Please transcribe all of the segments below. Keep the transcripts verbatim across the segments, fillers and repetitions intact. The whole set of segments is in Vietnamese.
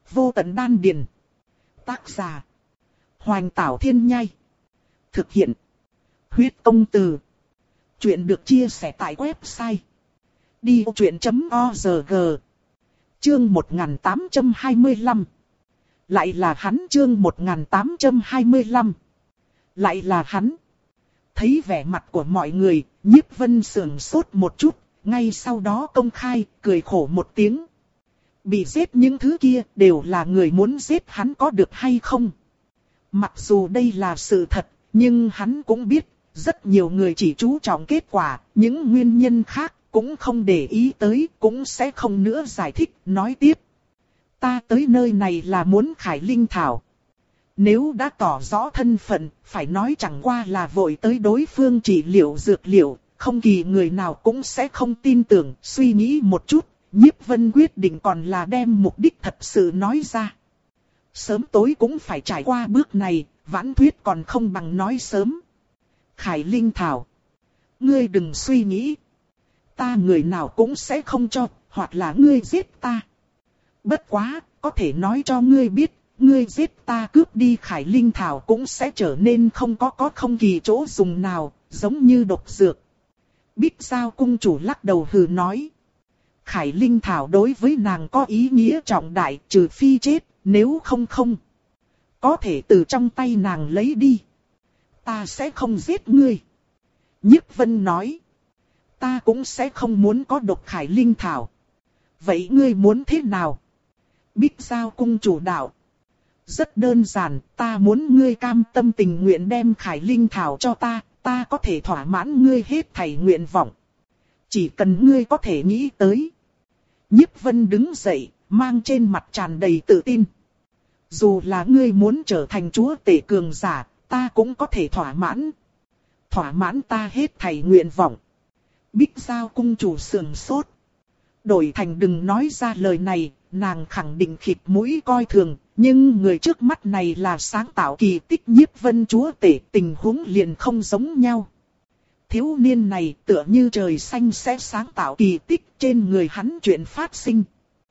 Vô tận đan điền. Tác giả. Hoành Tảo Thiên Nhai. Thực hiện. Huyết Công Từ. Chuyện được chia sẻ tại website đi vô chuyện chấm org. Chương một nghìn tám trăm hai mươi lăm. Lại là hắn. Chương một nghìn tám trăm hai mươi lăm. Lại là hắn. Thấy vẻ mặt của mọi người, Nhiếp Vân sườn sốt một chút, ngay sau đó công khai, cười khổ một tiếng. Bị giết những thứ kia đều là người muốn giết hắn, có được hay không? Mặc dù đây là sự thật, nhưng hắn cũng biết, rất nhiều người chỉ chú trọng kết quả, những nguyên nhân khác cũng không để ý tới, cũng sẽ không nữa giải thích, nói tiếp. Ta tới nơi này là muốn Khải Linh Thảo. Nếu đã tỏ rõ thân phận, phải nói chẳng qua là vội tới đối phương trị liệu dược liệu, không kỳ người nào cũng sẽ không tin tưởng. Suy nghĩ một chút, Nhiếp Vân quyết định còn là đem mục đích thật sự nói ra. Sớm tối cũng phải trải qua bước này, vãn thuyết còn không bằng nói sớm. Khải Linh Thảo, ngươi đừng suy nghĩ. Ta người nào cũng sẽ không cho, hoặc là ngươi giết ta. Bất quá, có thể nói cho ngươi biết, ngươi giết ta cướp đi Khải Linh Thảo cũng sẽ trở nên không có có không kỳ chỗ dùng nào, giống như độc dược. Bích Giao cung chủ lắc đầu hừ nói. Khải Linh Thảo đối với nàng có ý nghĩa trọng đại, trừ phi chết, nếu không không. Có thể từ trong tay nàng lấy đi. Ta sẽ không giết ngươi. Nhiếp Vân nói. Ta cũng sẽ không muốn có độc Khải Linh Thảo. Vậy ngươi muốn thế nào? Bích Giao cung chủ đạo. Rất đơn giản, ta muốn ngươi cam tâm tình nguyện đem Khải Linh Thảo cho ta, ta có thể thỏa mãn ngươi hết thảy nguyện vọng. Chỉ cần ngươi có thể nghĩ tới. Nhiếp Vân đứng dậy, mang trên mặt tràn đầy tự tin. Dù là ngươi muốn trở thành chúa tể cường giả, ta cũng có thể thỏa mãn. Thỏa mãn ta hết thảy nguyện vọng. Bích Giao cung chủ sườn sốt. Đổi thành đừng nói ra lời này, nàng khẳng định khịt mũi coi thường. Nhưng người trước mắt này là sáng tạo kỳ tích Nhiếp Vân chúa tể, tình huống liền không giống nhau. Thiếu niên này tựa như trời xanh sẽ sáng tạo kỳ tích, trên người hắn chuyện phát sinh.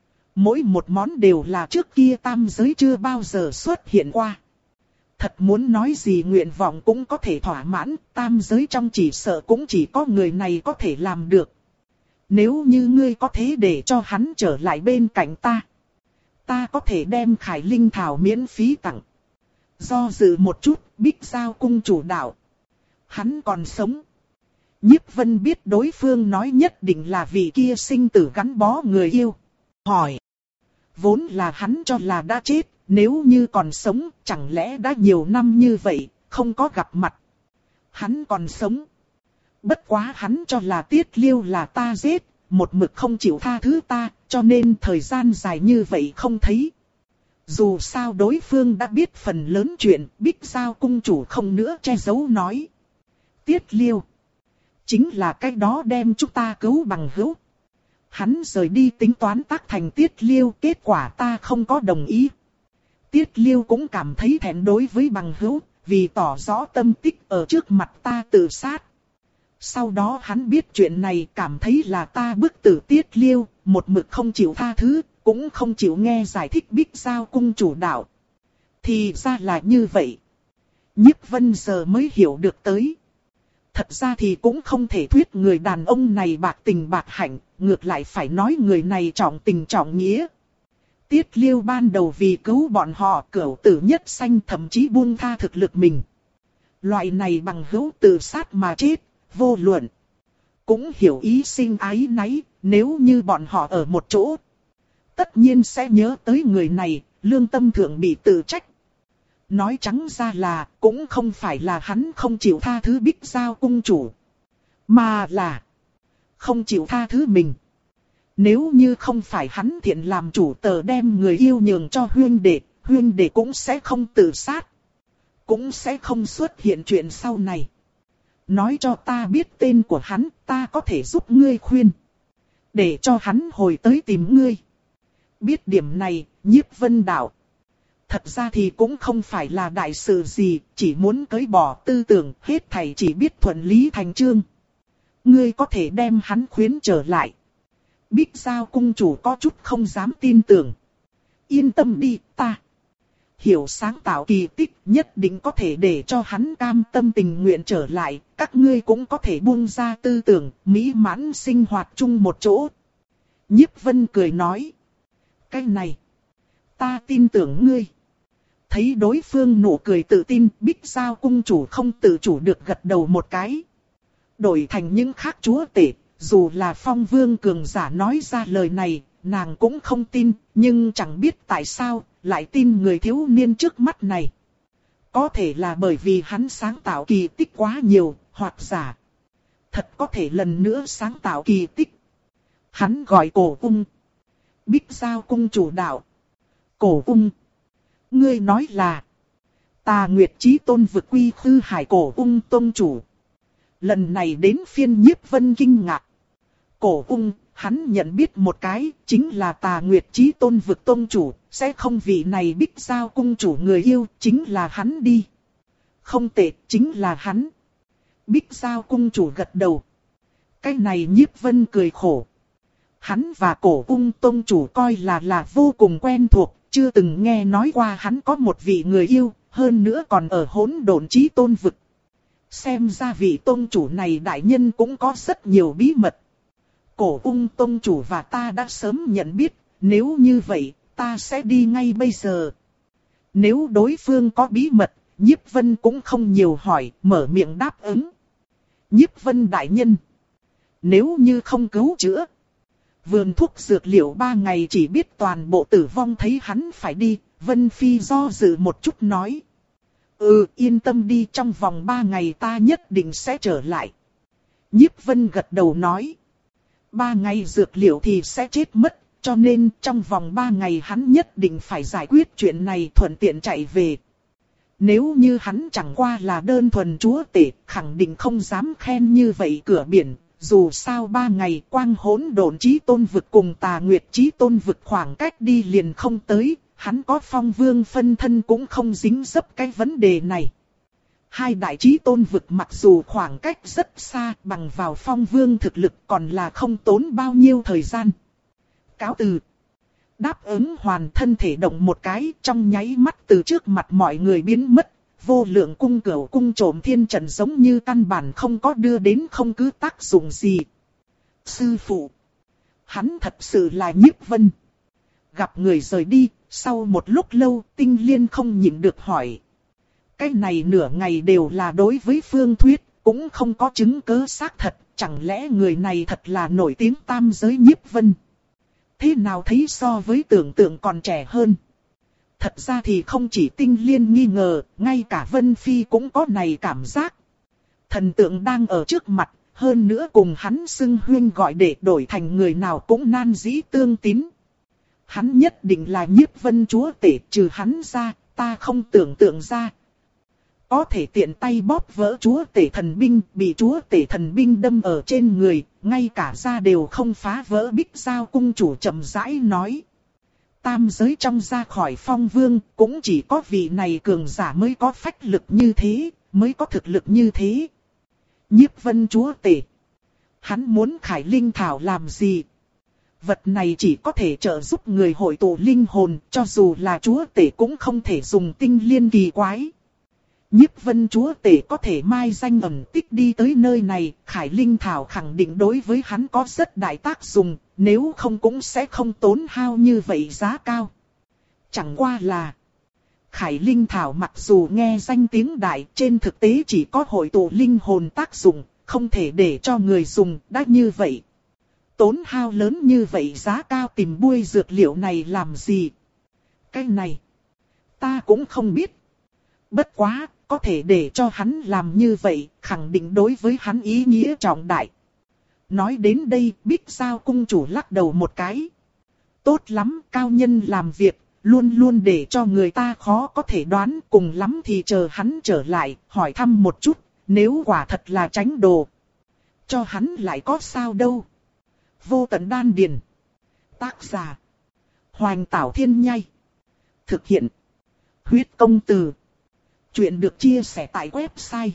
Mỗi một món đều là trước kia tam giới chưa bao giờ xuất hiện qua. Thật muốn nói gì nguyện vọng cũng có thể thỏa mãn, tam giới trong chỉ sợ cũng chỉ có người này có thể làm được. Nếu như ngươi có thể để cho hắn trở lại bên cạnh ta, ta có thể đem Khải Linh Thảo miễn phí tặng. Do dự một chút, Bích Giao cung chủ đạo. Hắn còn sống. Nhiếp Vân biết đối phương nói nhất định là vị kia sinh tử gắn bó người yêu. Hỏi. Vốn là hắn cho là đã chết, nếu như còn sống, chẳng lẽ đã nhiều năm như vậy, không có gặp mặt. Hắn còn sống. Bất quá hắn cho là Tiết Liêu là ta giết, một mực không chịu tha thứ ta, cho nên thời gian dài như vậy không thấy. Dù sao đối phương đã biết phần lớn chuyện, Bích Giao cung chủ không nữa che giấu nói. Tiết Liêu. Chính là cái đó đem chúng ta cứu bằng hữu. Hắn rời đi tính toán tác thành Tiết Liêu, kết quả ta không có đồng ý. Tiết Liêu cũng cảm thấy thẹn đối với bằng hữu, vì tỏ rõ tâm tích ở trước mặt ta tự sát. Sau đó hắn biết chuyện này, cảm thấy là ta bức tử Tiết Liêu, một mực không chịu tha thứ, cũng không chịu nghe giải thích Bích Giao cung chủ đạo. Thì ra là như vậy. Nhiếp Vân giờ mới hiểu được tới. Thật ra thì cũng không thể thuyết người đàn ông này bạc tình bạc hạnh, ngược lại phải nói người này trọng tình trọng nghĩa. Tiết Liêu ban đầu vì cứu bọn họ cửu tử nhất sanh, thậm chí buông tha thực lực mình. Loại này bằng hữu tự sát mà chết, vô luận. Cũng hiểu ý sinh ái náy, nếu như bọn họ ở một chỗ. Tất nhiên sẽ nhớ tới người này, lương tâm thượng bị tự trách. Nói trắng ra là, cũng không phải là hắn không chịu tha thứ Bích Giao cung chủ. Mà là không chịu tha thứ mình. Nếu như không phải hắn thiện làm chủ tờ đem người yêu nhường cho huyên đệ, huyên đệ cũng sẽ không tự sát. Cũng sẽ không xuất hiện chuyện sau này. Nói cho ta biết tên của hắn, ta có thể giúp ngươi khuyên. Để cho hắn hồi tới tìm ngươi. Biết điểm này, Nhiếp Vân đạo. Thật ra thì cũng không phải là đại sự gì, chỉ muốn cưới bỏ tư tưởng, hết thảy chỉ biết thuận lý thành chương. Ngươi có thể đem hắn khuyến trở lại. Bích Giao cung chủ có chút không dám tin tưởng. Yên tâm đi, ta hiểu sáng tạo kỳ tích, nhất định có thể để cho hắn cam tâm tình nguyện trở lại, các ngươi cũng có thể buông ra tư tưởng, mỹ mãn sinh hoạt chung một chỗ. Nhiếp Vân cười nói, cái này, ta tin tưởng ngươi. Thấy đối phương nụ cười tự tin, Bích Giao cung chủ không tự chủ được gật đầu một cái. Đổi thành những khác chúa tể, dù là Phong Vương cường giả nói ra lời này, nàng cũng không tin, nhưng chẳng biết tại sao, lại tin người thiếu niên trước mắt này. Có thể là bởi vì hắn sáng tạo kỳ tích quá nhiều, hoặc giả thật có thể lần nữa sáng tạo kỳ tích. Hắn gọi Cổ Ung. Bích Giao cung chủ đạo. Cổ Ung. Ngươi nói là Tà Nguyệt Chí Tôn vực quy khư hải Cổ Ung tôn chủ. Lần này đến phiên Nhiếp Vân kinh ngạc. Cổ Ung, hắn nhận biết một cái, chính là Tà Nguyệt Chí Tôn vực tôn chủ, sẽ không vị này Bích Giao cung chủ người yêu, chính là hắn đi. Không tệ, chính là hắn. Bích Giao cung chủ gật đầu. Cái này Nhiếp Vân cười khổ. Hắn và Cổ Ung tôn chủ coi là là vô cùng quen thuộc, chưa từng nghe nói qua hắn có một vị người yêu, hơn nữa còn ở Hỗn Độn Chí Tôn vực. Xem ra vị tôn chủ này đại nhân cũng có rất nhiều bí mật. Cổ Ung tôn chủ và ta đã sớm nhận biết, nếu như vậy, ta sẽ đi ngay bây giờ. Nếu đối phương có bí mật, Nhiếp Vân cũng không nhiều hỏi, mở miệng đáp ứng. Nhiếp Vân đại nhân, nếu như không cứu chữa, vườn thuốc dược liệu ba ngày chỉ biết toàn bộ tử vong, thấy hắn phải đi, Vân Phi do dự một chút nói. Ừ, yên tâm đi, trong vòng ba ngày ta nhất định sẽ trở lại. Nhiếp Vân gật đầu nói. Ba ngày dược liệu thì sẽ chết mất, cho nên trong vòng ba ngày hắn nhất định phải giải quyết chuyện này, thuận tiện chạy về. Nếu như hắn chẳng qua là đơn thuần chúa tể, khẳng định không dám khen như vậy cửa biển. Dù sao ba ngày quang Hỗn Độn Chí Tôn vực cùng Tà Nguyệt Chí Tôn vực khoảng cách đi liền không tới, hắn có Phong Vương phân thân cũng không dính dấp cái vấn đề này. Hai đại Chí Tôn vực mặc dù khoảng cách rất xa, bằng vào Phong Vương thực lực còn là không tốn bao nhiêu thời gian. Cáo từ. Đáp ứng hoàn thân thể động một cái, trong nháy mắt từ trước mặt mọi người biến mất. Vô lượng cung cửu cung trộm thiên trận giống như căn bản không có đưa đến không cứ tác dụng gì. Sư phụ, hắn thật sự là Nhiếp Vân. Gặp người rời đi, sau một lúc lâu Tinh Liên không nhịn được hỏi. Cái này nửa ngày đều là đối với Phương Thuyết, cũng không có chứng cứ xác thật, chẳng lẽ người này thật là nổi tiếng tam giới Nhiếp Vân. Thế nào thấy so với tưởng tượng còn trẻ hơn. Thật ra thì không chỉ Tinh Liên nghi ngờ, ngay cả Vân Phi cũng có này cảm giác. Thần tượng đang ở trước mặt, hơn nữa cùng hắn xưng huyên gọi để đổi thành người nào cũng nan dĩ tương tín. Hắn nhất định là Nhiếp Vân chúa tể, trừ hắn ra, ta không tưởng tượng ra. Có thể tiện tay bóp vỡ chúa tể thần binh, bị chúa tể thần binh đâm ở trên người, ngay cả da đều không phá vỡ. Bích Giao cung chủ chậm rãi nói. Tam giới trong ra khỏi Phong Vương, cũng chỉ có vị này cường giả mới có phách lực như thế, mới có thực lực như thế. Nhiếp Vân chúa tể, hắn muốn Khải Linh Thảo làm gì? Vật này chỉ có thể trợ giúp người hội tụ linh hồn, cho dù là chúa tể cũng không thể dùng. Tinh Liên kỳ quái. Nhiếp Vân chúa tể có thể mai danh ẩn tích đi tới nơi này, Khải Linh Thảo khẳng định đối với hắn có rất đại tác dụng, nếu không cũng sẽ không tốn hao như vậy giá cao. Chẳng qua là Khải Linh Thảo mặc dù nghe danh tiếng đại, trên thực tế chỉ có hội tụ linh hồn tác dụng, không thể để cho người dùng. Đã như vậy, tốn hao lớn như vậy giá cao tìm buôn dược liệu này làm gì? Cái này ta cũng không biết. Bất quá, có thể để cho hắn làm như vậy, khẳng định đối với hắn ý nghĩa trọng đại. Nói đến đây, Bích Giao cung chủ lắc đầu một cái. Tốt lắm, cao nhân làm việc, luôn luôn để cho người ta khó có thể đoán, cùng lắm thì chờ hắn trở lại, hỏi thăm một chút, nếu quả thật là tránh đồ. Cho hắn lại có sao đâu. Vô tận đan điền. Tác giả Hoành Tảo Thiên Nhai. Thực hiện Huyết Công Từ. Chuyện được chia sẻ tại website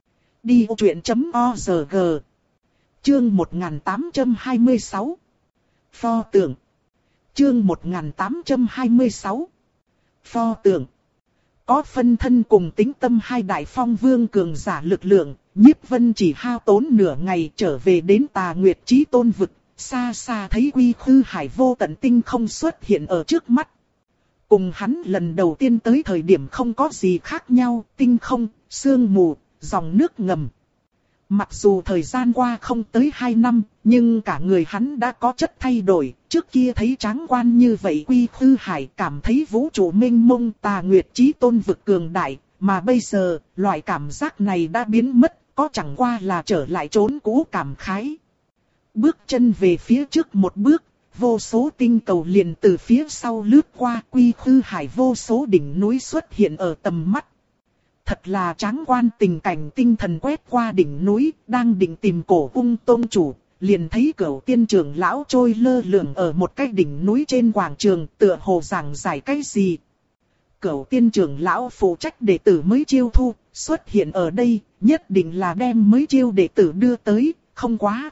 đi ô chuyện chấm org. Chương một nghìn tám trăm hai mươi sáu. Pho tượng. Chương một nghìn tám trăm hai mươi sáu. Pho tượng. Có phân thân cùng tính tâm hai đại phong vương cường giả lực lượng, Nhiếp Vân chỉ hao tốn nửa ngày trở về đến Tà Nguyệt Chí Tôn vực, xa xa thấy Quy Khư Hải vô tận tinh không xuất hiện ở trước mắt. Cùng hắn lần đầu tiên tới thời điểm không có gì khác nhau, tinh không, sương mù, dòng nước ngầm. Mặc dù thời gian qua không tới hai năm, nhưng cả người hắn đã có chất thay đổi. Trước kia thấy tráng quan như vậy Quy Khư Hải cảm thấy vũ trụ mênh mông Tà Nguyệt Chí Tôn vực cường đại. Mà bây giờ, loại cảm giác này đã biến mất, có chẳng qua là trở lại chốn cũ cảm khái. Bước chân về phía trước một bước, vô số tinh cầu liền từ phía sau lướt qua. Quy Khư Hải vô số đỉnh núi xuất hiện ở tầm mắt. Thật là tráng quan, tình cảnh tinh thần quét qua đỉnh núi, đang định tìm Cổ Ung tôn chủ, liền thấy Cửu Tiên trưởng lão trôi lơ lửng ở một cái đỉnh núi trên quảng trường, tựa hồ giảng giải cái gì. Cửu Tiên trưởng lão phụ trách đệ tử mới chiêu thu, xuất hiện ở đây, nhất định là đem mới chiêu đệ tử đưa tới, không quá.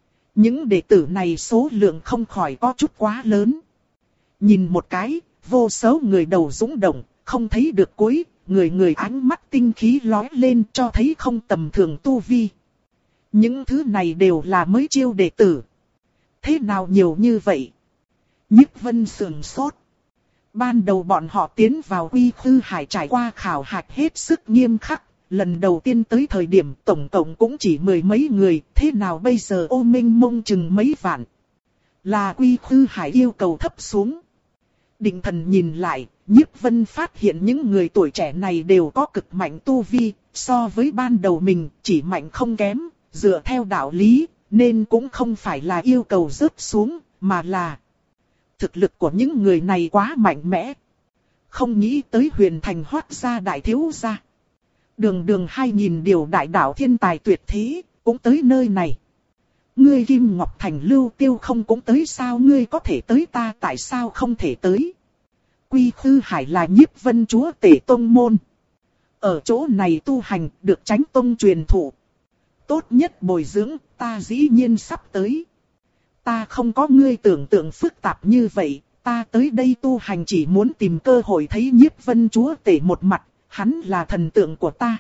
Những đệ tử này số lượng không khỏi có chút quá lớn. Nhìn một cái, vô số người đầu dũng động, không thấy được cuối. Người người ánh mắt tinh khí lóe lên cho thấy không tầm thường tu vi. Những thứ này đều là mới chiêu đệ tử. Thế nào nhiều như vậy? Nhiếp Vân sườn sốt. Ban đầu bọn họ tiến vào Quy Khư Hải trải qua khảo hạch hết sức nghiêm khắc. Lần đầu tiên tới thời điểm tổng cộng cũng chỉ mười mấy người. Thế nào bây giờ ô minh mông chừng mấy vạn? Là Quy Khư Hải yêu cầu thấp xuống. Định thần nhìn lại. Nhiếp Vân phát hiện những người tuổi trẻ này đều có cực mạnh tu vi, so với ban đầu mình chỉ mạnh không kém, dựa theo đạo lý, nên cũng không phải là yêu cầu rớt xuống, mà là thực lực của những người này quá mạnh mẽ. Không nghĩ tới Huyền Thành Hoát gia đại thiếu gia. Đường đường hai nghìn điều đại đạo thiên tài tuyệt thế, cũng tới nơi này. Ngươi Kim Ngọc Thành Lưu Tiêu không cũng tới sao, ngươi có thể tới ta tại sao không thể tới? Quy Khư Hải là Nhiếp Vân chúa tể tông môn. Ở chỗ này tu hành được Chánh tông truyền thụ. Tốt nhất bồi dưỡng, ta dĩ nhiên sắp tới. Ta không có ngươi tưởng tượng phức tạp như vậy, ta tới đây tu hành chỉ muốn tìm cơ hội thấy Nhiếp Vân chúa tể một mặt, hắn là thần tượng của ta.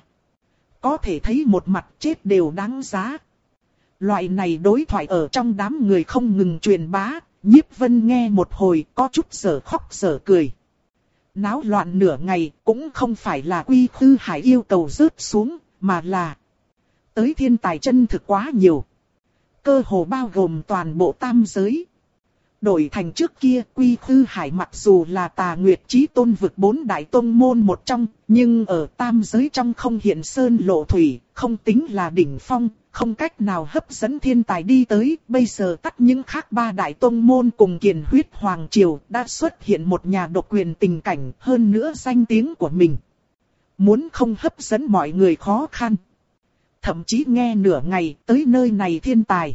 Có thể thấy một mặt chết đều đáng giá. Loại này đối thoại ở trong đám người không ngừng truyền bá, Nhiếp Vân nghe một hồi có chút giờ khóc giờ cười. Náo loạn nửa ngày cũng không phải là Quy Khư Hải yêu cầu rớt xuống, mà là tới thiên tài chân thực quá nhiều. Cơ hồ bao gồm toàn bộ tam giới. Đổi thành trước kia Quy Khư Hải mặc dù là Tà Nguyệt Chí Tôn vực bốn đại tông môn một trong, nhưng ở tam giới trong không hiện sơn lộ thủy, không tính là đỉnh phong, không cách nào hấp dẫn thiên tài đi tới. Bây giờ tắt những khác ba đại tông môn cùng Kiền Huyết Hoàng Triều đã xuất hiện một nhà độc quyền tình cảnh, hơn nữa danh tiếng của mình. Muốn không hấp dẫn mọi người khó khăn. Thậm chí nghe nửa ngày tới nơi này thiên tài.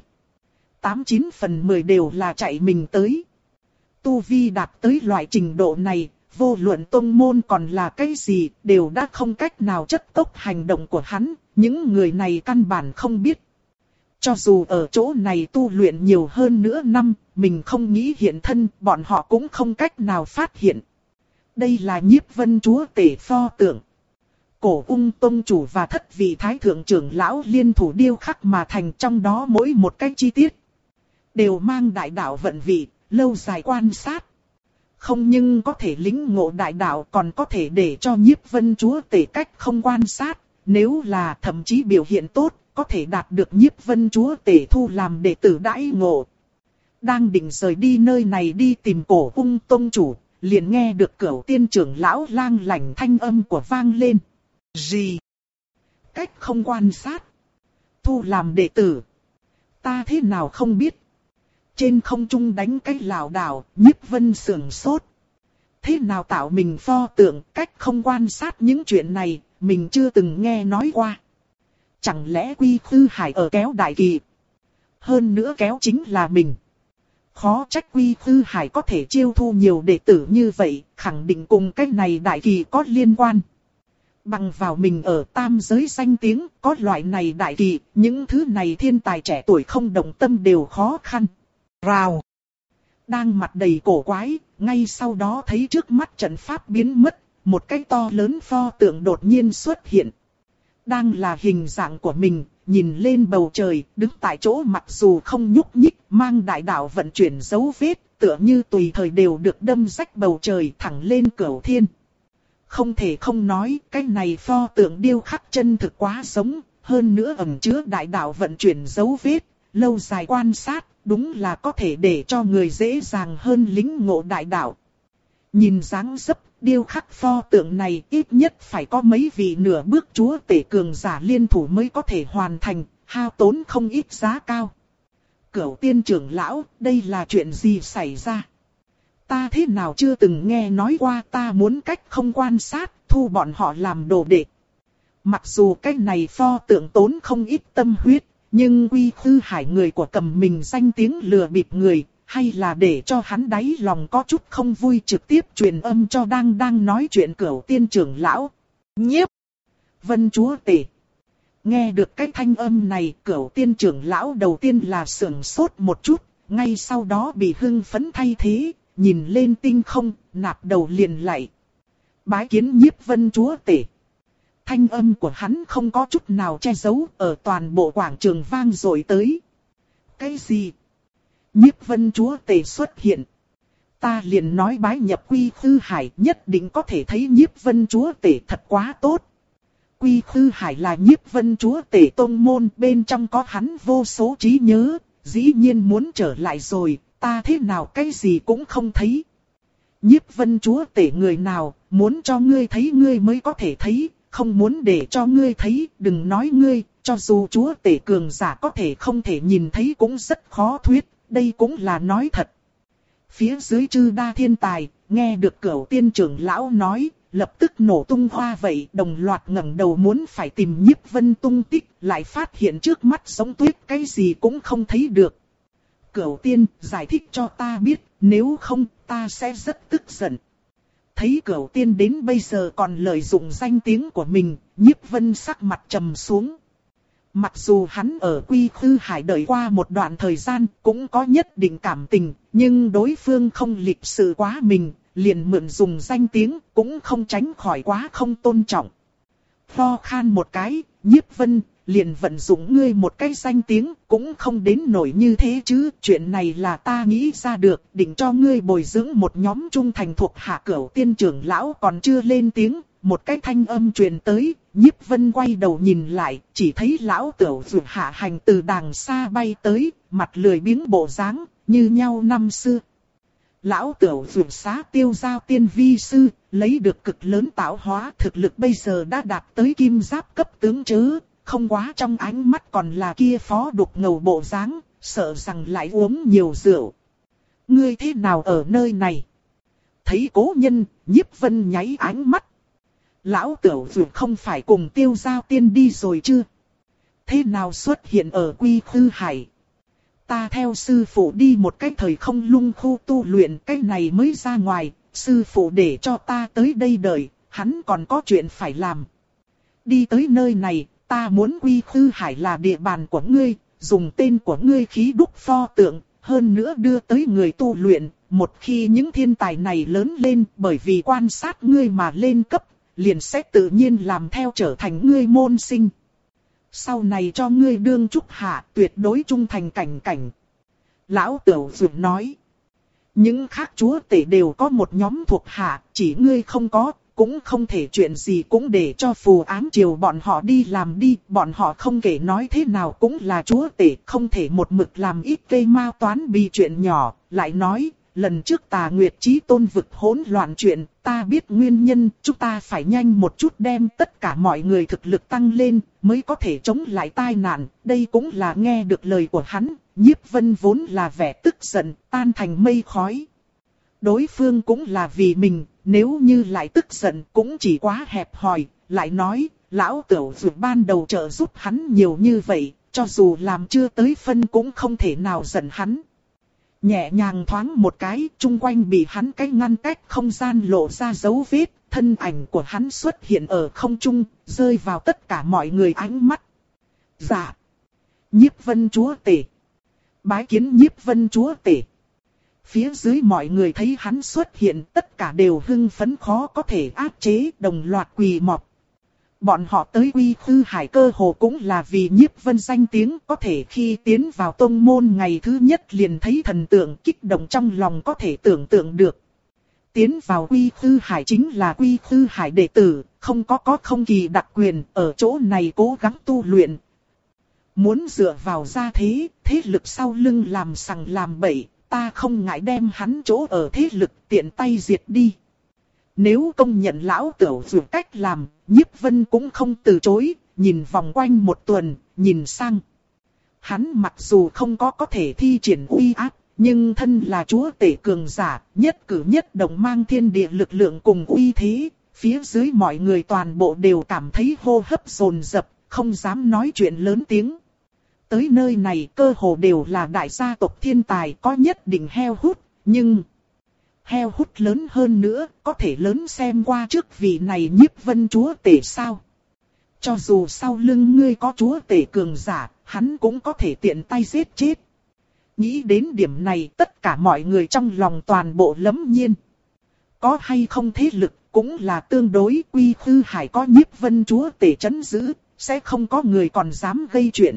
Tám chín phần mười đều là chạy mình tới. Tu vi đạt tới loại trình độ này, vô luận tông môn còn là cái gì, đều đã không cách nào chất tốc hành động của hắn, những người này căn bản không biết. Cho dù ở chỗ này tu luyện nhiều hơn nữa năm, mình không nghĩ hiện thân, bọn họ cũng không cách nào phát hiện. Đây là Nhiếp Vân chúa tể pho tượng. Cổ Ung tông chủ và thất vị thái thượng trưởng lão liên thủ điêu khắc mà thành, trong đó mỗi một cái chi tiết đều mang đại đạo vận vị, lâu dài quan sát. Không nhưng có thể lĩnh ngộ đại đạo, còn có thể để cho Nhiếp Vân chúa tể cách không quan sát. Nếu là thậm chí biểu hiện tốt, có thể đạt được Nhiếp Vân chúa tể thu làm đệ tử đãi ngộ. Đang định rời đi nơi này đi tìm Cổ Ung tông chủ, liền nghe được Cửu Tiên trưởng lão lang lảnh thanh âm của vang lên. Gì? Cách không quan sát? Thu làm đệ tử? Ta thế nào không biết? Trên không trung đánh cái lảo đảo, Nhiếp Vân sườn sốt. Thế nào tạo mình pho tượng, cách không quan sát những chuyện này, mình chưa từng nghe nói qua. Chẳng lẽ Quy Khư Hải ở kéo đại kỳ? Hơn nữa kéo chính là mình. Khó trách Quy Khư Hải có thể chiêu thu nhiều đệ tử như vậy, khẳng định cùng cái này đại kỳ có liên quan. Bằng vào mình ở tam giới danh tiếng, có loại này đại kỳ, những thứ này thiên tài trẻ tuổi không động tâm đều khó khăn. Rào. Đang mặt đầy cổ quái, ngay sau đó thấy trước mắt trận pháp biến mất, một cái to lớn pho tượng đột nhiên xuất hiện. Đang là hình dạng của mình, nhìn lên bầu trời, đứng tại chỗ mặc dù không nhúc nhích, mang đại đạo vận chuyển dấu vết, tựa như tùy thời đều được đâm rách bầu trời thẳng lên cửu thiên. Không thể không nói, cái này pho tượng điêu khắc chân thực quá giống, hơn nữa ẩn chứa đại đạo vận chuyển dấu vết, lâu dài quan sát, đúng là có thể để cho người dễ dàng hơn lĩnh ngộ đại đạo. Nhìn dáng dấp, điêu khắc pho tượng này ít nhất phải có mấy vị nửa bước chúa tể cường giả liên thủ mới có thể hoàn thành, hao tốn không ít giá cao. Cửu tiên trưởng lão, đây là chuyện gì xảy ra? Ta thế nào chưa từng nghe nói qua, ta muốn cách không quan sát, thu bọn họ làm đồ đệ. Mặc dù cái này pho tượng tốn không ít tâm huyết, nhưng Quy Khư Hải người của Cầm mình danh tiếng lừa bịp người, hay là để cho hắn đáy lòng có chút không vui trực tiếp truyền âm cho đang đang nói chuyện Cửu tiên trưởng lão. Nhiếp Vân chúa tể. Nghe được cái thanh âm này, Cửu tiên trưởng lão đầu tiên là sửng sốt một chút, ngay sau đó bị hưng phấn thay thế, nhìn lên tinh không, nạp đầu liền lạy. Bái kiến Nhiếp Vân chúa tể. Thanh âm của hắn không có chút nào che giấu, ở toàn bộ quảng trường vang dội tới. Cái gì? Nhiếp Vân chúa tể xuất hiện. Ta liền nói bái nhập Quy Khư Hải, nhất định có thể thấy Nhiếp Vân chúa tể thật quá tốt. Quy Khư Hải là Nhiếp Vân chúa tể tông môn, bên trong có hắn vô số trí nhớ, dĩ nhiên muốn trở lại rồi, ta thế nào cái gì cũng không thấy. Nhiếp Vân chúa tể người nào, muốn cho ngươi thấy ngươi mới có thể thấy, không muốn để cho ngươi thấy, đừng nói ngươi, cho dù chúa tể cường giả có thể không thể nhìn thấy cũng rất khó thuyết, đây cũng là nói thật. Phía dưới chư đa thiên tài, nghe được Cửu tiên trưởng lão nói, lập tức nổ tung hoa vậy, đồng loạt ngẩng đầu muốn phải tìm Nhiếp Vân tung tích, lại phát hiện trước mắt giống tuyết cái gì cũng không thấy được. Cửu tiên, giải thích cho ta biết, nếu không, ta sẽ rất tức giận. Thấy Cửu tiên đến bây giờ còn lợi dụng danh tiếng của mình, Nhiếp Vân sắc mặt trầm xuống. Mặc dù hắn ở Quy Khư Hải đợi qua một đoạn thời gian, cũng có nhất định cảm tình, nhưng đối phương không lịch sự quá mình, liền mượn dùng danh tiếng, cũng không tránh khỏi quá không tôn trọng. Ho khan một cái, Nhiếp Vân, liền vận dụng ngươi một cái danh tiếng, cũng không đến nổi như thế chứ, chuyện này là ta nghĩ ra được, định cho ngươi bồi dưỡng một nhóm trung thành thuộc hạ. Cửu tiên trưởng lão còn chưa lên tiếng, một cái thanh âm truyền tới, Nhiếp Vân quay đầu nhìn lại, chỉ thấy lão Tửu Dụ hạ hành từ đàng xa bay tới, mặt lười biếng bộ dáng, như nhau năm xưa. Lão Tửu Dụ xá tiêu giao tiên vi sư, lấy được cực lớn tạo hóa, thực lực bây giờ đã đạt tới kim giáp cấp tướng chớ, không quá trong ánh mắt còn là kia phó đục ngầu bộ dáng, sợ rằng lại uống nhiều rượu. Ngươi thế nào ở nơi này? Thấy cố nhân, Nhiếp Vân nháy ánh mắt. Lão Tửu Dụ không phải cùng tiêu giao tiên đi rồi chưa? Thế nào xuất hiện ở Quy Khư Hải? Ta theo sư phụ đi một cái thời không lung khu tu luyện, cái này mới ra ngoài, sư phụ để cho ta tới đây đợi, hắn còn có chuyện phải làm. Đi tới nơi này, ta muốn Quy Khư Hải là địa bàn của ngươi, dùng tên của ngươi khí đúc pho tượng, hơn nữa đưa tới người tu luyện, một khi những thiên tài này lớn lên bởi vì quan sát ngươi mà lên cấp, liền sẽ tự nhiên làm theo trở thành ngươi môn sinh. Sau này cho ngươi đương trúc hạ, tuyệt đối trung thành cảnh cảnh. Lão Tửu Dụ nói. Những khác chúa tể đều có một nhóm thuộc hạ, chỉ ngươi không có, cũng không thể chuyện gì cũng để cho phù ám triều bọn họ đi làm đi. Bọn họ không kể nói thế nào cũng là chúa tể, không thể một mực làm ít cây mao toán bị chuyện nhỏ. Lại nói, lần trước Tà Nguyệt Chí Tôn vực hỗn loạn chuyện, ta biết nguyên nhân, chúng ta phải nhanh một chút đem tất cả mọi người thực lực tăng lên, mới có thể chống lại tai nạn. Đây cũng là nghe được lời của hắn, Nhiếp Vân vốn là vẻ tức giận, tan thành mây khói. Đối phương cũng là vì mình, nếu như lại tức giận cũng chỉ quá hẹp hòi. Lại nói, lão Tửu Dụ ban đầu trợ giúp hắn nhiều như vậy, cho dù làm chưa tới phân cũng không thể nào giận hắn. Nhẹ nhàng thoáng một cái, chung quanh bị hắn cái ngăn cách không gian lộ ra dấu vết, thân ảnh của hắn xuất hiện ở không trung, rơi vào tất cả mọi người ánh mắt. Dạ. Nhiếp Vân chúa tể. Bái kiến Nhiếp Vân chúa tể. Phía dưới mọi người thấy hắn xuất hiện, tất cả đều hưng phấn khó có thể áp chế, đồng loạt quỳ mọp. Bọn họ tới Quy Khư Hải cơ hồ cũng là vì Nhiếp Vân danh tiếng, có thể khi tiến vào tông môn ngày thứ nhất liền thấy thần tượng, kích động trong lòng có thể tưởng tượng được. Tiến vào Quy Khư Hải chính là Quy Khư Hải đệ tử, không có có không kỳ đặc quyền, ở chỗ này cố gắng tu luyện. Muốn dựa vào gia thế, thế lực sau lưng làm sằng làm bậy, ta không ngại đem hắn chỗ ở thế lực tiện tay diệt đi. Nếu công nhận lão tửu dù cách làm, Nhiếp Vân cũng không từ chối, nhìn vòng quanh một tuần, nhìn sang. Hắn mặc dù không có có thể thi triển uy áp, nhưng thân là chúa tể cường giả, nhất cử nhất động mang thiên địa lực lượng cùng uy thế, phía dưới mọi người toàn bộ đều cảm thấy hô hấp dồn dập, không dám nói chuyện lớn tiếng. Tới nơi này cơ hồ đều là đại gia tộc thiên tài có nhất định heo hút, nhưng heo hút lớn hơn nữa, có thể lớn xem qua trước vị này Nhiếp Vân chúa tể sao. Cho dù sau lưng ngươi có chúa tể cường giả, hắn cũng có thể tiện tay giết chết. Nghĩ đến điểm này, tất cả mọi người trong lòng toàn bộ lấm nhiên. Có hay không thế lực, cũng là tương đối. Quy Khư Hải có Nhiếp Vân chúa tể trấn giữ, sẽ không có người còn dám gây chuyện.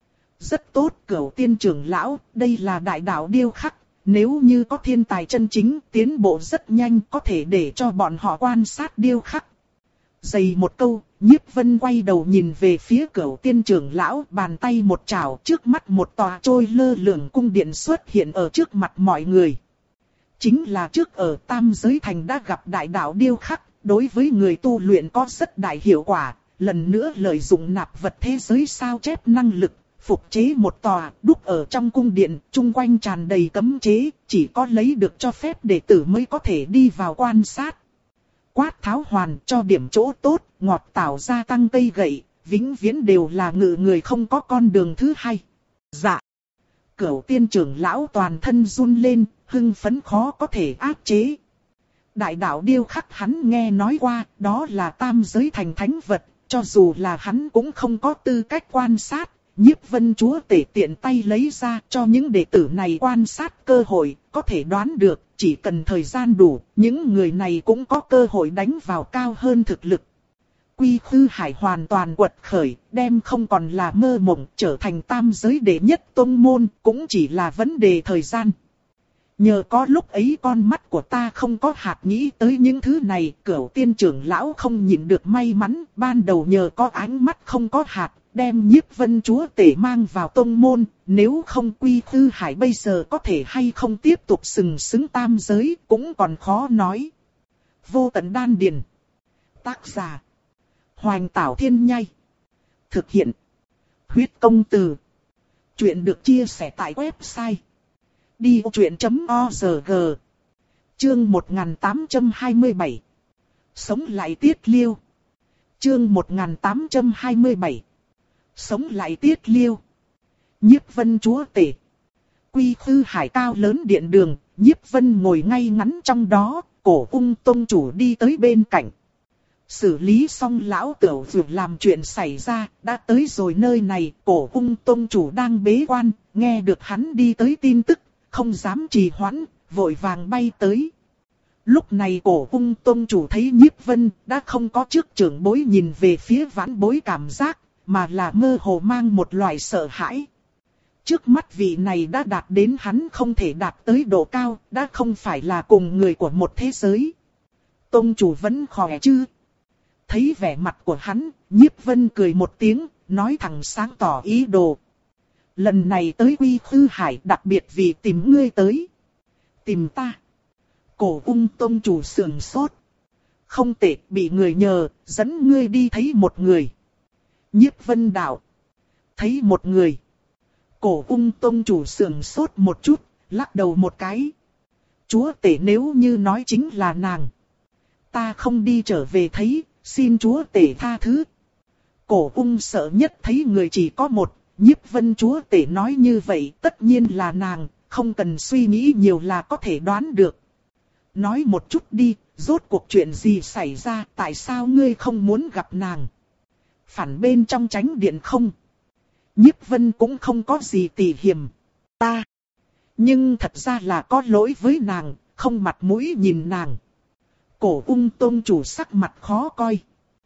Rất tốt, Cửu Tiên trưởng lão, đây là đại đạo điêu khắc. Nếu như có thiên tài chân chính, tiến bộ rất nhanh, có thể để cho bọn họ quan sát điêu khắc. Dày một câu, Nhiếp Vân quay đầu nhìn về phía Cửu Tiên trưởng lão, bàn tay một chảo, trước mắt một tòa trôi lơ lửng cung điện xuất hiện ở trước mặt mọi người. Chính là trước ở Tam Giới Thành đã gặp đại đạo điêu khắc, đối với người tu luyện có rất đại hiệu quả, lần nữa lợi dụng nạp vật thế giới sao chép năng lực. Phục chế một tòa, đúc ở trong cung điện, chung quanh tràn đầy cấm chế, chỉ có lấy được cho phép đệ tử mới có thể đi vào quan sát. Quát tháo hoàn cho điểm chỗ tốt, ngọt tảo gia tăng cây gậy, vĩnh viễn đều là ngự người không có con đường thứ hai. Dạ. Cửu Tiên trưởng lão toàn thân run lên, hưng phấn khó có thể áp chế. Đại đạo điêu khắc hắn nghe nói qua, đó là Tam Giới Thành thánh vật, cho dù là hắn cũng không có tư cách quan sát. Nhiếp Vân chúa tể tiện tay lấy ra cho những đệ tử này quan sát cơ hội, có thể đoán được, chỉ cần thời gian đủ, những người này cũng có cơ hội đánh vào cao hơn thực lực. Quy Khư Hải hoàn toàn quật khởi, đem không còn là mơ mộng, trở thành tam giới đệ nhất tông môn, cũng chỉ là vấn đề thời gian. Nhờ có lúc ấy con mắt của ta không có hạt nghĩ tới những thứ này, Cửu Tiên trưởng lão không nhịn được may mắn, ban đầu nhờ có ánh mắt không có hạt. Đem Nhiếp Vân chúa tể mang vào tông môn, nếu không Quy Khư Hải bây giờ có thể hay không tiếp tục sừng sững tam giới, cũng còn khó nói. Vô Tận Đan Điền. Tác giả: Hoành Tảo Thiên Nhai. Thực hiện: Huyết Công Từ. Chuyện được chia sẻ tại website đi vô chuyện chấm org. Chương một nghìn tám trăm hai mươi bảy. Sống lại Tiết Liêu. Chương một nghìn tám trăm hai mươi bảy. Sống lại Tiết Liêu. Nhiếp Vân chúa tể. Quy Khư Hải cao lớn điện đường, Nhiếp Vân ngồi ngay ngắn trong đó, Cổ Ung tông chủ đi tới bên cạnh. Xử lý xong lão tửu vượt làm chuyện xảy ra, đã tới rồi nơi này, Cổ Ung tông chủ đang bế quan, nghe được hắn đi tới tin tức, không dám trì hoãn, vội vàng bay tới. Lúc này Cổ Ung tông chủ thấy Nhiếp Vân đã không có trước trưởng bối nhìn về phía vãn bối cảm giác, mà là mơ hồ mang một loại sợ hãi. Trước mắt vị này đã đạt đến hắn không thể đạt tới độ cao, đã không phải là cùng người của một thế giới. Tông chủ vẫn khỏe chứ? Thấy vẻ mặt của hắn, Nhiếp Vân cười một tiếng, nói thẳng sáng tỏ ý đồ. Lần này tới Quy Khư Hải đặc biệt vì tìm ngươi tới. Tìm ta? Cổ Ung tông chủ sườn sốt. Không tệ, bị người nhờ, dẫn ngươi đi thấy một người. Nhiếp Vân đạo. Thấy một người. Cổ Ung tông chủ sườn sốt một chút, lắc đầu một cái. Chúa tể nếu như nói chính là nàng. Ta không đi trở về thấy, xin chúa tể tha thứ. Cổ Ung sợ nhất thấy người chỉ có một, Nhiếp Vân chúa tể nói như vậy tất nhiên là nàng, không cần suy nghĩ nhiều là có thể đoán được. Nói một chút đi, rốt cuộc chuyện gì xảy ra, tại sao ngươi không muốn gặp nàng? Phản bên trong chánh điện không? Nhiếp Vân cũng không có gì tỉ hiểm. Ta. Nhưng thật ra là có lỗi với nàng, không mặt mũi nhìn nàng. Cổ ung tôn chủ sắc mặt khó coi.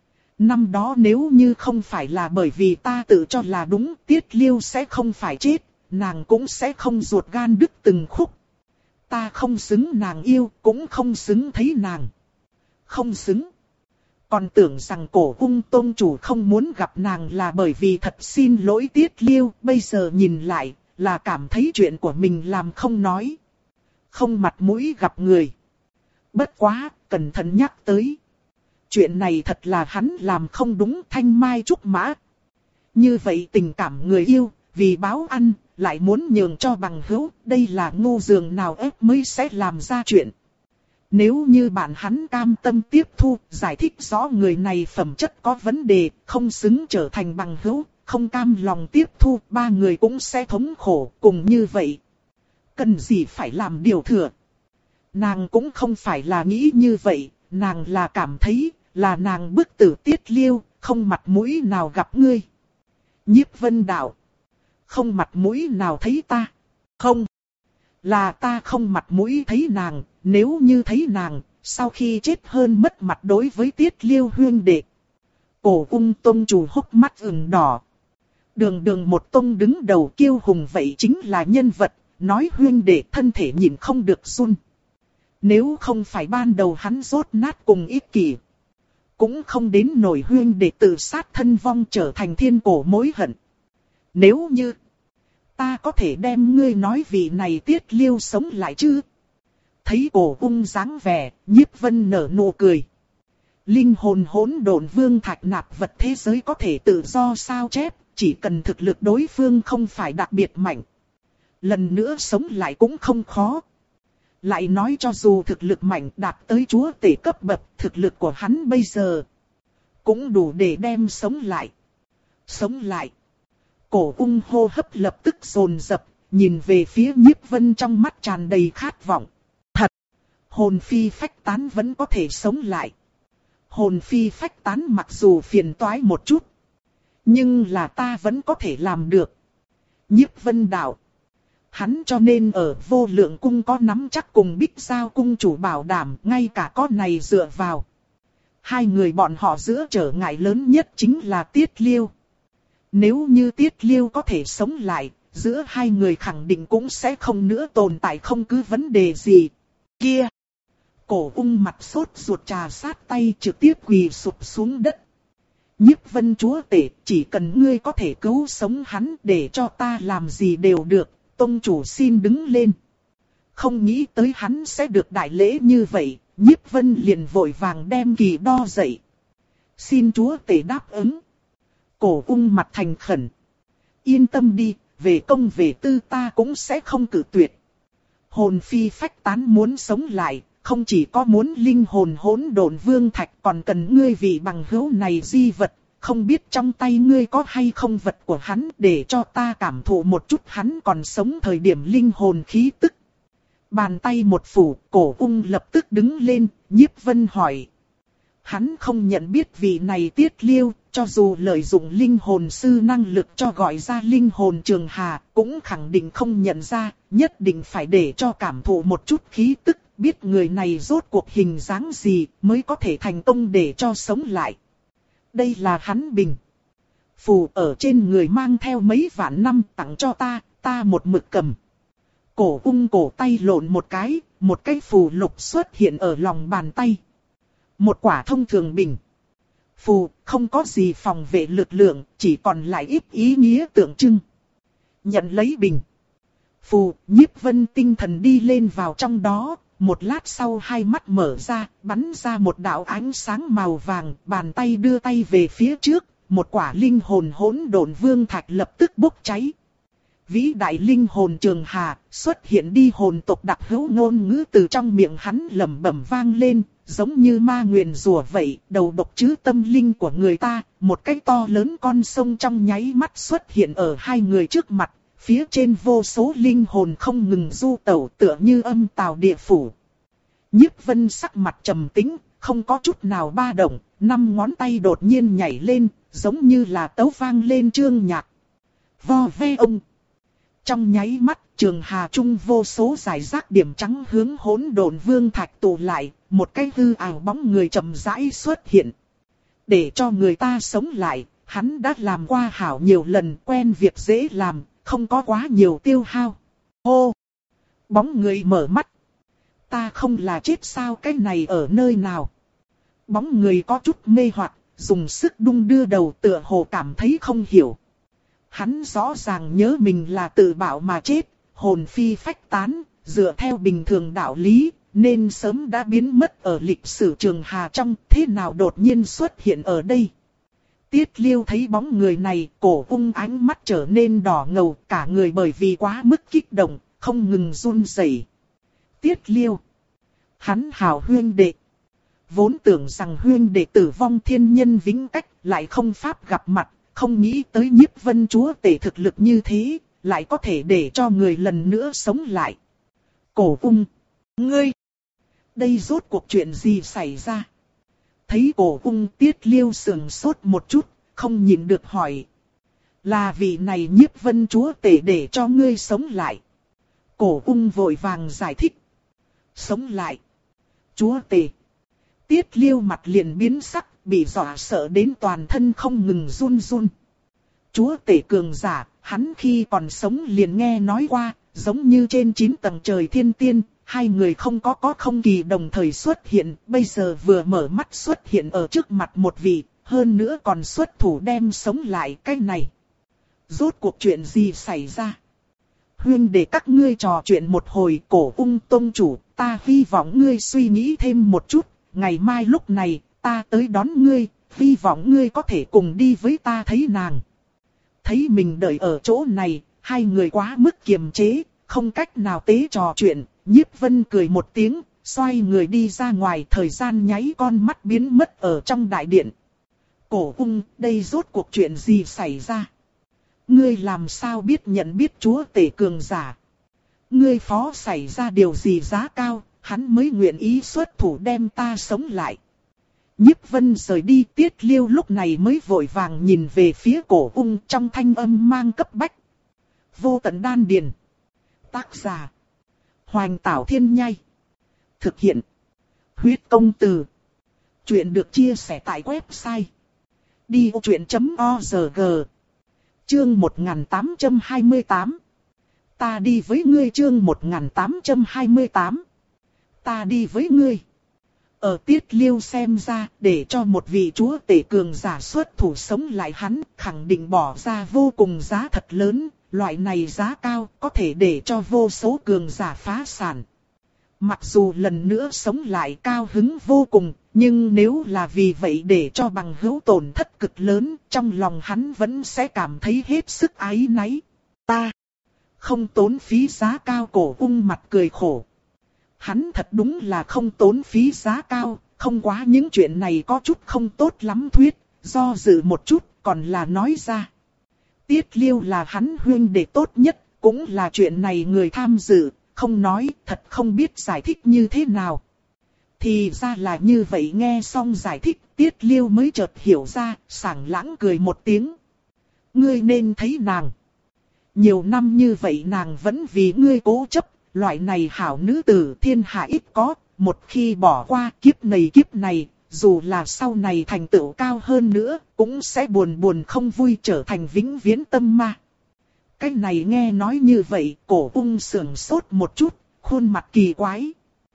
Năm đó nếu như không phải là bởi vì ta tự cho là đúng, Tiết Liêu sẽ không phải chết, nàng cũng sẽ không ruột gan đứt từng khúc. Ta không xứng nàng yêu, cũng không xứng thấy nàng. Không xứng. Còn tưởng rằng cổ ung tôn chủ không muốn gặp nàng là bởi vì thật xin lỗi Tiết Liêu, bây giờ nhìn lại, là cảm thấy chuyện của mình làm không nói. Không mặt mũi gặp người. Bất quá, cẩn thận nhắc tới. Chuyện này thật là hắn làm không đúng, thanh mai trúc mã. Như vậy tình cảm người yêu, vì báo ăn, lại muốn nhường cho bằng hữu, đây là ngu dường nào ép mới sẽ làm ra chuyện. Nếu như bạn hắn cam tâm tiếp thu, giải thích rõ người này phẩm chất có vấn đề, không xứng trở thành bằng hữu, không cam lòng tiếp thu, ba người cũng sẽ thống khổ, cùng như vậy. Cần gì phải làm điều thừa? Nàng cũng không phải là nghĩ như vậy, nàng là cảm thấy, là nàng bức tử Tiết Liêu, không mặt mũi nào gặp ngươi. Nhiếp Vân đạo. Không mặt mũi nào thấy ta. Không. Là ta không mặt mũi thấy nàng, nếu như thấy nàng, sau khi chết hơn mất mặt đối với Tiết Liêu huyên đệ. Cổ ung tôn chủ hốc mắt ửng đỏ. Đường đường một tông đứng đầu kiêu hùng vậy chính là nhân vật, nói huyên đệ thân thể nhìn không được run. Nếu không phải ban đầu hắn rốt nát cùng ích kỷ, cũng không đến nổi huyên đệ tự sát thân vong trở thành thiên cổ mối hận. Nếu như ta có thể đem ngươi nói vị này Tiết Liêu sống lại chứ? Thấy cổ ung dáng vẻ, Nhiếp Vân nở nụ cười. Linh hồn hỗn độn vương thạch nạp vật thế giới có thể tự do sao chép, chỉ cần thực lực đối phương không phải đặc biệt mạnh. Lần nữa sống lại cũng không khó. Lại nói cho dù thực lực mạnh đạt tới chúa tể cấp bậc, thực lực của hắn bây giờ cũng đủ để đem sống lại. Sống lại. Cổ ung hô hấp lập tức dồn dập, nhìn về phía Nhiếp Vân trong mắt tràn đầy khát vọng. Thật! Hồn phi phách tán vẫn có thể sống lại. Hồn phi phách tán mặc dù phiền toái một chút, nhưng là ta vẫn có thể làm được. Nhiếp Vân đạo. Hắn cho nên ở Vô Lượng Cung có nắm chắc cùng Bích Giao Cung chủ bảo đảm, ngay cả con này dựa vào. Hai người bọn họ giữa trở ngại lớn nhất chính là Tiết Liêu. Nếu như Tiết Liêu có thể sống lại, giữa hai người khẳng định cũng sẽ không nữa tồn tại không cứ vấn đề gì. Kia! Cổ ung mặt sốt ruột trà sát tay trực tiếp quỳ sụp xuống đất. Nhiếp Vân chúa tể, chỉ cần ngươi có thể cứu sống hắn để cho ta làm gì đều được. Tông chủ xin đứng lên. Không nghĩ tới hắn sẽ được đại lễ như vậy, Nhiếp Vân liền vội vàng đem kỳ đo dậy. Xin chúa tể đáp ứng. Cổ ung mặt thành khẩn. Yên tâm đi, về công về tư ta cũng sẽ không cự tuyệt. Hồn phi phách tán muốn sống lại, không chỉ có muốn linh hồn hỗn độn vương thạch còn cần ngươi vị bằng hữu này di vật. Không biết trong tay ngươi có hay không vật của hắn để cho ta cảm thụ một chút hắn còn sống thời điểm linh hồn khí tức. Bàn tay một phủ, cổ ung lập tức đứng lên, Nhiếp Vân hỏi. Hắn không nhận biết vị này Tiết Liêu, cho dù lợi dụng linh hồn sư năng lực cho gọi ra linh hồn Trường Hà, cũng khẳng định không nhận ra, nhất định phải để cho cảm thụ một chút khí tức, biết người này rốt cuộc hình dáng gì mới có thể thành công để cho sống lại. Đây là hắn bình. Phù ở trên người mang theo mấy vạn năm tặng cho ta, ta một mực cầm. Cổ ung cổ tay lộn một cái, một cái phù lục xuất hiện ở lòng bàn tay. Một quả thông thường bình. Phù không có gì phòng vệ lực lượng, chỉ còn lại ít ý nghĩa tượng trưng. Nhận lấy bình. Phù, Nhiếp Vân tinh thần đi lên vào trong đó. Một lát sau hai mắt mở ra, bắn ra một đạo ánh sáng màu vàng, bàn tay đưa tay về phía trước, một quả linh hồn hỗn độn vương thạch lập tức bốc cháy. Vĩ đại linh hồn Trường Hà, xuất hiện đi hồn tộc đặc hữu ngôn ngữ từ trong miệng hắn lẩm bẩm vang lên, giống như ma nguyền rủa vậy, đầu độc chứ tâm linh của người ta, một cái to lớn con sông trong nháy mắt xuất hiện ở hai người trước mặt. Phía trên vô số linh hồn không ngừng du tẩu tựa như âm tào địa phủ. Nhiếp Vân sắc mặt trầm tĩnh, không có chút nào ba động, năm ngón tay đột nhiên nhảy lên, giống như là tấu vang lên chương nhạc. Vo ve ông. Trong nháy mắt, trường hà trung vô số giải rác điểm trắng hướng hỗn độn vương thạch tụ lại, một cái hư ảo bóng người chậm rãi xuất hiện. Để cho người ta sống lại, hắn đã làm qua hảo nhiều lần, quen việc dễ làm, không có quá nhiều tiêu hao. Hô! Bóng người mở mắt. Ta không là chết sao, cái này ở nơi nào? Bóng người có chút mê hoặc, dùng sức đung đưa đầu tựa hồ cảm thấy không hiểu. Hắn rõ ràng nhớ mình là tự bạo mà chết, hồn phi phách tán, dựa theo bình thường đạo lý, nên sớm đã biến mất ở lịch sử trường hà trong, thế nào đột nhiên xuất hiện ở đây. Tiết Liêu thấy bóng người này, cổ ung ánh mắt trở nên đỏ ngầu, cả người bởi vì quá mức kích động, không ngừng run rẩy. Tiết Liêu, hắn hảo huyên đệ. Vốn tưởng rằng huyên đệ tử vong thiên nhân vĩnh cách, lại không pháp gặp mặt, không nghĩ tới Nhiếp Vân chúa tể thực lực như thế, lại có thể để cho người lần nữa sống lại. Cổ ung, ngươi, đây rốt cuộc chuyện gì xảy ra? Thấy cổ ung, Tiết Liêu sườn sốt một chút, không nhịn được hỏi. Là vị này Nhiếp Vân chúa tể để cho ngươi sống lại. Cổ ung vội vàng giải thích. Sống lại. Chúa tể. Tiết Liêu mặt liền biến sắc, bị dọa sợ đến toàn thân không ngừng run run. Chúa tể cường giả, hắn khi còn sống liền nghe nói qua, giống như trên chín tầng trời thiên tiên, hai người không có có không kỳ đồng thời xuất hiện, bây giờ vừa mở mắt xuất hiện ở trước mặt một vị, hơn nữa còn xuất thủ đem sống lại cái này. Rốt cuộc chuyện gì xảy ra? Huyên để các ngươi trò chuyện một hồi, cổ ung tông chủ, ta hy vọng ngươi suy nghĩ thêm một chút, ngày mai lúc này, ta tới đón ngươi, hy vọng ngươi có thể cùng đi với ta thấy nàng. Thấy mình đợi ở chỗ này, hai người quá mức kiềm chế, không cách nào tế trò chuyện, Nhiếp Vân cười một tiếng, xoay người đi ra ngoài, thời gian nháy con mắt biến mất ở trong đại điện. Cổ ung, đây rốt cuộc chuyện gì xảy ra? Ngươi làm sao biết nhận biết chúa tể cường giả? Ngươi phó xảy ra điều gì giá cao, hắn mới nguyện ý xuất thủ đem ta sống lại. Nhiếp Vân rời đi, Tiết Liêu lúc này mới vội vàng nhìn về phía cổ ung, trong thanh âm mang cấp bách. Vô tận đan điền. Tác giả. Hoành Tảo Thiên Nhai. Thực hiện. Huyết công từ. Chuyện được chia sẻ tại website. đi ô chuyện chấm org. Chương một nghìn tám trăm hai mươi tám. Ta đi với ngươi, chương một nghìn tám trăm hai mươi tám. Ta đi với ngươi. Ở Tiết Liêu xem ra, để cho một vị chúa tể cường giả xuất thủ sống lại hắn, khẳng định bỏ ra vô cùng giá thật lớn, loại này giá cao có thể để cho vô số cường giả phá sản. Mặc dù lần nữa sống lại cao hứng vô cùng, nhưng nếu là vì vậy để cho bằng hữu tổn thất cực lớn, trong lòng hắn vẫn sẽ cảm thấy hết sức áy náy. Ta không tốn phí giá cao, cổ ung mặt cười khổ. Hắn thật đúng là không tốn phí giá cao, không quá những chuyện này có chút không tốt lắm thuyết, do dự một chút còn là nói ra. Tiết Liêu là hắn huynh đệ tốt nhất, cũng là chuyện này người tham dự, không nói, thật không biết giải thích như thế nào. Thì ra là như vậy, nghe xong giải thích, Tiết Liêu mới chợt hiểu ra, sảng lãng cười một tiếng. Ngươi nên thấy nàng. Nhiều năm như vậy nàng vẫn vì ngươi cố chấp, loại này hảo nữ tử thiên hạ ít có, một khi bỏ qua kiếp này kiếp này, dù là sau này thành tựu cao hơn nữa, cũng sẽ buồn buồn không vui trở thành vĩnh viễn tâm ma. Cái này nghe nói như vậy, cổ ung sườn sốt một chút, khuôn mặt kỳ quái.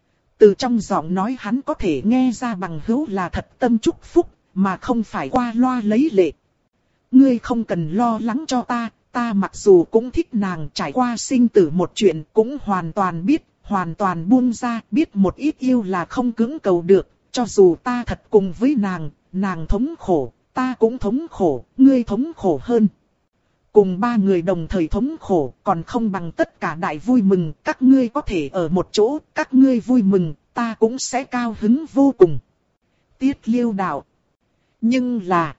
Từ trong giọng nói hắn có thể nghe ra bằng hữu là thật tâm chúc phúc, mà không phải qua loa lấy lệ. Ngươi không cần lo lắng cho ta, ta mặc dù cũng thích nàng, trải qua sinh tử một chuyện cũng hoàn toàn biết, hoàn toàn buông ra, biết một ít yêu là không cưỡng cầu được, cho dù ta thật cùng với nàng, nàng thống khổ, ta cũng thống khổ, ngươi thống khổ hơn. Cùng ba người đồng thời thống khổ, còn không bằng tất cả đại vui mừng, các ngươi có thể ở một chỗ, các ngươi vui mừng, ta cũng sẽ cao hứng vô cùng. Tiết Liêu đạo. Nhưng là,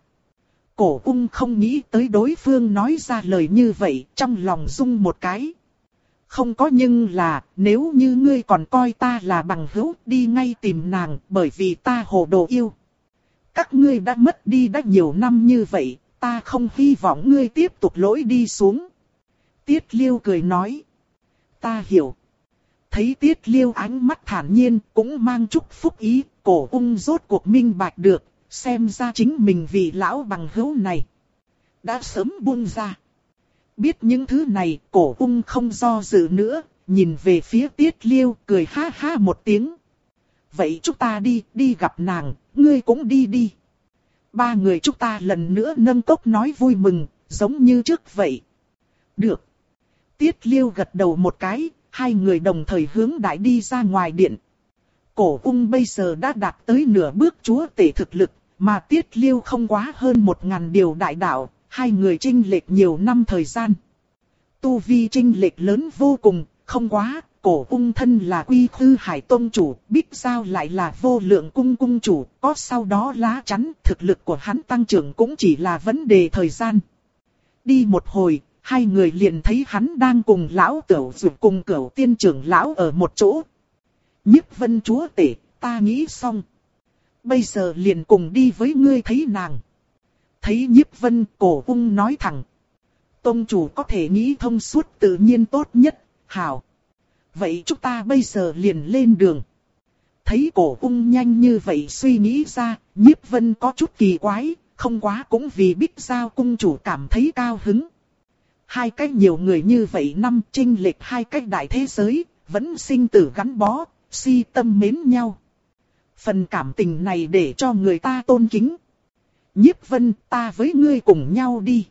cổ ung không nghĩ tới đối phương nói ra lời như vậy, trong lòng rung một cái. Không có nhưng là, nếu như ngươi còn coi ta là bằng hữu, đi ngay tìm nàng, bởi vì ta hồ đồ yêu. Các ngươi đã mất đi đã nhiều năm như vậy, ta không hy vọng ngươi tiếp tục lỗi đi xuống. Tiết Liêu cười nói. Ta hiểu. Thấy Tiết Liêu ánh mắt thản nhiên cũng mang chút phúc ý, Cổ Ung rốt cuộc minh bạch được, xem ra chính mình vì lão bằng hữu này đã sớm buông ra. Biết những thứ này, Cổ Ung không do dự nữa, nhìn về phía Tiết Liêu cười ha ha một tiếng. Vậy chúng ta đi, đi gặp nàng, ngươi cũng đi đi. Ba người chúng ta lần nữa nâng cốc nói vui mừng, giống như trước vậy. Được. Tiết Liêu gật đầu một cái, hai người đồng thời hướng đại đi ra ngoài điện. Cổ Ung bây giờ đã đạt tới nửa bước chúa tể thực lực, mà Tiết Liêu không quá hơn một ngàn điều đại đạo, hai người chênh lệch nhiều năm thời gian. Tu vi chênh lệch lớn vô cùng, không quá, Cổ Ung thân là Quy Khư Hải Tông chủ, Bích Giao lại là Vô Lượng Cung cung chủ, có sau đó lá chắn, thực lực của hắn tăng trưởng cũng chỉ là vấn đề thời gian. Đi một hồi, hai người liền thấy hắn đang cùng lão Tửu Dụ cùng Cửu Tiên trưởng lão ở một chỗ. Nhiếp Vân chúa tể, ta nghĩ xong. Bây giờ liền cùng đi với ngươi thấy nàng. Thấy Nhiếp Vân, Cổ Ung nói thẳng. Tông chủ có thể nghĩ thông suốt tự nhiên tốt nhất, hảo. Vậy chúng ta bây giờ liền lên đường. Thấy Cổ Ung nhanh như vậy suy nghĩ ra, Nhiếp Vân có chút kỳ quái, không quá cũng vì Bích Giao cung chủ cảm thấy cao hứng. Hai cách nhiều người như vậy năm chênh lệch hai cách đại thế giới, vẫn sinh tử gắn bó, si tâm mến nhau. Phần cảm tình này để cho người ta tôn kính. Nhiếp Vân, ta với ngươi cùng nhau đi.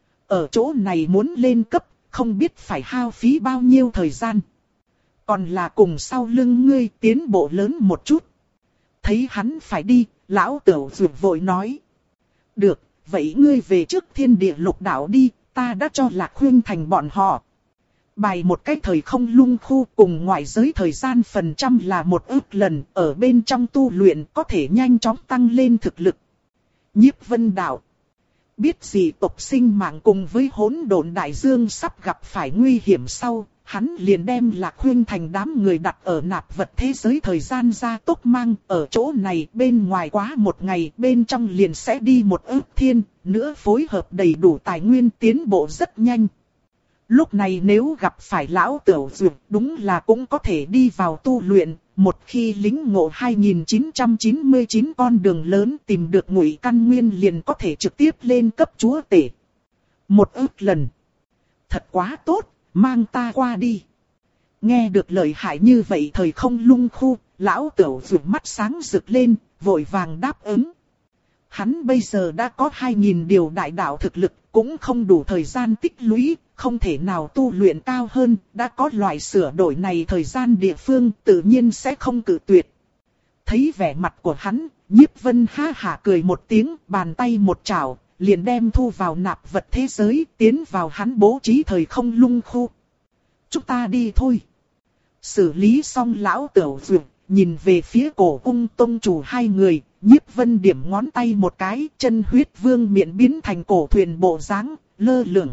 Ở chỗ này muốn lên cấp, không biết phải hao phí bao nhiêu thời gian. Còn là cùng sau lưng ngươi tiến bộ lớn một chút. Thấy hắn phải đi, lão Tửu Dụ vội nói. Được, vậy ngươi về trước Thiên Địa Lục Đạo đi, ta đã cho Lạc Huyên Thành bọn họ. Bài một cách thời không lung khu cùng ngoại giới thời gian phần trăm là một ước lần, ở bên trong tu luyện có thể nhanh chóng tăng lên thực lực. Nhiếp Vân đạo. Biết gì tộc sinh mạng cùng với hỗn độn đại dương sắp gặp phải nguy hiểm sau, hắn liền đem Lạc Huyên Thành đám người đặt ở nạp vật thế giới thời gian gia tốc mang, ở chỗ này bên ngoài quá một ngày, bên trong liền sẽ đi một ước thiên, nữa phối hợp đầy đủ tài nguyên tiến bộ rất nhanh. Lúc này nếu gặp phải lão Tửu Dụ, đúng là cũng có thể đi vào tu luyện, một khi lính ngộ hai nghìn chín trăm chín mươi chín con đường lớn tìm được Ngụy Căn Nguyên liền có thể trực tiếp lên cấp chúa tể. Một ước lần. Thật quá tốt, mang ta qua đi. Nghe được lời hại như vậy thời không lung khu, lão Tửu Dụ mắt sáng rực lên, vội vàng đáp ứng. Hắn bây giờ đã có hai nghìn điều đại đạo thực lực, cũng không đủ thời gian tích lũy, không thể nào tu luyện cao hơn, đã có loại sửa đổi này thời gian địa phương tự nhiên sẽ không cự tuyệt. Thấy vẻ mặt của hắn, Nhiếp Vân ha hả cười một tiếng, bàn tay một chảo, liền đem thu vào nạp vật thế giới, tiến vào hắn bố trí thời không lung khu. Chúng ta đi thôi. Xử lý xong lão Tửu Dụ, nhìn về phía Cổ Ung tông chủ hai người, Nhiếp Vân điểm ngón tay một cái, chân huyết vương miện biến thành cổ thuyền bộ dáng, lơ lửng.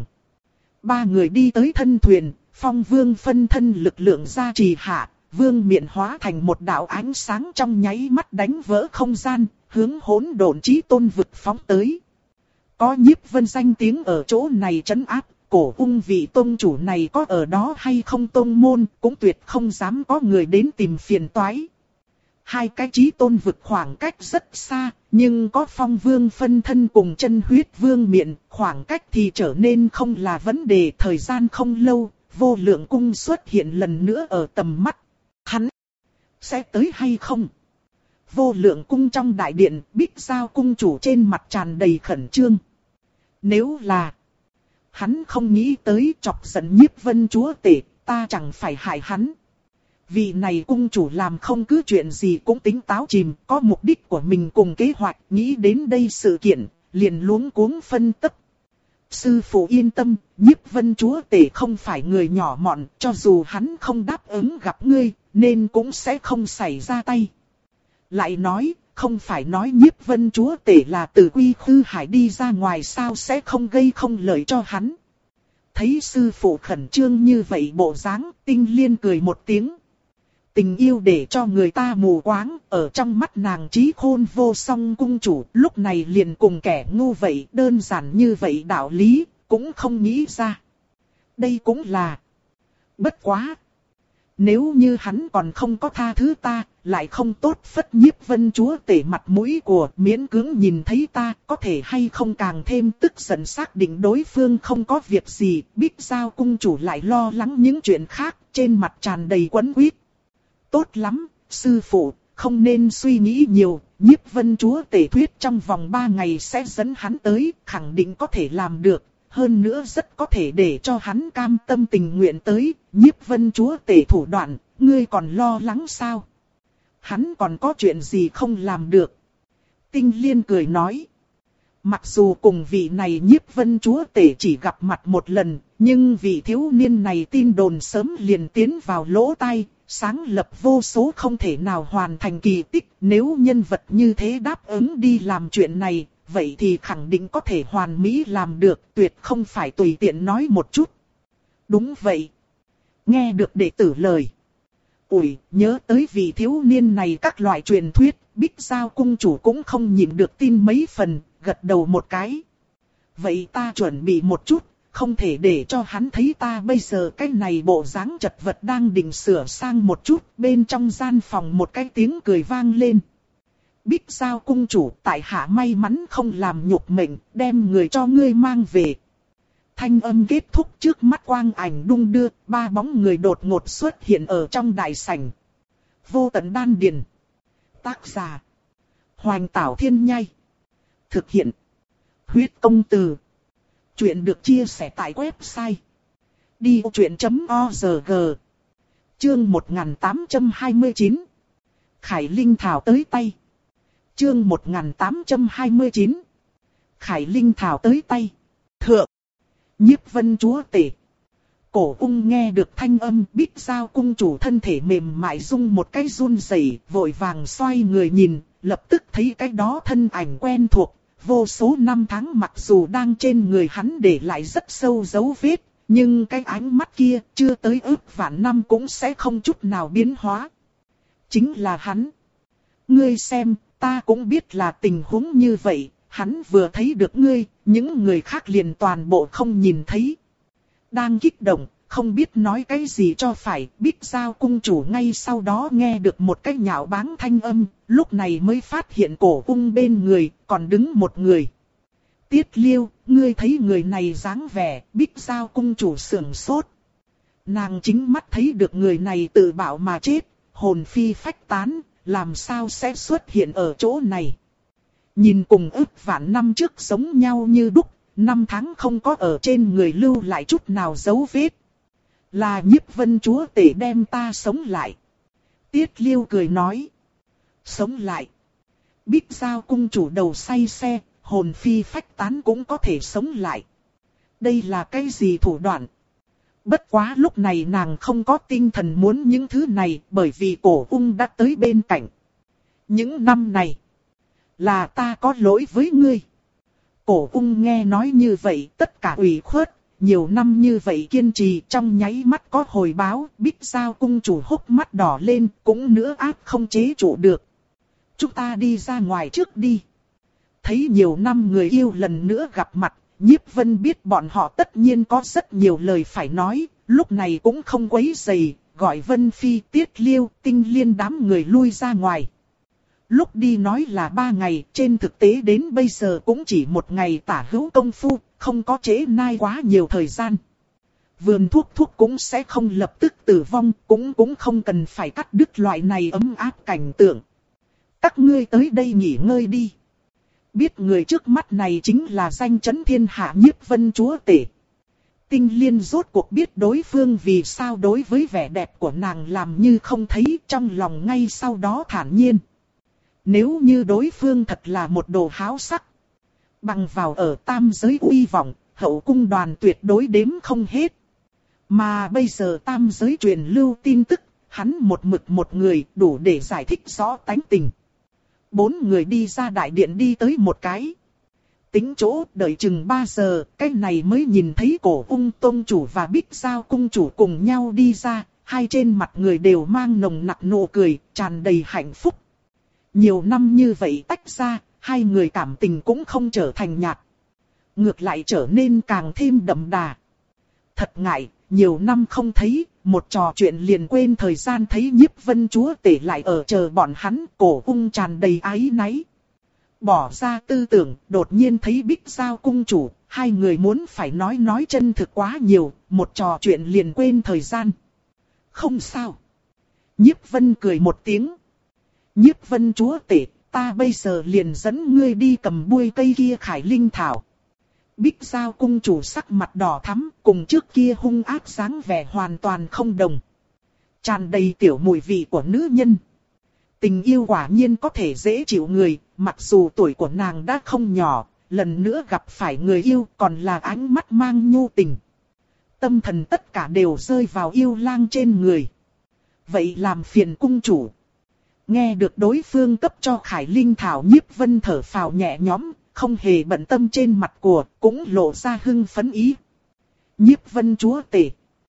Ba người đi tới thân thuyền, Phong Vương phân thân lực lượng gia trì hạ, vương miện hóa thành một đạo ánh sáng trong nháy mắt đánh vỡ không gian, hướng hỗn độn chí tôn vực phóng tới. Có Nhiếp Vân danh tiếng ở chỗ này trấn áp, Cổ Ung vị tôn chủ này có ở đó hay không tôn môn, cũng tuyệt không dám có người đến tìm phiền toái. Hai cái chí tôn vực khoảng cách rất xa, nhưng có Phong Vương phân thân cùng chân huyết vương miện, khoảng cách thì trở nên không là vấn đề. Thời gian không lâu, Vô Lượng Cung xuất hiện lần nữa ở tầm mắt. Hắn sẽ tới hay không? Vô Lượng Cung trong đại điện, Bích Giao cung chủ trên mặt tràn đầy khẩn trương. Nếu là hắn không nghĩ tới chọc giận Nhiếp Vân chúa tể, ta chẳng phải hại hắn. Vị này cung chủ làm không cứ chuyện gì cũng tính táo chìm, có mục đích của mình cùng kế hoạch, nghĩ đến đây sự kiện, liền luống cuống phân tích. Sư phụ yên tâm, Nhiếp Vân chúa tể không phải người nhỏ mọn, cho dù hắn không đáp ứng gặp ngươi, nên cũng sẽ không xảy ra tay. Lại nói, không phải nói Nhiếp Vân chúa tể là từ Quy Khư Hải đi ra ngoài sao sẽ không gây không lợi cho hắn. Thấy sư phụ khẩn trương như vậy bộ dáng, Tinh Liên cười một tiếng. Tình yêu để cho người ta mù quáng, ở trong mắt nàng trí khôn vô song cung chủ, lúc này liền cùng kẻ ngu vậy, đơn giản như vậy đạo lý, cũng không nghĩ ra. Đây cũng là. Bất quá. Nếu như hắn còn không có tha thứ ta, lại không tốt phất Nhiếp Vân chúa tể mặt mũi của miễn cưỡng nhìn thấy ta, có thể hay không càng thêm tức giận xác định đối phương không có việc gì, Bích Giao cung chủ lại lo lắng những chuyện khác, trên mặt tràn đầy quẫn quýt. Tốt lắm, sư phụ, không nên suy nghĩ nhiều, Nhiếp Vân chúa tể thuyết trong vòng ba ngày sẽ dẫn hắn tới, khẳng định có thể làm được. Hơn nữa rất có thể để cho hắn cam tâm tình nguyện tới, Nhiếp Vân chúa tể thủ đoạn, ngươi còn lo lắng sao? Hắn còn có chuyện gì không làm được? Tinh Liên cười nói. Mặc dù cùng vị này Nhiếp Vân chúa tể chỉ gặp mặt một lần, nhưng vị thiếu niên này tin đồn sớm liền tiến vào lỗ tai, sáng lập vô số không thể nào hoàn thành kỳ tích. Nếu nhân vật như thế đáp ứng đi làm chuyện này, vậy thì khẳng định có thể hoàn mỹ làm được, tuyệt không phải tùy tiện nói một chút. Đúng vậy. Nghe được đệ tử lời. Ủi, nhớ tới vị thiếu niên này các loại truyền thuyết, Bích Giao cung chủ cũng không nhịn được tin mấy phần, gật đầu một cái. Vậy ta chuẩn bị một chút, không thể để cho hắn thấy ta bây giờ cái này bộ dáng chật vật đang định sửa sang một chút, bên trong gian phòng một cái tiếng cười vang lên. Bích Giao cung chủ, tại hạ may mắn không làm nhục mệnh, đem người cho ngươi mang về. Thanh âm kết thúc, trước mắt quang ảnh đung đưa, ba bóng người đột ngột xuất hiện ở trong đại sảnh. Vô Tận Đan Điền. Tác giả. Hoành Tảo Thiên Nhai. Thực hiện. Huyết Công Từ. Chuyện được chia sẻ tại website đi vô chuyện chấm org. Chương một nghìn tám trăm hai mươi chín. Khải Linh Thảo tới tay. Chương một nghìn tám trăm hai mươi chín. Khải Linh Thảo tới tay. Thượng. Nhiếp Vân chúa tể. Cổ Ung nghe được thanh âm, Bích Giao cung chủ thân thể mềm mại rung một cái run rẩy, vội vàng xoay người nhìn, lập tức thấy cái đó thân ảnh quen thuộc. Vô số năm tháng mặc dù đang trên người hắn để lại rất sâu dấu vết, nhưng cái ánh mắt kia chưa tới ước vạn năm cũng sẽ không chút nào biến hóa. Chính là hắn. Ngươi xem, ta cũng biết là tình huống như vậy, hắn vừa thấy được ngươi, những người khác liền toàn bộ không nhìn thấy. Đang kích động, không biết nói cái gì cho phải, Bích Giao cung chủ ngay sau đó nghe được một cái nhạo báng thanh âm, lúc này mới phát hiện Cổ Ung bên người, còn đứng một người. Tiết Liêu, ngươi thấy người này dáng vẻ, Bích Giao cung chủ sưởng sốt. Nàng chính mắt thấy được người này tự bạo mà chết, hồn phi phách tán, làm sao sẽ xuất hiện ở chỗ này. Nhìn cùng ức vạn năm trước giống nhau như đúc, năm tháng không có ở trên người lưu lại chút nào dấu vết. Là Nhiếp Vân chúa tể đem ta sống lại. Tiết Liêu cười nói. Sống lại. Bích Giao cung chủ đầu say xe, hồn phi phách tán cũng có thể sống lại. Đây là cái gì thủ đoạn? Bất quá lúc này nàng không có tinh thần muốn những thứ này, bởi vì Cổ Ung đã tới bên cạnh. Những năm này, là ta có lỗi với ngươi. Cổ Ung nghe nói như vậy, tất cả ủy khuất, nhiều năm như vậy kiên trì, trong nháy mắt có hồi báo, Bích Giao cung chủ hốc mắt đỏ lên, cũng nữa áp không chế trụ được. Chúng ta đi ra ngoài trước đi. Thấy nhiều năm người yêu lần nữa gặp mặt, Nhiếp Vân biết bọn họ tất nhiên có rất nhiều lời phải nói, lúc này cũng không quấy rầy, gọi Vân Phi, Tiết Liêu, Tinh Liên đám người lui ra ngoài. Lúc đi nói là ba ngày, trên thực tế đến bây giờ cũng chỉ một ngày tả hữu công phu, không có trễ nai quá nhiều thời gian. Vườn thuốc thuốc cũng sẽ không lập tức tử vong, cũng cũng không cần phải cắt đứt loại này ấm áp cảnh tượng. Các ngươi tới đây nghỉ ngơi đi. Biết người trước mắt này chính là danh chấn thiên hạ Nhiếp Vân chúa tể. Tinh Liên rốt cuộc biết đối phương vì sao đối với vẻ đẹp của nàng làm như không thấy, trong lòng ngay sau đó thản nhiên. Nếu như đối phương thật là một đồ háo sắc, bằng vào ở tam giới uy vọng, hậu cung đoàn tuyệt đối đếm không hết. Mà bây giờ tam giới truyền lưu tin tức, hắn một mực một người đủ để giải thích rõ tánh tình. Bốn người đi ra đại điện đi tới một cái. Tính chỗ đợi chừng ba giờ, cái này mới nhìn thấy Cổ Ung tông chủ và Bích Giao cung chủ cùng nhau đi ra, hai trên mặt người đều mang nồng nặc nụ cười, tràn đầy hạnh phúc. Nhiều năm như vậy tách ra, hai người cảm tình cũng không trở thành nhạt. Ngược lại trở nên càng thêm đậm đà. Thật ngại, nhiều năm không thấy, một trò chuyện liền quên thời gian thấy Nhiếp Vân chúa tể lại ở chờ bọn hắn, cổ ung tràn đầy áy náy. Bỏ ra tư tưởng, đột nhiên thấy Bích Giao cung chủ, hai người muốn phải nói nói chân thực quá nhiều, một trò chuyện liền quên thời gian. Không sao. Nhiếp Vân cười một tiếng. Nhiếp Vân chúa tể, ta bây giờ liền dẫn ngươi đi cầm buôi cây kia khải linh thảo. Bích Giao cung chủ sắc mặt đỏ thắm, cùng trước kia hung ác dáng vẻ hoàn toàn không đồng. Tràn đầy tiểu mùi vị của nữ nhân. Tình yêu quả nhiên có thể dễ chịu người, mặc dù tuổi của nàng đã không nhỏ, lần nữa gặp phải người yêu còn là ánh mắt mang nhu tình. Tâm thần tất cả đều rơi vào yêu lang trên người. Vậy làm phiền cung chủ. Nghe được đối phương cấp cho khải linh thảo, Nhiếp Vân thở phào nhẹ nhõm, không hề bận tâm trên mặt của, cũng lộ ra hưng phấn ý. Nhiếp Vân chúa tể.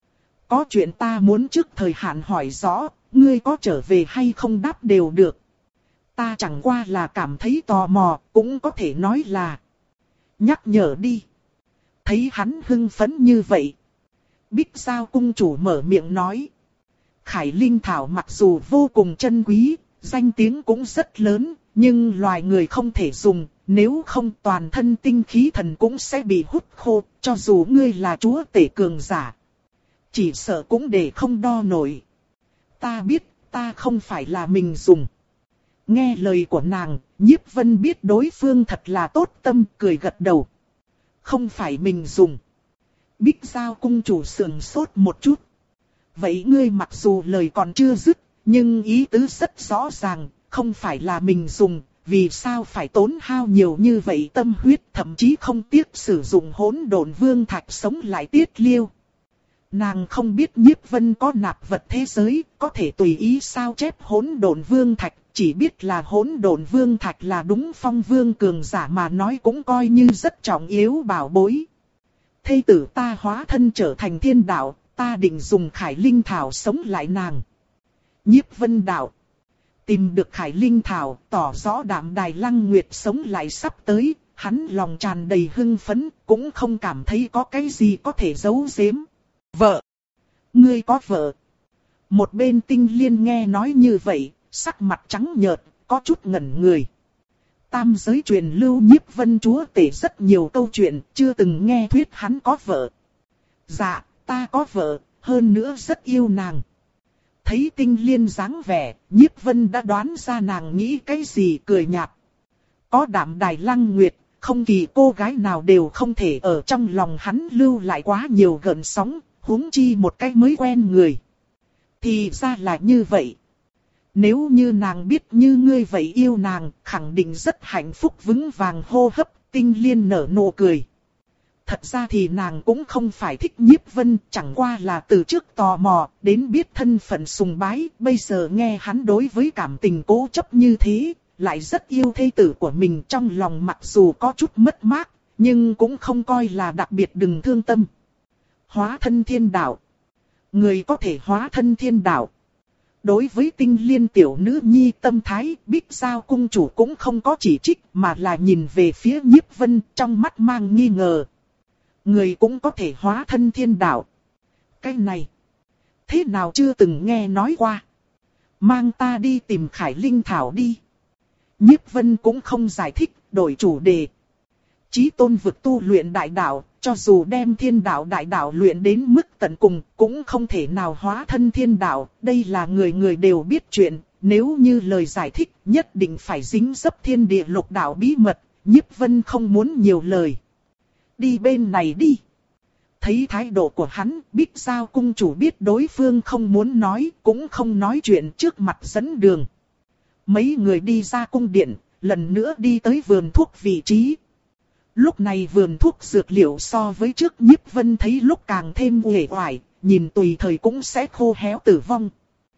Có chuyện ta muốn trước thời hạn hỏi rõ, ngươi có trở về hay không đáp đều được. Ta chẳng qua là cảm thấy tò mò, cũng có thể nói là. Nhắc nhở đi. Thấy hắn hưng phấn như vậy. Bích Giao cung chủ mở miệng nói. Khải linh thảo mặc dù vô cùng chân quý, danh tiếng cũng rất lớn, nhưng loài người không thể dùng, nếu không toàn thân tinh khí thần cũng sẽ bị hút khô, cho dù ngươi là chúa tể cường giả. Chỉ sợ cũng để không đo nổi. Ta biết, ta không phải là mình dùng. Nghe lời của nàng, Nhiếp Vân biết đối phương thật là tốt tâm, cười gật đầu. Không phải mình dùng. Bích Giao cung chủ sườn sốt một chút. Vậy ngươi mặc dù lời còn chưa dứt, nhưng ý tứ rất rõ ràng, không phải là mình dùng, vì sao phải tốn hao nhiều như vậy tâm huyết, thậm chí không tiếc sử dụng hỗn độn vương thạch sống lại tiết liêu. Nàng không biết Nhiếp Vân có nạp vật thế giới, có thể tùy ý sao chép hỗn độn vương thạch, chỉ biết là hỗn độn vương thạch là đúng phong vương cường giả mà nói cũng coi như rất trọng yếu bảo bối. Thê tử ta hóa thân trở thành thiên đạo, ta định dùng khải linh thảo sống lại nàng. Nhiếp Vân đạo. Tìm được khải linh thảo, tỏ rõ Đạm Đài Lăng Nguyệt sống lại sắp tới, hắn lòng tràn đầy hưng phấn, cũng không cảm thấy có cái gì có thể giấu giếm. Vợ! Ngươi có vợ! Một bên Tinh Liên nghe nói như vậy, sắc mặt trắng nhợt, có chút ngẩn người. Tam giới truyền lưu Nhiếp Vân chúa tể rất nhiều câu chuyện, chưa từng nghe thuyết hắn có vợ. Dạ, ta có vợ, hơn nữa rất yêu nàng. Thấy Tinh Liên dáng vẻ, Nhiếp Vân đã đoán ra nàng nghĩ cái gì, cười nhạt. Có Đạm Đài Lăng Nguyệt, không kỳ cô gái nào đều không thể ở trong lòng hắn lưu lại quá nhiều gợn sóng, huống chi một cái mới quen người. Thì ra là như vậy. Nếu như nàng biết như ngươi vậy yêu nàng, khẳng định rất hạnh phúc vững vàng hô hấp. Tinh Liên nở nụ cười. Thật ra thì nàng cũng không phải thích Nhiếp Vân, chẳng qua là từ trước tò mò, đến biết thân phận sùng bái, bây giờ nghe hắn đối với cảm tình cố chấp như thế, lại rất yêu thê tử của mình, trong lòng mặc dù có chút mất mát, nhưng cũng không coi là đặc biệt đừng thương tâm. Hóa thân thiên đạo. Người có thể hóa thân thiên đạo. Đối với Tinh Liên tiểu nữ nhi tâm thái, Bích Giao cung chủ cũng không có chỉ trích, mà là nhìn về phía Nhiếp Vân, trong mắt mang nghi ngờ. Người cũng có thể hóa thân thiên đạo. Cái này, thế nào chưa từng nghe nói qua. Mang ta đi tìm Khải Linh Thảo đi. Nhiếp Vân cũng không giải thích, đổi chủ đề. Chí tôn vực tu luyện đại đạo, cho dù đem thiên đạo đại đạo luyện đến mức tận cùng, cũng không thể nào hóa thân thiên đạo. Đây là người người đều biết chuyện, nếu như lời giải thích nhất định phải dính dấp thiên địa lục đạo bí mật, Nhiếp Vân không muốn nhiều lời. Đi bên này đi. Thấy thái độ của hắn, Bích Giao cung chủ biết đối phương không muốn nói, cũng không nói chuyện, trước mặt dẫn đường. Mấy người đi ra cung điện, lần nữa đi tới vườn thuốc vị trí. Lúc này vườn thuốc dược liệu so với trước Nhiếp Vân thấy lúc càng thêm uể oải, nhìn tùy thời cũng sẽ khô héo tử vong.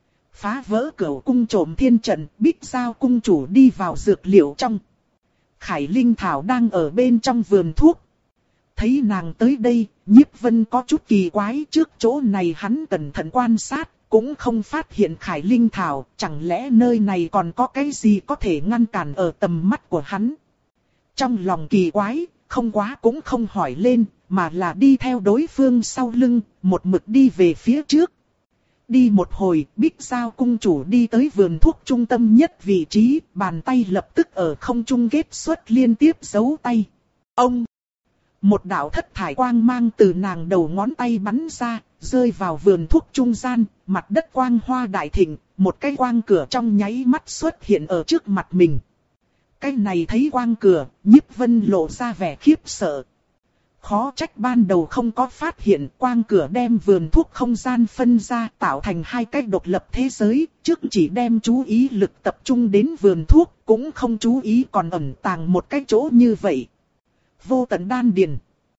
Phá vỡ cửu cung trộm thiên trận, Bích Giao cung chủ đi vào dược liệu trong. Khải Linh Thảo đang ở bên trong vườn thuốc. Thấy nàng tới đây, Nhiếp Vân có chút kỳ quái, trước chỗ này hắn cẩn thận quan sát, cũng không phát hiện Khải Linh Thảo, chẳng lẽ nơi này còn có cái gì có thể ngăn cản ở tầm mắt của hắn. Trong lòng kỳ quái, không quá cũng không hỏi lên, mà là đi theo đối phương sau lưng, một mực đi về phía trước. Đi một hồi, Bích Giao cung chủ đi tới vườn thuốc trung tâm nhất vị trí, bàn tay lập tức ở không trung kết xuất liên tiếp dấu tay. Ông! Một đạo thất thải quang mang từ nàng đầu ngón tay bắn ra, rơi vào vườn thuốc trung gian, mặt đất quang hoa đại thịnh, một cái quang cửa trong nháy mắt xuất hiện ở trước mặt mình. Cái này thấy quang cửa, Nhiếp Vân lộ ra vẻ khiếp sợ. Khó trách ban đầu không có phát hiện quang cửa đem vườn thuốc không gian phân ra tạo thành hai cái độc lập thế giới, trước chỉ đem chú ý lực tập trung đến vườn thuốc, cũng không chú ý còn ẩn tàng một cái chỗ như vậy. Vô tận đan điền.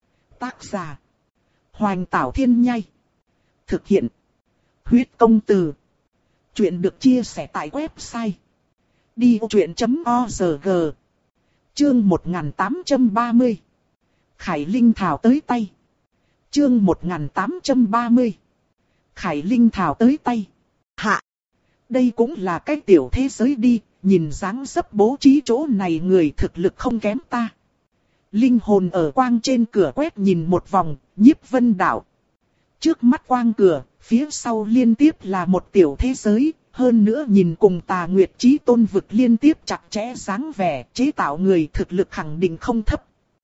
Tác giả: Hoành Tảo Thiên Nhai. Thực hiện: Huyết Công Từ. Chuyện được chia sẻ tại website đi ô chuyện chấm org. Chương một nghìn tám trăm ba mươi. Khải Linh Thảo tới tay. Chương một nghìn tám trăm ba mươi. Khải Linh Thảo tới tay. Hạ! Đây cũng là cái tiểu thế giới đi, nhìn dáng dấp bố trí chỗ này người thực lực không kém ta. Linh hồn ở quang trên cửa quét nhìn một vòng, Nhiếp Vân đạo. Trước mắt quang cửa, phía sau liên tiếp là một tiểu thế giới, hơn nữa nhìn cùng Tà Nguyệt Chí Tôn vực liên tiếp chặt chẽ dáng vẻ, chế tạo người thực lực khẳng định không thấp.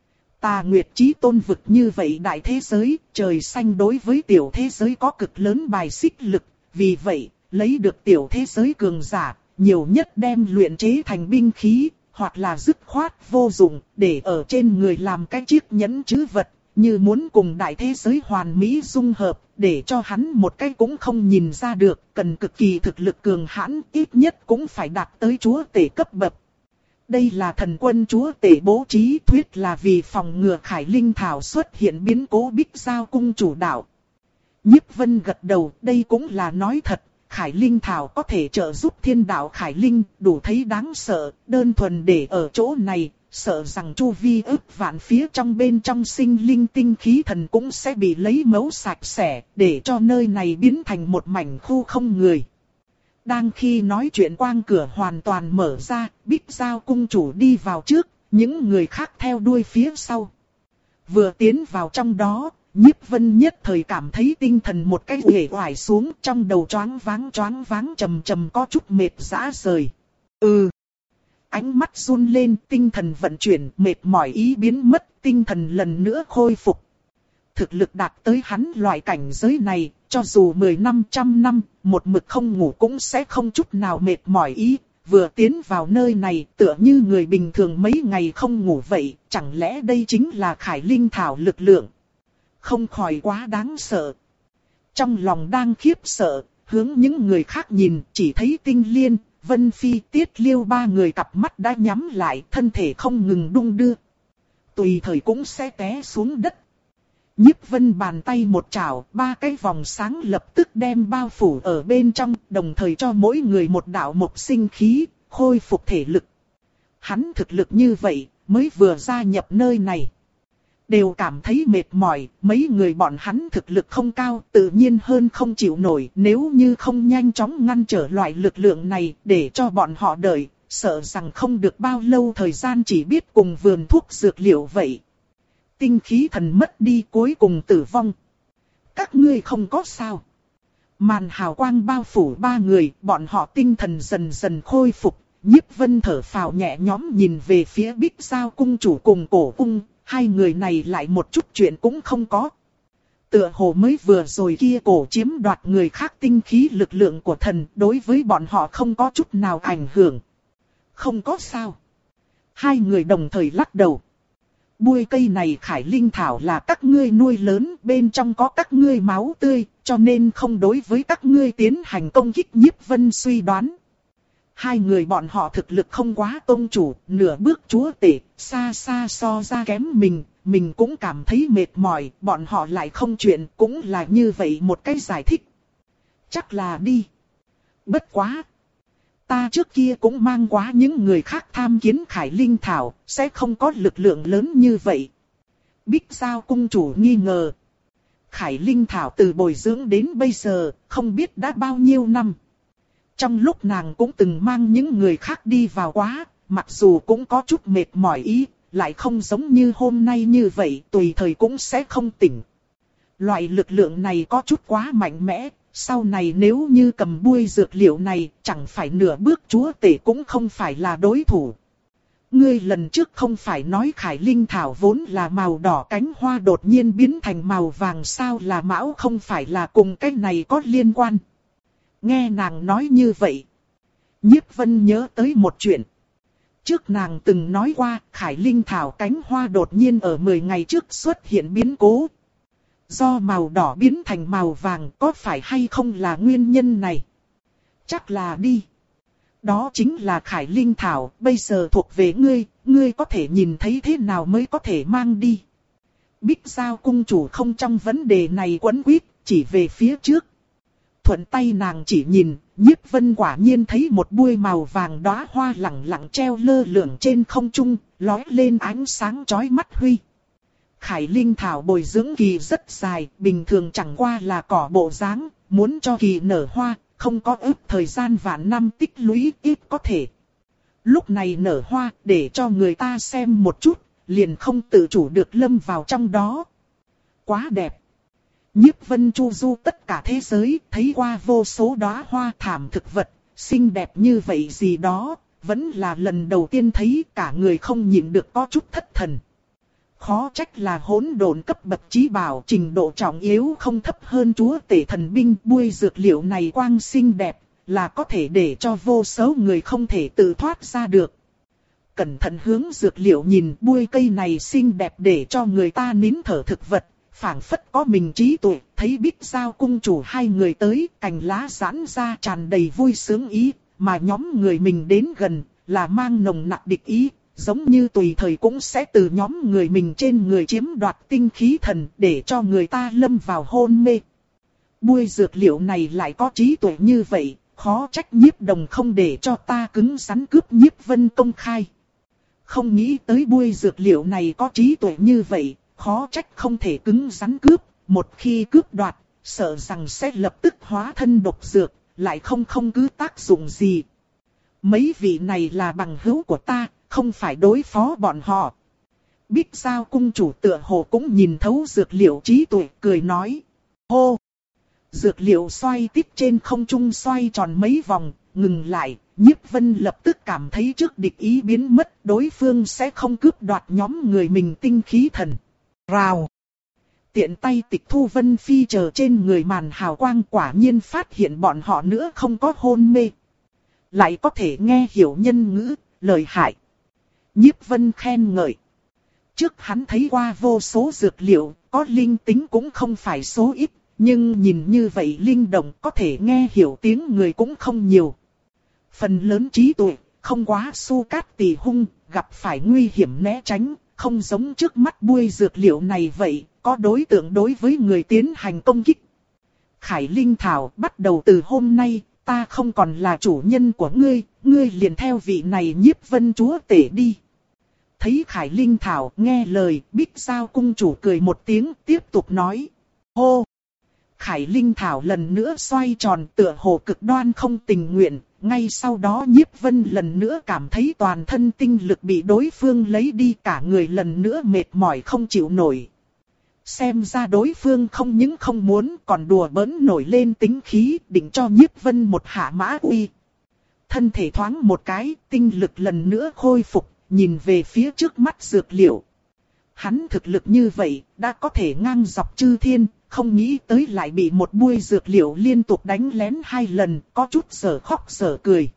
Tà Nguyệt Chí Tôn vực như vậy đại thế giới, trời xanh đối với tiểu thế giới có cực lớn bài xích lực, vì vậy, lấy được tiểu thế giới cường giả, nhiều nhất đem luyện chế thành binh khí, hoặc là dứt khoát vô dụng, để ở trên người làm cái chiếc nhẫn trữ vật, như muốn cùng đại thế giới hoàn mỹ dung hợp, để cho hắn một cái cũng không nhìn ra được, cần cực kỳ thực lực cường hãn, ít nhất cũng phải đạt tới chúa tể cấp bậc. Đây là thần quân chúa tể bố trí thuyết là vì phòng ngừa Khải Linh Thảo xuất hiện biến cố Bích Giao cung chủ đạo. Nhiếp Vân gật đầu, đây cũng là nói thật, Khải Linh Thảo có thể trợ giúp thiên đạo Khải Linh, đủ thấy đáng sợ, đơn thuần để ở chỗ này, sợ rằng chu vi ức vạn phía trong bên trong sinh linh tinh khí thần cũng sẽ bị lấy mẫu sạch sẽ, để cho nơi này biến thành một mảnh khu không người. Đang khi nói chuyện quang cửa hoàn toàn mở ra, Bích Giao cung chủ đi vào trước, những người khác theo đuôi phía sau. Vừa tiến vào trong đó, Nhiếp Vân nhất thời cảm thấy tinh thần một cái uể oải xuống, trong đầu choáng váng choáng váng trầm trầm có chút mệt rã rời. Ừ. Ánh mắt run lên, tinh thần vận chuyển, mệt mỏi ý biến mất, tinh thần lần nữa khôi phục. Thực lực đạt tới hắn loại cảnh giới này, cho dù mười năm trăm năm, một mực không ngủ cũng sẽ không chút nào mệt mỏi ý. Vừa tiến vào nơi này tựa như người bình thường mấy ngày không ngủ vậy, chẳng lẽ đây chính là Khải Linh Thảo lực lượng? Không khỏi quá đáng sợ. Trong lòng đang khiếp sợ, hướng những người khác nhìn, chỉ thấy Tinh Liên, Vân Phi, Tiết Liêu ba người cặp mắt đã nhắm lại, thân thể không ngừng đung đưa. Tùy thời cũng sẽ té xuống đất. Nhiếp Vân bàn tay một chảo, ba cái vòng sáng lập tức đem bao phủ ở bên trong, đồng thời cho mỗi người một đạo mộc sinh khí, khôi phục thể lực. Hắn thực lực như vậy, mới vừa gia nhập nơi này. Đều cảm thấy mệt mỏi, mấy người bọn hắn thực lực không cao, tự nhiên hơn không chịu nổi. Nếu như không nhanh chóng ngăn trở loại lực lượng này, để cho bọn họ đợi, sợ rằng không được bao lâu thời gian chỉ biết cùng vườn thuốc dược liệu vậy. Tinh khí thần mất đi cuối cùng tử vong. Các ngươi không có sao. Màn hào quang bao phủ ba người, bọn họ tinh thần dần dần khôi phục. Nhiếp Vân thở phào nhẹ nhõm nhìn về phía Bích Giao cung chủ cùng Cổ cung. Hai người này lại một chút chuyện cũng không có. Tựa hồ mới vừa rồi kia cổ chiếm đoạt người khác tinh khí lực lượng của thần, đối với bọn họ không có chút nào ảnh hưởng. Không có sao. Hai người đồng thời lắc đầu. Bụi cây này Khải Linh Thảo là các ngươi nuôi lớn, bên trong có các ngươi máu tươi, cho nên không đối với các ngươi tiến hành công kích. Nhiếp Vân suy đoán. Hai người bọn họ thực lực không quá tôn chủ, nửa bước chúa tể, xa xa so ra kém mình, mình cũng cảm thấy mệt mỏi, bọn họ lại không chuyện, cũng là như vậy một cái giải thích. Chắc là đi. Bất quá. Ta trước kia cũng mang quá những người khác tham kiến Khải Linh Thảo, sẽ không có lực lượng lớn như vậy. Bích Giao cung chủ nghi ngờ. Khải Linh Thảo từ bồi dưỡng đến bây giờ, không biết đã bao nhiêu năm. Trong lúc nàng cũng từng mang những người khác đi vào quá, mặc dù cũng có chút mệt mỏi ý, lại không giống như hôm nay như vậy, tùy thời cũng sẽ không tỉnh. Loại lực lượng này có chút quá mạnh mẽ, sau này nếu như cầm buôi dược liệu này, chẳng phải nửa bước chúa tể cũng không phải là đối thủ. Ngươi lần trước không phải nói Khải Linh Thảo vốn là màu đỏ cánh hoa đột nhiên biến thành màu vàng sao, là mão không phải là cùng cái này có liên quan. Nghe nàng nói như vậy, Nhiếp Vân nhớ tới một chuyện. Trước nàng từng nói qua Khải Linh Thảo cánh hoa đột nhiên ở mười ngày trước xuất hiện biến cố. Do màu đỏ biến thành màu vàng, có phải hay không là nguyên nhân này? Chắc là đi. Đó chính là Khải Linh Thảo, bây giờ thuộc về ngươi, ngươi có thể nhìn thấy thế nào mới có thể mang đi. Bích Giao cung chủ không trong vấn đề này quấn quýt, chỉ về phía trước. Thuận tay nàng chỉ nhìn, Nhiếp Vân quả nhiên thấy một bụi màu vàng đóa hoa lẳng lặng treo lơ lửng trên không trung, lóe lên ánh sáng chói mắt huy. Khải Linh Thảo bồi dưỡng kỳ rất dài, bình thường chẳng qua là cỏ bộ dáng, muốn cho kỳ nở hoa, không có ước thời gian vạn năm tích lũy ít có thể. Lúc này nở hoa, để cho người ta xem một chút, liền không tự chủ được lâm vào trong đó. Quá đẹp. Nhiếp Vân chu du tất cả thế giới, thấy qua vô số đóa hoa thảm thực vật, xinh đẹp như vậy gì đó, vẫn là lần đầu tiên thấy, cả người không nhịn được có chút thất thần. Khó trách là hỗn độn cấp bậc chí bảo, trình độ trọng yếu không thấp hơn chúa tể thần binh. Buôi dược liệu này quang xinh đẹp, là có thể để cho vô số người không thể tự thoát ra được. Cẩn thận hướng dược liệu nhìn, buôi cây này xinh đẹp để cho người ta nín thở thực vật, phảng phất có mình trí tuệ. Thấy Bích Giao cung chủ hai người tới, cành lá giãn ra tràn đầy vui sướng ý, mà nhóm người mình đến gần là mang nồng nặc địch ý. Giống như tùy thời cũng sẽ từ nhóm người mình trên người chiếm đoạt tinh khí thần, để cho người ta lâm vào hôn mê. Buôi dược liệu này lại có trí tuệ như vậy, khó trách Nhiếp Đồng không để cho ta cứng rắn cướp Nhiếp Vân công khai. Không nghĩ tới buôi dược liệu này có trí tuệ như vậy, khó trách không thể cứng rắn cướp, một khi cướp đoạt, sợ rằng sẽ lập tức hóa thân độc dược, lại không không cứ tác dụng gì. Mấy vị này là bằng hữu của ta, không phải đối phó bọn họ. Bích Giao cung chủ tựa hồ cũng nhìn thấu dược liệu trí tuệ, cười nói. Hô! Dược liệu xoay tít trên không trung xoay tròn mấy vòng, ngừng lại. Nhiếp Vân lập tức cảm thấy trước địch ý biến mất, đối phương sẽ không cướp đoạt nhóm người mình tinh khí thần. Rào! Tiện tay Tịch Thu Vân Phi chờ trên người màn hào quang, quả nhiên phát hiện bọn họ nữa không có hôn mê. Lại có thể nghe hiểu nhân ngữ, lời hại. Nhiếp Vân khen ngợi. Trước hắn thấy qua vô số dược liệu, có linh tính cũng không phải số ít, nhưng nhìn như vậy linh động có thể nghe hiểu tiếng người cũng không nhiều. Phần lớn trí tuệ, không quá su cát tỳ hung, gặp phải nguy hiểm né tránh, không giống trước mắt buôi dược liệu này vậy, có đối tượng đối với người tiến hành công kích. Khải Linh Thảo, bắt đầu từ hôm nay, ta không còn là chủ nhân của ngươi, ngươi liền theo vị này Nhiếp Vân chúa tể đi. Thấy Khải Linh Thảo nghe lời, Bích Giao cung chủ cười một tiếng, tiếp tục nói. Hô! Khải Linh Thảo lần nữa xoay tròn, tựa hồ cực đoan không tình nguyện. Ngay sau đó Nhiếp Vân lần nữa cảm thấy toàn thân tinh lực bị đối phương lấy đi, cả người lần nữa mệt mỏi không chịu nổi. Xem ra đối phương không những không muốn, còn đùa bỡn nổi lên tính khí, định cho Nhiếp Vân một hạ mã uy. Thân thể thoáng một cái, tinh lực lần nữa khôi phục, nhìn về phía trước mắt dược liệu. Hắn thực lực như vậy, đã có thể ngang dọc chư thiên, không nghĩ tới lại bị một buôi dược liệu liên tục đánh lén hai lần, có chút sở khóc sở cười.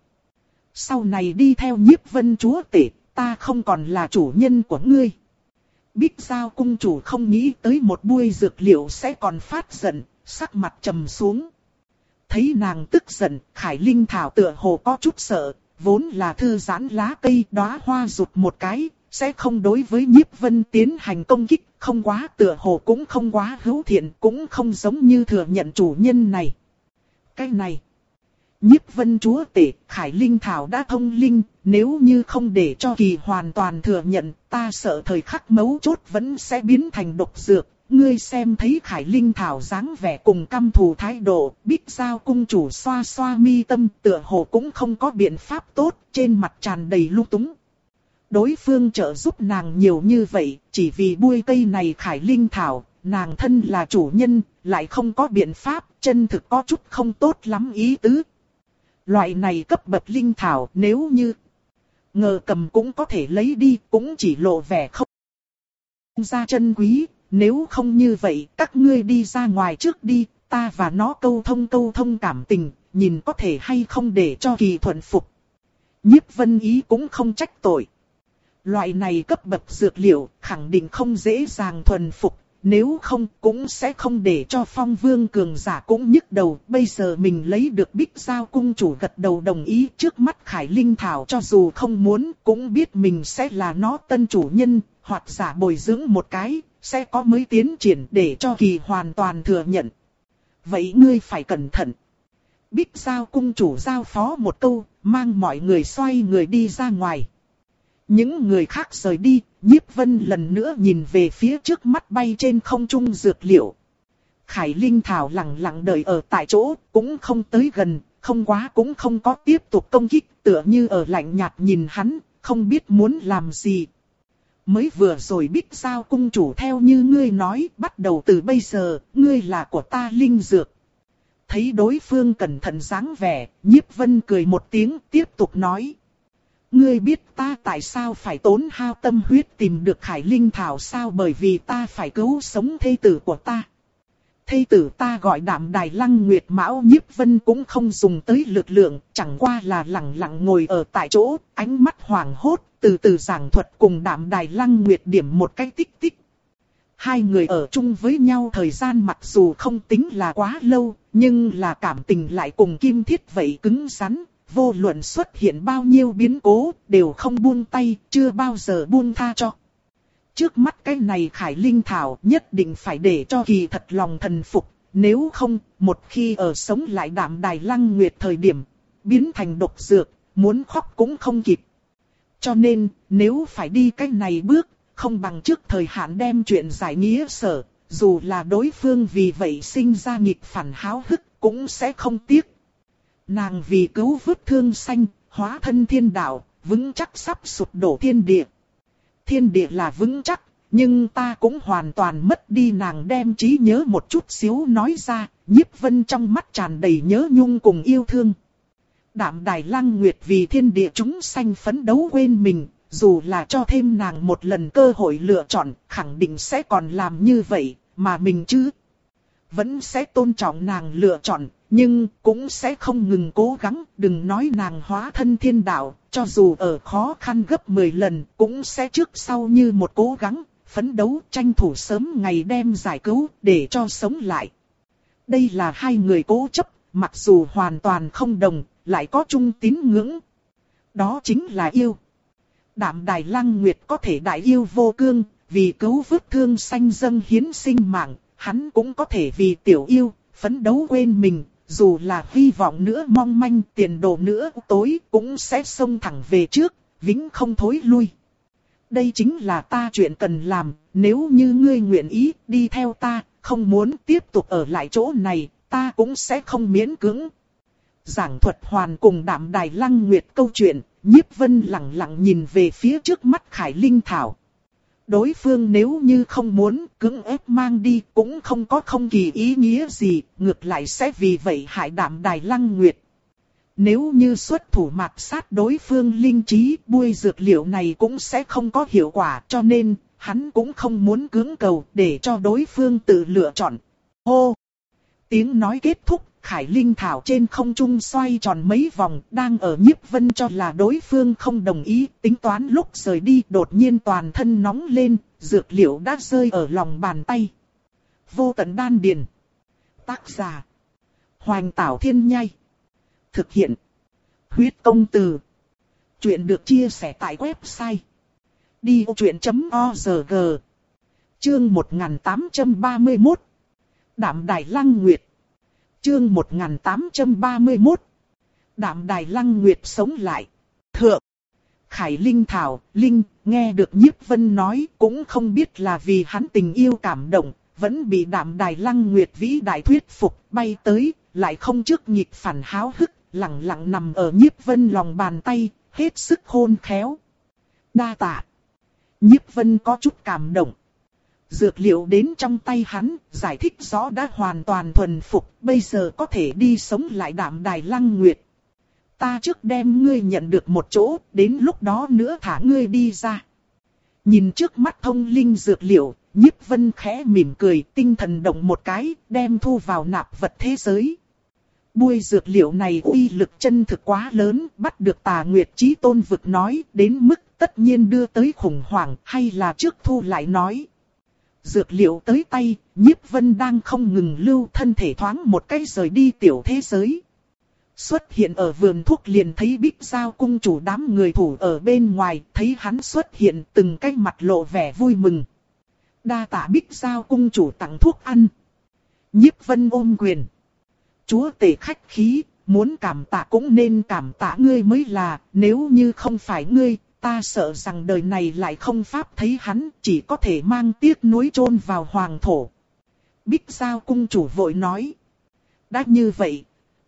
Sau này đi theo Nhiếp Vân chúa tể, ta không còn là chủ nhân của ngươi. Bích Giao cung chủ không nghĩ tới một buôi dược liệu sẽ còn phát giận, sắc mặt trầm xuống. Thấy nàng tức giận, Khải Linh Thảo tựa hồ có chút sợ, vốn là thư giãn lá cây, đóa hoa rụt một cái, sẽ không đối với Nhiếp Vân tiến hành công kích, không quá tựa hồ cũng không quá hữu thiện, cũng không giống như thừa nhận chủ nhân này. Cái này, Nhiếp Vân chúa tể, Khải Linh Thảo đã thông linh, nếu như không để cho kỳ hoàn toàn thừa nhận, ta sợ thời khắc mấu chốt vẫn sẽ biến thành độc dược. Ngươi xem thấy Khải Linh Thảo dáng vẻ cùng căm thù thái độ, Bích Giao cung chủ xoa xoa mi tâm, tựa hồ cũng không có biện pháp tốt, trên mặt tràn đầy lung túng. Đối phương trợ giúp nàng nhiều như vậy, chỉ vì bui cây này Khải Linh Thảo, nàng thân là chủ nhân, lại không có biện pháp, chân thực có chút không tốt lắm ý tứ. Loại này cấp bậc linh thảo nếu như Ngờ Cầm cũng có thể lấy đi, cũng chỉ lộ vẻ không ra chân quý, nếu không như vậy các ngươi đi ra ngoài trước đi, ta và nó câu thông câu thông cảm tình, nhìn có thể hay không để cho Kỳ thuận phục. Nhiếp Vân Ý cũng không trách tội. Loại này cấp bậc dược liệu khẳng định không dễ dàng thuần phục, nếu không cũng sẽ không để cho Phong Vương cường giả cũng nhức đầu. Bây giờ mình lấy được Bích Giao cung chủ gật đầu đồng ý, trước mắt Khải Linh Thảo cho dù không muốn cũng biết mình sẽ là nó tân chủ nhân, hoặc giả bồi dưỡng một cái, sẽ có mới tiến triển để cho Kỳ hoàn toàn thừa nhận. Vậy ngươi phải cẩn thận. Bích Giao cung chủ giao phó một câu, mang mọi người xoay người đi ra ngoài. Những người khác rời đi, Nhiếp Vân lần nữa nhìn về phía trước mắt bay trên không trung dược liệu. Khải Linh Thảo lặng lặng đợi ở tại chỗ, cũng không tới gần, không quá cũng không có tiếp tục công kích, tựa như ở lạnh nhạt nhìn hắn, không biết muốn làm gì. Mới vừa rồi Bích Giao cung chủ theo như ngươi nói, bắt đầu từ bây giờ, ngươi là của ta linh dược. Thấy đối phương cẩn thận dáng vẻ, Nhiếp Vân cười một tiếng, tiếp tục nói. Ngươi biết ta tại sao phải tốn hao tâm huyết tìm được Khải Linh Thảo sao? Bởi vì ta phải cứu sống thê tử của ta. Thê tử ta gọi Đạm Đài Lăng Nguyệt. Mão Nhiếp Vân cũng không dùng tới lực lượng, chẳng qua là lặng lặng ngồi ở tại chỗ, ánh mắt hoảng hốt, từ từ giảng thuật cùng Đạm Đài Lăng Nguyệt điểm một cái tích tích. Hai người ở chung với nhau thời gian mặc dù không tính là quá lâu, nhưng là cảm tình lại cùng kim thiết vậy cứng rắn. Vô luận xuất hiện bao nhiêu biến cố, đều không buông tay, chưa bao giờ buông tha cho. Trước mắt cái này Khải Linh Thảo nhất định phải để cho Kỳ thật lòng thần phục, nếu không, một khi ở sống lại Đạm Đài Lăng Nguyệt thời điểm, biến thành độc dược, muốn khóc cũng không kịp. Cho nên, nếu phải đi cái này bước, không bằng trước thời hạn đem chuyện giải nghĩa sở, dù là đối phương vì vậy sinh ra nghịch phản háo hức, cũng sẽ không tiếc. Nàng vì cứu vớt Thương Xanh, hóa thân thiên đạo, vững chắc sắp sụp đổ thiên địa. Thiên địa là vững chắc, nhưng ta cũng hoàn toàn mất đi. Nàng đem trí nhớ một chút xíu nói ra, Nhiếp Vân trong mắt tràn đầy nhớ nhung cùng yêu thương. Đạm Đài Lăng Nguyệt vì thiên địa chúng sanh phấn đấu quên mình, dù là cho thêm nàng một lần cơ hội lựa chọn, khẳng định sẽ còn làm như vậy, mà mình chứ vẫn sẽ tôn trọng nàng lựa chọn. Nhưng cũng sẽ không ngừng cố gắng, đừng nói nàng hóa thân thiên đạo, cho dù ở khó khăn gấp mười lần, cũng sẽ trước sau như một cố gắng, phấn đấu tranh thủ sớm ngày đem giải cứu, để cho sống lại. Đây là hai người cố chấp, mặc dù hoàn toàn không đồng, lại có chung tín ngưỡng. Đó chính là yêu. Đạm Đài Lăng Nguyệt có thể đại yêu vô cương, vì cứu vớt Thương Xanh dâng hiến sinh mạng, hắn cũng có thể vì tiểu yêu, phấn đấu quên mình. Dù là hy vọng nữa mong manh, tiền đồ nữa tối, cũng sẽ xông thẳng về trước, vĩnh không thối lui. Đây chính là ta chuyện cần làm, nếu như ngươi nguyện ý đi theo ta, không muốn tiếp tục ở lại chỗ này, ta cũng sẽ không miễn cưỡng. Giảng thuật hoàn cùng Đạm Đài Lăng Nguyệt câu chuyện, Nhiếp Vân lặng lặng nhìn về phía trước mắt Khải Linh Thảo. Đối phương nếu như không muốn cưỡng ép mang đi cũng không có không kỳ ý nghĩa gì, ngược lại sẽ vì vậy hại Đạm Đài Lăng Nguyệt. Nếu như xuất thủ mạt sát đối phương linh trí, bui dược liệu này cũng sẽ không có hiệu quả, cho nên hắn cũng không muốn cưỡng cầu để cho đối phương tự lựa chọn. Hô! Tiếng nói kết thúc, Khải Linh Thảo trên không trung xoay tròn mấy vòng, đang ở Nhiếp Vân cho là đối phương không đồng ý, tính toán lúc rời đi, đột nhiên toàn thân nóng lên, dược liệu đã rơi ở lòng bàn tay. Vô Tận Đan Điền. Tác giả: Hoành Tảo Thiên Nhai. Thực hiện: Huyết Công Từ. Chuyện được chia sẻ tại website đi ô chuyện chấm org. Chương một nghìn tám trăm ba mươi mốt. Đạm Đài Lăng Nguyệt. Chương một nghìn tám trăm ba mươi mốt. Đạm Đài Lăng Nguyệt sống lại. Thượng. Khải Linh Thảo, Linh, nghe được Nhiếp Vân nói cũng không biết là vì hắn tình yêu cảm động, vẫn bị Đạm Đài Lăng Nguyệt vĩ đại thuyết phục, bay tới, lại không trước nghịch phản háo hức, lặng lặng nằm ở Nhiếp Vân lòng bàn tay, hết sức khôn khéo. Đa tạ. Nhiếp Vân có chút cảm động. Dược liệu đến trong tay hắn, giải thích rõ đã hoàn toàn thuần phục, bây giờ có thể đi sống lại Đạm Đài Lăng Nguyệt. Ta trước đem ngươi nhận được một chỗ, đến lúc đó nữa thả ngươi đi ra. Nhìn trước mắt thông linh dược liệu, Nhiếp Vân khẽ mỉm cười, tinh thần động một cái, đem thu vào nạp vật thế giới. Buôi dược liệu này uy lực chân thực quá lớn, bắt được Tà Nguyệt Chí Tôn vực nói, đến mức tất nhiên đưa tới khủng hoảng, hay là trước thu lại nói. Dược liệu tới tay, Nhiếp Vân đang không ngừng lưu thân thể thoáng một cái rời đi tiểu thế giới. Xuất hiện ở vườn thuốc liền thấy Bích Giao cung chủ đám người thủ ở bên ngoài, thấy hắn xuất hiện từng cái mặt lộ vẻ vui mừng. Đa tạ Bích Giao cung chủ tặng thuốc ăn. Nhiếp Vân ôm quyền. Chúa tể khách khí, muốn cảm tạ cũng nên cảm tạ ngươi mới là, nếu như không phải ngươi, ta sợ rằng đời này lại không pháp thấy hắn, chỉ có thể mang tiếc nuối chôn vào hoàng thổ. Bích Giao cung chủ vội nói. Đã như vậy,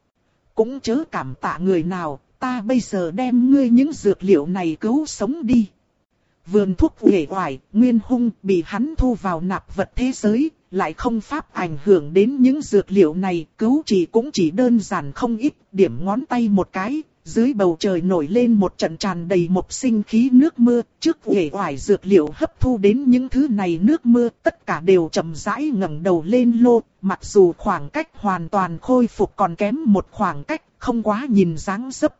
cũng chớ cảm tạ người nào, ta bây giờ đem ngươi những dược liệu này cứu sống đi. Vườn thuốc uể oải, Nguyên Hung bị hắn thu vào nạp vật thế giới, lại không pháp ảnh hưởng đến những dược liệu này, cứu chỉ cũng chỉ đơn giản không ít, điểm ngón tay một cái, dưới bầu trời nổi lên một trận tràn đầy một sinh khí nước mưa, trước uể oải dược liệu hấp thu đến những thứ này nước mưa, tất cả đều chậm rãi ngẩng đầu lên lô, mặc dù khoảng cách hoàn toàn khôi phục còn kém một khoảng cách, không quá nhìn dáng dấp.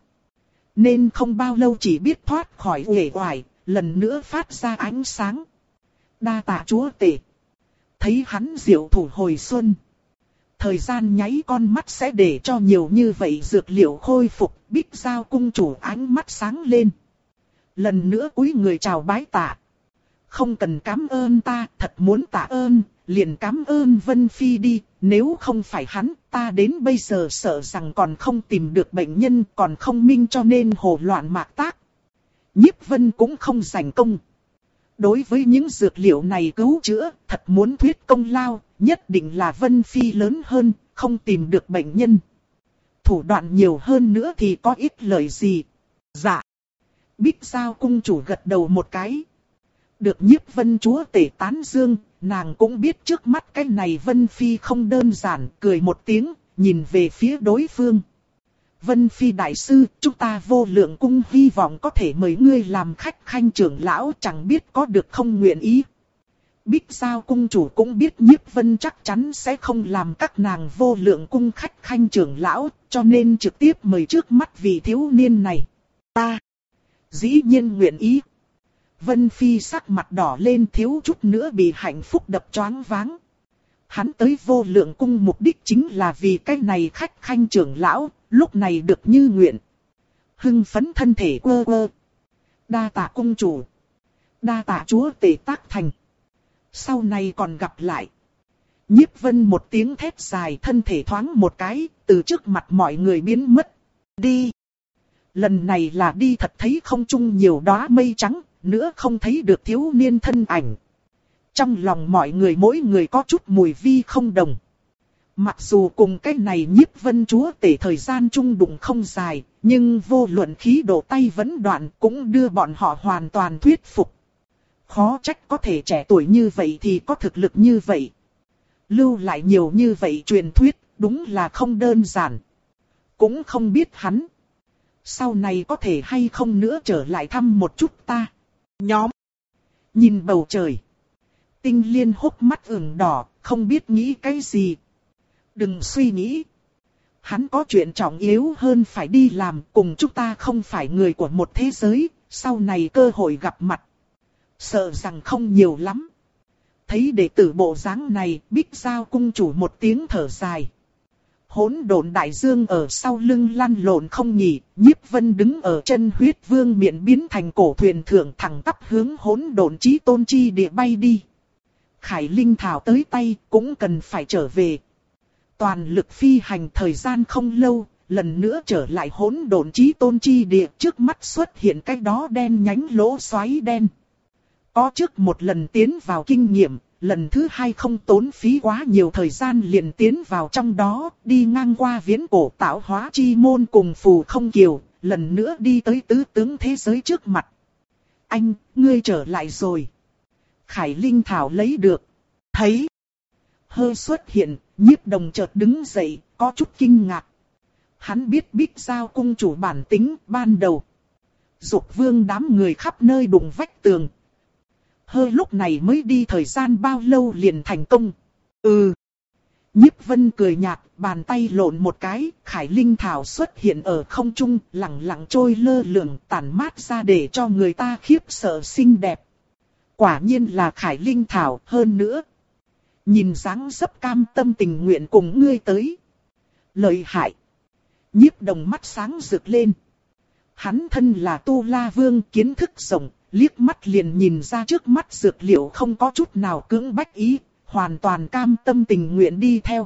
Nên không bao lâu chỉ biết thoát khỏi uể oải, lần nữa phát ra ánh sáng. Đa tạ chúa tể. Thấy hắn diệu thủ hồi xuân. Thời gian nháy con mắt sẽ để cho nhiều như vậy dược liệu khôi phục, Bích Giao cung chủ ánh mắt sáng lên. Lần nữa cúi người chào bái tạ. Không cần cảm ơn ta, thật muốn tạ ơn, liền cảm ơn Vân Phi đi, nếu không phải hắn, ta đến bây giờ sợ rằng còn không tìm được bệnh nhân, còn không minh cho nên hồ loạn mạc tác. Nhiếp Vân cũng không giành công. Đối với những dược liệu này cứu chữa, thật muốn thuyết công lao, nhất định là Vân Phi lớn hơn, không tìm được bệnh nhân. Thủ đoạn nhiều hơn nữa thì có ích lợi gì? Dạ. Bích Giao cung chủ gật đầu một cái. Được Nhiếp Vân chúa tể tán dương, nàng cũng biết trước mắt cái này Vân Phi không đơn giản, cười một tiếng, nhìn về phía đối phương. Vân Phi đại sư, chúng ta Vô Lượng cung hy vọng có thể mời ngươi làm khách khanh trưởng lão, chẳng biết có được không nguyện ý. Bích Giao cung chủ cũng biết Nhiếp Vân chắc chắn sẽ không làm các nàng Vô Lượng cung khách khanh trưởng lão, cho nên trực tiếp mời trước mắt vị thiếu niên này. Ta dĩ nhiên nguyện ý. Vân Phi sắc mặt đỏ lên, thiếu chút nữa bị hạnh phúc đập choáng váng. Hắn tới Vô Lượng cung mục đích chính là vì cái này khách khanh trưởng lão, lúc này được như nguyện. Hưng phấn thân thể quơ quơ. Đa tạ cung chủ. Đa tạ chúa tể tác thành. Sau này còn gặp lại. Nhiếp Vân một tiếng thét dài, thân thể thoáng một cái, từ trước mặt mọi người biến mất. Đi. Lần này là đi thật thấy không trung nhiều đóa mây trắng, nữa không thấy được thiếu niên thân ảnh. Trong lòng mọi người mỗi người có chút mùi vi không đồng. Mặc dù cùng cái này Nhiếp Vân chúa tể thời gian chung đụng không dài, nhưng vô luận khí độ tay vẫn đoạn cũng đưa bọn họ hoàn toàn thuyết phục. Khó trách có thể trẻ tuổi như vậy thì có thực lực như vậy. Lưu lại nhiều như vậy truyền thuyết, đúng là không đơn giản. Cũng không biết hắn sau này có thể hay không nữa trở lại thăm một chút ta. Nhóm nhìn bầu trời. Tinh Liên hốc mắt ửng đỏ, không biết nghĩ cái gì. Đừng suy nghĩ. Hắn có chuyện trọng yếu hơn phải đi làm, cùng chúng ta không phải người của một thế giới, sau này cơ hội gặp mặt. Sợ rằng không nhiều lắm. Thấy đệ tử bộ dáng này, Bích Giao cung chủ một tiếng thở dài. Hỗn độn đại dương ở sau lưng lăn lộn không nghỉ, Nhiếp Vân đứng ở chân huyết vương miện biến thành cổ thuyền thượng thẳng tắp hướng hỗn độn chí tôn chi địa bay đi. Khải Linh thảo tới tay cũng cần phải trở về. Toàn lực phi hành thời gian không lâu, lần nữa trở lại hỗn độn chí tôn chi địa, trước mắt xuất hiện cái đó đen nhánh lỗ xoáy đen. Có trước một lần tiến vào kinh nghiệm, lần thứ hai không tốn phí quá nhiều thời gian liền tiến vào trong đó, đi ngang qua viễn cổ tạo hóa chi môn cùng phù không kiều, lần nữa đi tới tứ tướng thế giới trước mặt. Anh, ngươi trở lại rồi. Khải Linh Thảo lấy được. Thấy. Hơi xuất hiện, Nhiếp Đồng chợt đứng dậy, có chút kinh ngạc. Hắn biết Bích Giao cung chủ bản tính ban đầu. Dục vương đám người khắp nơi đụng vách tường. Hơi lúc này mới đi thời gian bao lâu liền thành công. Ừ. Nhiếp Vân cười nhạt, bàn tay lộn một cái, Khải Linh Thảo xuất hiện ở không trung, lẳng lặng trôi lơ lửng, tản mát ra để cho người ta khiếp sợ xinh đẹp. Quả nhiên là Khải Linh Thảo, hơn nữa. Nhìn dáng dấp cam tâm tình nguyện cùng ngươi tới. Lợi hại. Nhiếp Đồng mắt sáng rực lên. Hắn thân là Tu La Vương, kiến thức rộng, liếc mắt liền nhìn ra trước mắt dược liệu không có chút nào cưỡng bách ý, hoàn toàn cam tâm tình nguyện đi theo.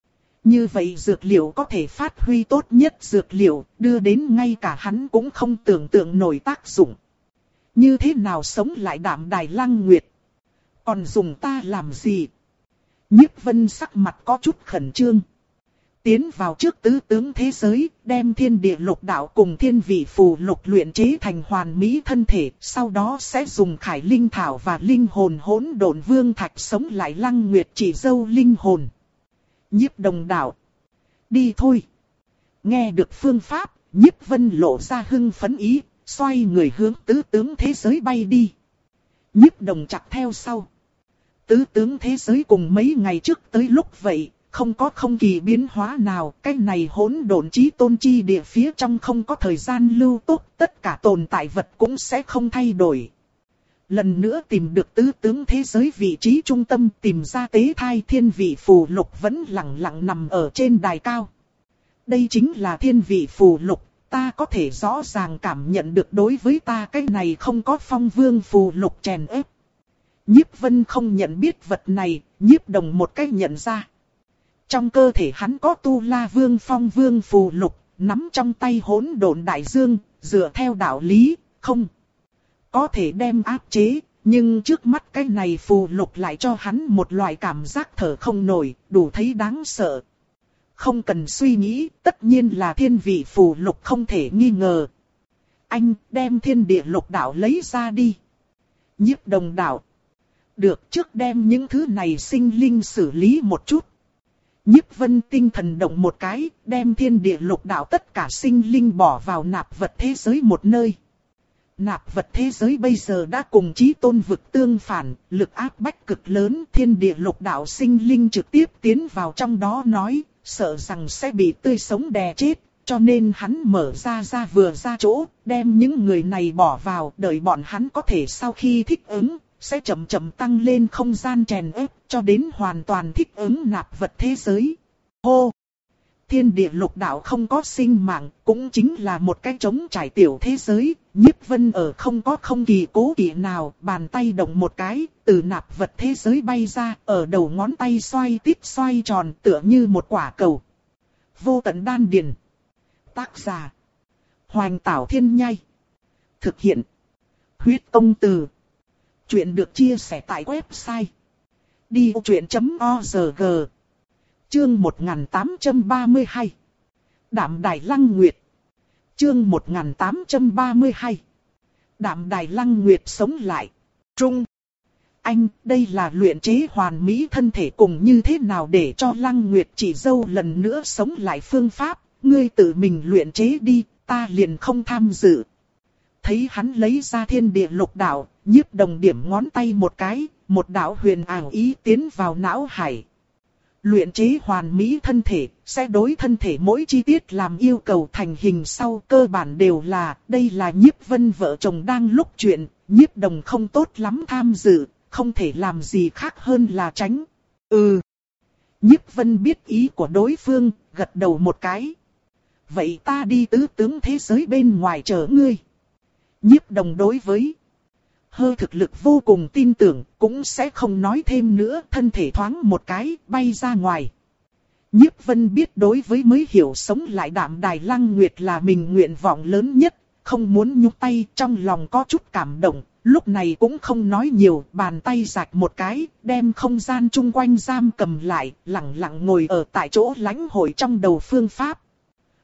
Như vậy dược liệu có thể phát huy tốt nhất dược liệu, đưa đến ngay cả hắn cũng không tưởng tượng nổi tác dụng. Như thế nào sống lại Đạm Đài Lăng Nguyệt? Còn dùng ta làm gì? Nhiếp Vân sắc mặt có chút khẩn trương. Tiến vào trước tứ tướng thế giới, đem thiên địa lục đạo cùng thiên vị phù lục luyện chế thành hoàn mỹ thân thể, sau đó sẽ dùng Khải Linh Thảo và linh hồn hỗn độn vương thạch sống lại Lăng Nguyệt chỉ dâu linh hồn. Nhiếp Đồng đạo. Đi thôi. Nghe được phương pháp, Nhiếp Vân lộ ra hưng phấn ý, xoay người hướng tứ tướng thế giới bay đi. Nhiếp Đồng chặt theo sau. Tứ tướng thế giới cùng mấy ngày trước tới lúc vậy. Không có không kỳ biến hóa nào, cái này hỗn độn chí tôn chi địa phía trong không có thời gian lưu tốt, tất cả tồn tại vật cũng sẽ không thay đổi. Lần nữa tìm được tứ tướng thế giới vị trí trung tâm, tìm ra tế thai thiên vị phù lục vẫn lặng lặng nằm ở trên đài cao. Đây chính là thiên vị phù lục, ta có thể rõ ràng cảm nhận được đối với ta cái này không có phong vương phù lục chèn ép. Nhiếp Vân không nhận biết vật này, Nhiếp Đồng một cách nhận ra. Trong cơ thể hắn có Tu La Vương Phong Vương phù lục, nắm trong tay hỗn độn đại dương, dựa theo đạo lý, không có thể đem áp chế, nhưng trước mắt cái này phù lục lại cho hắn một loại cảm giác thở không nổi, đủ thấy đáng sợ. Không cần suy nghĩ, tất nhiên là thiên vị phù lục không thể nghi ngờ. Anh đem thiên địa lục đạo lấy ra đi. Nhiếp Đồng đạo. Được, trước đem những thứ này sinh linh xử lý một chút. Nhiếp Vân tinh thần động một cái, đem thiên địa lục đạo tất cả sinh linh bỏ vào nạp vật thế giới một nơi. Nạp vật thế giới bây giờ đã cùng chí tôn vực tương phản, lực áp bách cực lớn, thiên địa lục đạo sinh linh trực tiếp tiến vào trong đó nói, sợ rằng sẽ bị tươi sống đè chết, cho nên hắn mở ra ra vừa ra chỗ, đem những người này bỏ vào, đợi bọn hắn có thể sau khi thích ứng. Sẽ chậm chậm tăng lên không gian chèn ép, cho đến hoàn toàn thích ứng nạp vật thế giới. Hô! Thiên địa lục đạo không có sinh mạng, cũng chính là một cái trống trải tiểu thế giới. Nhiếp Vân ở không có không kỳ cố kỵ nào, bàn tay động một cái, từ nạp vật thế giới bay ra, ở đầu ngón tay xoay tít xoay tròn tựa như một quả cầu. Vô tận đan điền. Tác giả. Hoành Tảo Thiên Nhai. Thực hiện. Huyết Tông Từ. Chuyện được chia sẻ tại website đi vô chuyện chấm org. Chương một nghìn tám trăm ba mươi hai. Đạm Đài Lăng Nguyệt. Chương một nghìn tám trăm ba mươi hai. Đạm Đài Lăng Nguyệt sống lại. Trung. Anh, đây là luyện chế hoàn mỹ thân thể cùng như thế nào để cho Lăng Nguyệt chỉ dâu lần nữa sống lại phương pháp. Ngươi tự mình luyện chế đi, ta liền không tham dự. Thấy hắn lấy ra thiên địa lục đạo, Nhiếp Đồng điểm ngón tay một cái, một đạo huyền ảo ý tiến vào não hải. Luyện chế hoàn mỹ thân thể, sẽ đối thân thể mỗi chi tiết làm yêu cầu thành hình sau cơ bản đều là, đây là Nhiếp Vân vợ chồng đang lúc chuyện, Nhiếp Đồng không tốt lắm tham dự, không thể làm gì khác hơn là tránh. Ừ. Nhiếp Vân biết ý của đối phương, gật đầu một cái. Vậy ta đi tứ tướng thế giới bên ngoài chờ ngươi. Nhiếp Đồng đối với hơi thực lực vô cùng tin tưởng, cũng sẽ không nói thêm nữa, thân thể thoáng một cái, bay ra ngoài. Nhiếp Vân biết đối với mới hiểu sống lại Đạm Đài Lăng Nguyệt là mình nguyện vọng lớn nhất, không muốn nhúc tay, trong lòng có chút cảm động, lúc này cũng không nói nhiều, bàn tay rạch một cái, đem không gian chung quanh giam cầm lại, lặng lặng ngồi ở tại chỗ lãnh hội trong đầu phương pháp.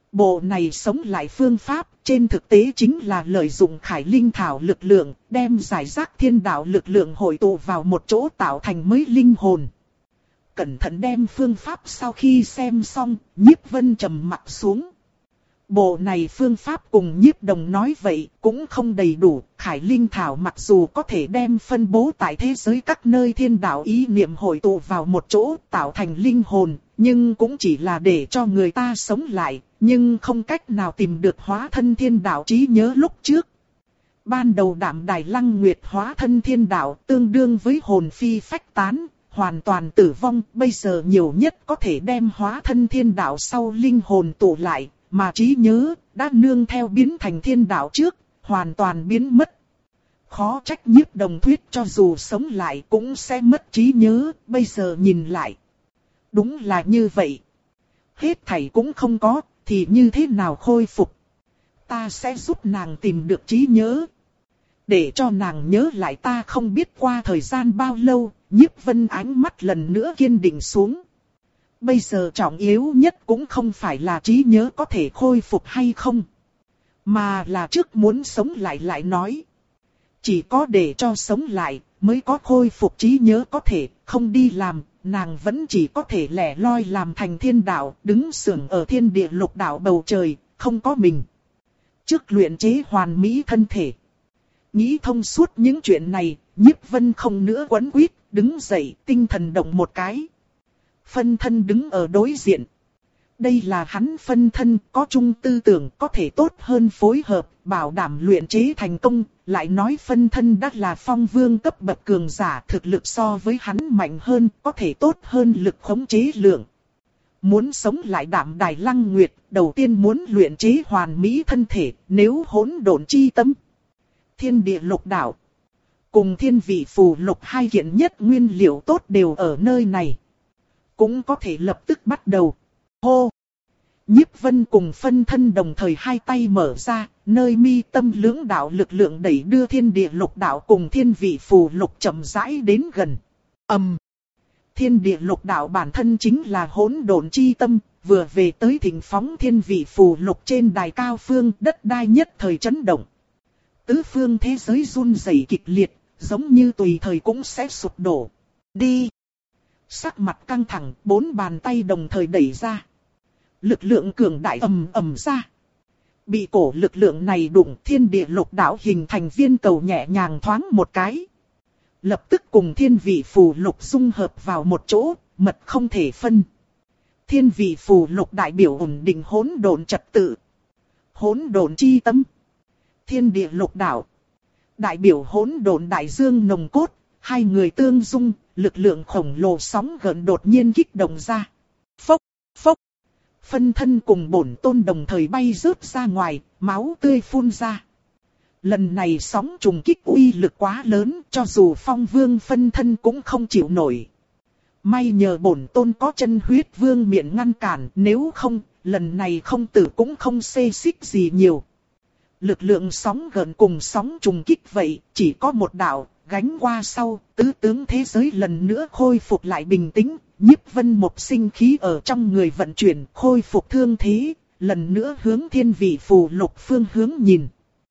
Bộ này sống lại phương pháp, trên thực tế chính là lợi dụng Khải Linh Thảo lực lượng, đem giải rác thiên đạo lực lượng hội tụ vào một chỗ tạo thành mới linh hồn. Cẩn thận đem phương pháp sau khi xem xong, Nhiếp Vân trầm mặt xuống. Bộ này phương pháp cùng Nhiếp Đồng nói vậy cũng không đầy đủ. Khải Linh Thảo mặc dù có thể đem phân bố tại thế giới các nơi thiên đạo ý niệm hội tụ vào một chỗ tạo thành linh hồn, nhưng cũng chỉ là để cho người ta sống lại, nhưng không cách nào tìm được hóa thân thiên đạo trí nhớ lúc trước. Ban đầu Đạm Đài Lăng Nguyệt hóa thân thiên đạo tương đương với hồn phi phách tán, hoàn toàn tử vong, bây giờ nhiều nhất có thể đem hóa thân thiên đạo sau linh hồn tụ lại, mà trí nhớ đã nương theo biến thành thiên đạo trước, hoàn toàn biến mất. Khó trách Nhiếp Đồng thuyết cho dù sống lại cũng sẽ mất trí nhớ, bây giờ nhìn lại. Đúng là như vậy. Hết thảy cũng không có, thì như thế nào khôi phục? Ta sẽ giúp nàng tìm được trí nhớ. Để cho nàng nhớ lại ta không biết qua thời gian bao lâu, Nhiếp Vân ánh mắt lần nữa kiên định xuống. Bây giờ trọng yếu nhất cũng không phải là trí nhớ có thể khôi phục hay không, mà là trước muốn sống lại lại nói. Chỉ có để cho sống lại mới có khôi phục trí nhớ có thể, không đi làm, nàng vẫn chỉ có thể lẻ loi làm thành thiên đạo, đứng sưởng ở thiên địa lục đạo bầu trời, không có mình. Trước luyện chế hoàn mỹ thân thể. Nghĩ thông suốt những chuyện này, Nhiếp Vân không nữa quấn quýt, đứng dậy, tinh thần động một cái. Phân thân đứng ở đối diện. Đây là hắn phân thân, có chung tư tưởng, có thể tốt hơn phối hợp, bảo đảm luyện chế thành công. Lại nói phân thân đã là phong vương cấp bậc cường giả, thực lực so với hắn mạnh hơn, có thể tốt hơn lực khống chế lượng. Muốn sống lại Đạm Đài Lăng Nguyệt, đầu tiên muốn luyện chế hoàn mỹ thân thể, nếu hỗn độn chi tâm. Thiên địa lục đạo cùng thiên vị phù lục hai kiện nhất nguyên liệu tốt đều ở nơi này. Cũng có thể lập tức bắt đầu. Hô! Nhiếp Vân cùng phân thân đồng thời hai tay mở ra, nơi mi tâm lưỡng đạo lực lượng đẩy đưa thiên địa lục đạo cùng thiên vị phù lục chậm rãi đến gần. ầm! Um. Thiên địa lục đạo bản thân chính là hỗn độn chi tâm, vừa về tới thỉnh phóng thiên vị phù lục trên đài cao phương, đất đai nhất thời chấn động. Tứ phương thế giới run rẩy kịch liệt, giống như tùy thời cũng sẽ sụp đổ. Đi! Sắc mặt căng thẳng, bốn bàn tay đồng thời đẩy ra. Lực lượng cường đại ầm ầm ra. Bị cổ lực lượng này đụng, thiên địa lục đạo hình thành viên cầu nhẹ nhàng thoáng một cái. Lập tức cùng thiên vị phù lục dung hợp vào một chỗ, mật không thể phân. Thiên vị phù lục đại biểu ổn định hỗn độn trật tự. Hỗn độn chi tâm. Thiên địa lục đạo đại biểu hỗn độn đại dương nồng cốt, hai người tương dung, lực lượng khổng lồ sóng gợn đột nhiên kích động ra. Phốc, phốc. Phân thân cùng bổn tôn đồng thời bay rớt ra ngoài, máu tươi phun ra. Lần này sóng trùng kích uy lực quá lớn, cho dù Phong Vương phân thân cũng không chịu nổi. May nhờ bổn tôn có chân huyết vương miện ngăn cản, nếu không, lần này không tử cũng không xê xích gì nhiều. Lực lượng sóng gợn cùng sóng trùng kích vậy, chỉ có một đạo, gánh qua sau, tứ tướng thế giới lần nữa khôi phục lại bình tĩnh. Nhiếp Vân một sinh khí ở trong người vận chuyển, khôi phục thương thế, lần nữa hướng thiên vị phù lục phương hướng nhìn.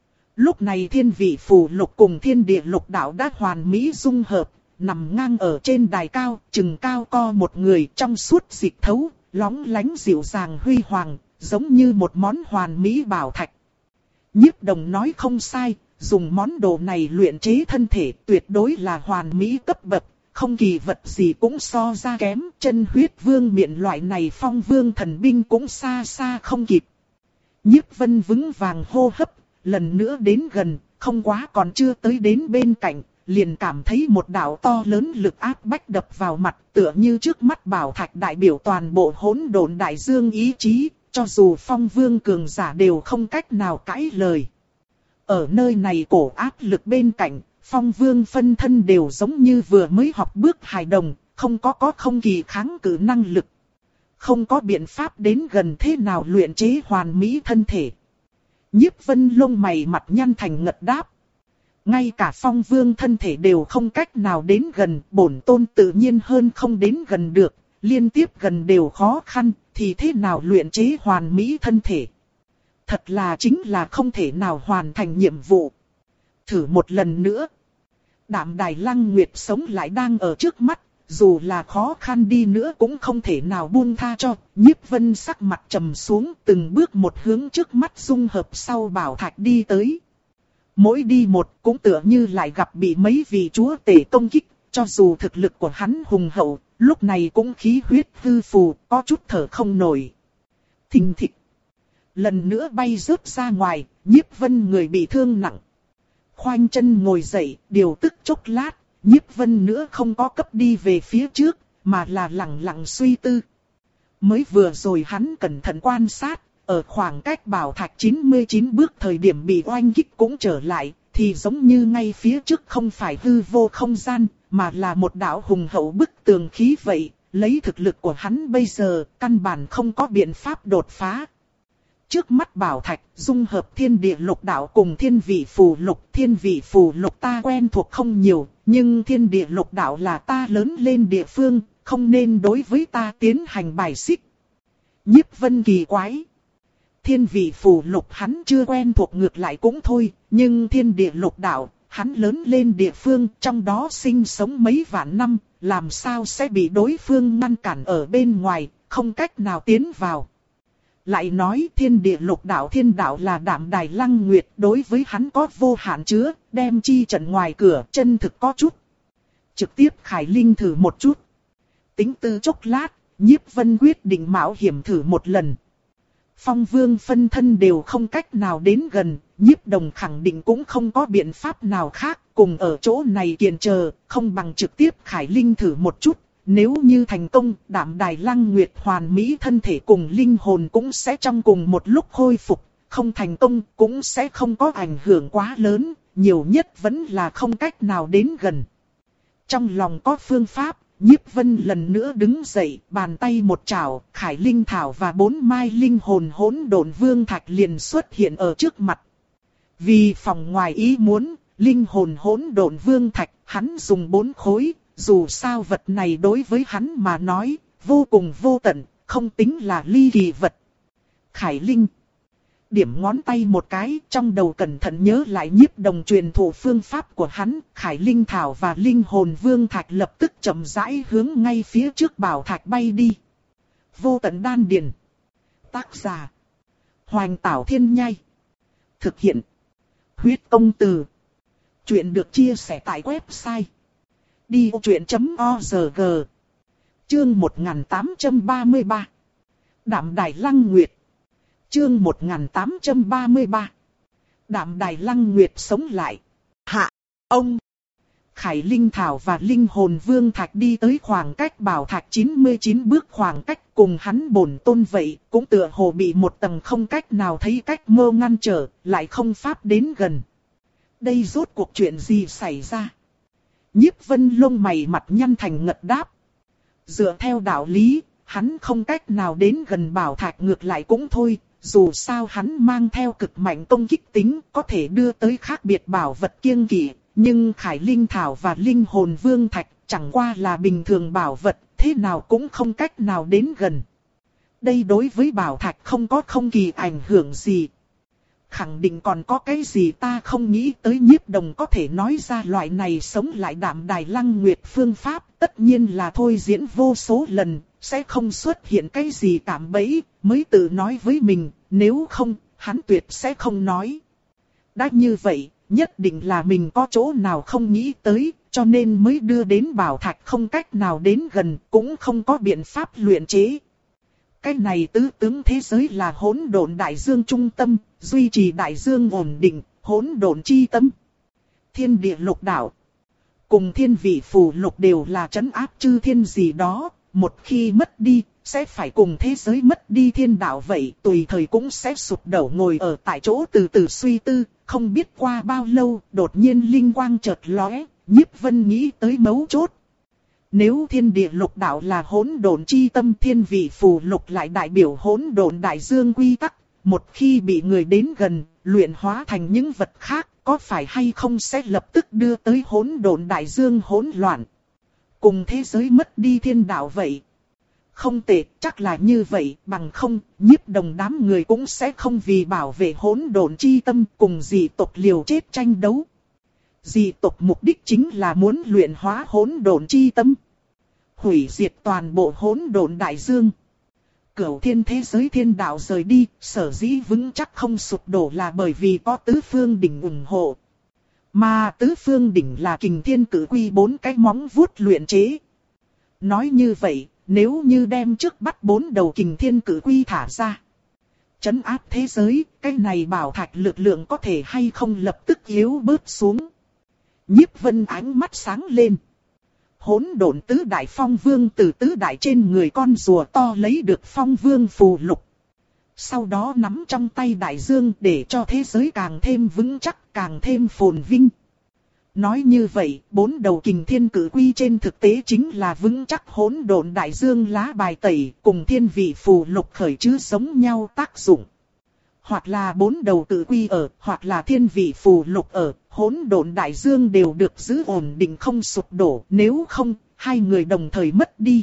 Lúc này thiên vị phù lục cùng thiên địa lục đạo đã hoàn mỹ dung hợp, nằm ngang ở trên đài cao, chừng cao co một người trong suốt dịch thấu, lóng lánh dịu dàng huy hoàng, giống như một món hoàn mỹ bảo thạch. Nhiếp Đồng nói không sai, dùng món đồ này luyện chế thân thể tuyệt đối là hoàn mỹ cấp bậc, không kỳ vật gì cũng so ra kém, chân huyết vương miện loại này phong vương thần binh cũng xa xa không kịp. Nhiếp Vân vững vàng hô hấp, lần nữa đến gần, không quá còn chưa tới đến bên cạnh, liền cảm thấy một đạo to lớn lực áp bách đập vào mặt, tựa như trước mắt bảo thạch đại biểu toàn bộ hỗn độn đại dương ý chí, cho dù phong vương cường giả đều không cách nào cãi lời. Ở nơi này cổ áp lực bên cạnh, phong vương phân thân đều giống như vừa mới học bước hài đồng, không có có không kỳ kháng cự năng lực. Không có biện pháp đến gần thế nào luyện chế hoàn mỹ thân thể. Nhiếp Vân lông mày mặt nhăn thành ngật đáp. Ngay cả phong vương thân thể đều không cách nào đến gần, bổn tôn tự nhiên hơn không đến gần được, liên tiếp gần đều khó khăn, thì thế nào luyện chế hoàn mỹ thân thể? Thật là chính là không thể nào hoàn thành nhiệm vụ. Thử một lần nữa. Đạm Đài Lăng Nguyệt sống lại đang ở trước mắt, dù là khó khăn đi nữa cũng không thể nào buông tha cho. Nhiếp Vân sắc mặt trầm xuống, từng bước một hướng trước mắt dung hợp sau bảo thạch đi tới. Mỗi đi một cũng tựa như lại gặp bị mấy vị chúa tể công kích, cho dù thực lực của hắn hùng hậu, lúc này cũng khí huyết hư phù, có chút thở không nổi. Thình thịch. Lần nữa bay rớt ra ngoài, Nhiếp Vân người bị thương nặng. Khoanh chân ngồi dậy, điều tức chốc lát, Nhiếp Vân nữa không có cấp đi về phía trước, mà là lặng lặng suy tư. Mới vừa rồi hắn cẩn thận quan sát, ở khoảng cách bảo thạch chín mươi chín bước thời điểm bị oanh kích cũng trở lại, thì giống như ngay phía trước không phải hư vô không gian, mà là một đạo hùng hậu bức tường khí vậy, lấy thực lực của hắn bây giờ, căn bản không có biện pháp đột phá. Trước mắt bảo thạch, dung hợp thiên địa lục đạo cùng thiên vị phù lục. Thiên vị phù lục ta quen thuộc không nhiều, nhưng thiên địa lục đạo là ta lớn lên địa phương, không nên đối với ta tiến hành bài xích. Nhiếp Vân kỳ quái. Thiên vị phù lục hắn chưa quen thuộc ngược lại cũng thôi, nhưng thiên địa lục đạo, hắn lớn lên địa phương trong đó sinh sống mấy vạn năm, làm sao sẽ bị đối phương ngăn cản ở bên ngoài, không cách nào tiến vào. Lại nói thiên địa lục đạo thiên đạo là Đạm Đài Lăng Nguyệt, đối với hắn có vô hạn chứa, đem chi trận ngoài cửa chân thực có chút. Trực tiếp Khải Linh thử một chút. Tính tư chốc lát, Nhiếp Vân quyết định mạo hiểm thử một lần. Phong Vương phân thân đều không cách nào đến gần, Nhiếp Đồng khẳng định cũng không có biện pháp nào khác, cùng ở chỗ này kiên chờ, không bằng trực tiếp Khải Linh thử một chút. Nếu như thành công, Đạm Đài Lăng Nguyệt hoàn mỹ thân thể cùng linh hồn cũng sẽ trong cùng một lúc khôi phục, không thành công cũng sẽ không có ảnh hưởng quá lớn, nhiều nhất vẫn là không cách nào đến gần. Trong lòng có phương pháp, Nhiếp Vân lần nữa đứng dậy, bàn tay một chảo, Khải Linh Thảo và bốn mai linh hồn hỗn độn vương thạch liền xuất hiện ở trước mặt. Vì phòng ngoài ý muốn, linh hồn hỗn độn vương thạch, hắn dùng bốn khối. Dù sao vật này đối với hắn mà nói, vô cùng vô tận, không tính là ly kỳ vật. Khải Linh điểm ngón tay một cái, trong đầu cẩn thận nhớ lại Nhiếp Đồng truyền thụ phương pháp của hắn. Khải Linh Thảo và linh hồn vương thạch lập tức chậm rãi hướng ngay phía trước bảo thạch bay đi. Vô tận đan điền. Tác giả Hoành Tảo Thiên Nhai. Thực hiện Huyết Công Từ. Chuyện được chia sẻ tại website đi ô chuyện chấm org. Chương một nghìn tám trăm ba mươi ba. Đạm Đài Lăng Nguyệt. Chương một nghìn tám trăm ba mươi ba. Đạm Đài Lăng Nguyệt sống lại. Hạ, ông. Khải Linh Thảo và linh hồn vương thạch đi tới khoảng cách bảo thạch chín mươi chín bước, khoảng cách cùng hắn bổn tôn vậy, cũng tựa hồ bị một tầng không cách nào thấy cách mơ ngăn trở, lại không pháp đến gần. Đây rốt cuộc chuyện gì xảy ra? Nhiếp Vân lông mày mặt nhăn thành ngật đáp. Dựa theo đạo lý, hắn không cách nào đến gần bảo thạch ngược lại cũng thôi, dù sao hắn mang theo cực mạnh công kích tính, có thể đưa tới khác biệt bảo vật kiêng kỵ, nhưng Khải Linh Thảo và linh hồn vương thạch chẳng qua là bình thường bảo vật, thế nào cũng không cách nào đến gần. Đây đối với bảo thạch không có không kỳ ảnh hưởng gì. Khẳng định còn có cái gì ta không nghĩ tới. Nhiếp Đồng có thể nói ra loại này sống lại Đạm Đài Lăng Nguyệt phương pháp, tất nhiên là thôi diễn vô số lần, sẽ không xuất hiện cái gì cạm bẫy, mới tự nói với mình, nếu không, hắn tuyệt sẽ không nói. Đã như vậy, nhất định là mình có chỗ nào không nghĩ tới, cho nên mới đưa đến bảo thạch không cách nào đến gần, cũng không có biện pháp luyện chế. Cái này tứ tướng thế giới là hỗn độn đại dương trung tâm, duy trì đại dương ổn định, hỗn độn chi tâm. Thiên địa lục đạo cùng thiên vị phù lục đều là trấn áp chư thiên gì đó, một khi mất đi, sẽ phải cùng thế giới mất đi thiên đạo vậy, tùy thời cũng sẽ sụp đổ. Ngồi ở tại chỗ từ từ suy tư, không biết qua bao lâu, đột nhiên linh quang chợt lóe, Nhiếp Vân nghĩ tới mấu chốt. Nếu thiên địa lục đạo là hỗn độn chi tâm, thiên vị phù lục lại đại biểu hỗn độn đại dương quy tắc, một khi bị người đến gần, luyện hóa thành những vật khác, có phải hay không sẽ lập tức đưa tới hỗn độn đại dương hỗn loạn, cùng thế giới mất đi thiên đạo vậy. Không tệ, chắc là như vậy, bằng không, Nhiếp Đồng đám người cũng sẽ không vì bảo vệ hỗn độn chi tâm cùng dị tộc liều chết tranh đấu. Dị tộc mục đích chính là muốn luyện hóa hỗn độn chi tâm, hủy diệt toàn bộ hỗn độn đại dương. Cửu thiên thế giới thiên đạo rời đi, sở dĩ vững chắc không sụp đổ là bởi vì có tứ phương đỉnh ủng hộ. Mà tứ phương đỉnh là kình thiên cử quy bốn cái móng vuốt luyện chế. Nói như vậy, nếu như đem trước bắt bốn đầu kình thiên cử quy thả ra, trấn áp thế giới, cái này bảo thạch lực lượng có thể hay không lập tức yếu bớt xuống. Nhiếp Vân ánh mắt sáng lên. Hỗn độn tứ đại phong vương từ tứ đại trên người con rùa to lấy được phong vương phù lục. Sau đó nắm trong tay đại dương để cho thế giới càng thêm vững chắc, càng thêm phồn vinh. Nói như vậy, bốn đầu kình thiên cử quy trên thực tế chính là vững chắc hỗn độn đại dương lá bài tẩy cùng thiên vị phù lục khởi chứ giống nhau tác dụng. Hoặc là bốn đầu cử quy ở, hoặc là thiên vị phù lục ở, hỗn độn đại dương đều được giữ ổn định không sụp đổ, nếu không, hai người đồng thời mất đi.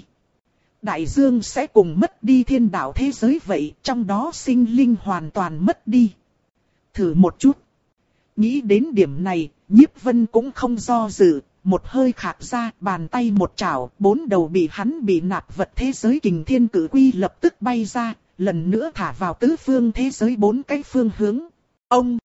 Đại dương sẽ cùng mất đi thiên đạo thế giới vậy, trong đó sinh linh hoàn toàn mất đi. Thử một chút. Nghĩ đến điểm này, Nhiếp Vân cũng không do dự, một hơi khạc ra, bàn tay một chảo, bốn đầu bị hắn bị nạp vật thế giới kình thiên cử quy lập tức bay ra, lần nữa thả vào tứ phương thế giới bốn cái phương hướng. Ông!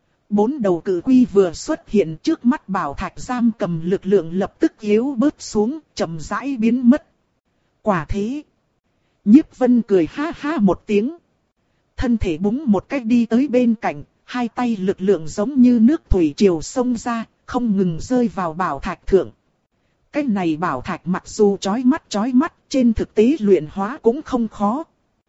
Bốn đầu cử quy vừa xuất hiện trước mắt bảo thạch giam cầm lực lượng lập tức yếu bớt xuống, chậm rãi biến mất. Quả thế! Nhiếp Vân cười ha ha một tiếng. Thân thể búng một cách đi tới bên cạnh, hai tay lực lượng giống như nước thủy triều xông ra, không ngừng rơi vào bảo thạch thượng. Cái này bảo thạch mặc dù chói mắt chói mắt, trên thực tế luyện hóa cũng không khó.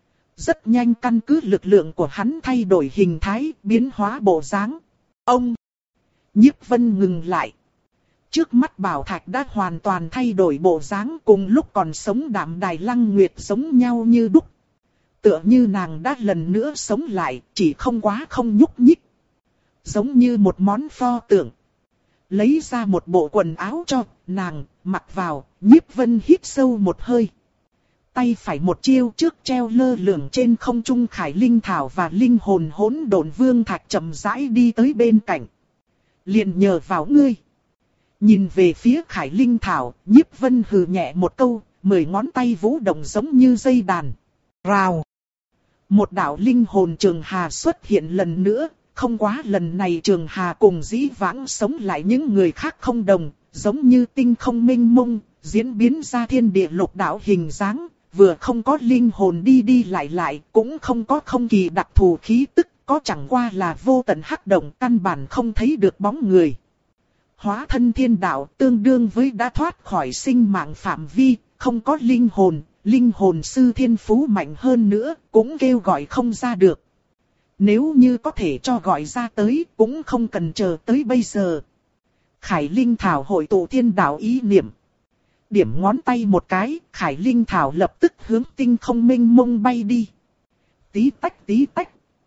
Rất nhanh căn cứ lực lượng của hắn thay đổi hình thái, biến hóa bộ dáng. Ông! Nhiếp Vân ngừng lại. Trước mắt bảo thạch đã hoàn toàn thay đổi bộ dáng, cùng lúc còn sống đạm đài Lăng Nguyệt giống nhau như đúc. Tựa như nàng đã lần nữa sống lại, chỉ không quá không nhúc nhích. Giống như một món pho tượng. Lấy ra một bộ quần áo cho nàng mặc vào, Nhiếp Vân hít sâu một hơi. Tay phải một chiêu trước treo lơ lửng trên không trung Khải Linh Thảo và linh hồn hỗn độn vương thạch chậm rãi đi tới bên cạnh. Liền nhờ vào ngươi. Nhìn về phía Khải Linh Thảo, Nhiếp Vân hừ nhẹ một câu, mười ngón tay vũ động giống như dây đàn. Rào! Một đạo linh hồn Trường Hà xuất hiện lần nữa, không quá lần này Trường Hà cùng dĩ vãng sống lại những người khác không đồng, giống như tinh không mênh mông, diễn biến ra thiên địa lục đạo hình dáng, vừa không có linh hồn đi đi lại lại, cũng không có không kỳ đặc thù khí tức, có chẳng qua là vô tận hắc động căn bản không thấy được bóng người. Hóa thân thiên đạo tương đương với đã thoát khỏi sinh mạng phạm vi, không có linh hồn. Linh hồn sư thiên phú mạnh hơn nữa, cũng kêu gọi không ra được. Nếu như có thể cho gọi ra tới, cũng không cần chờ tới bây giờ. Khải Linh Thảo hội tụ thiên đạo ý niệm. Điểm ngón tay một cái, Khải Linh Thảo lập tức hướng tinh không mênh mông bay đi. Tí tách tí tách.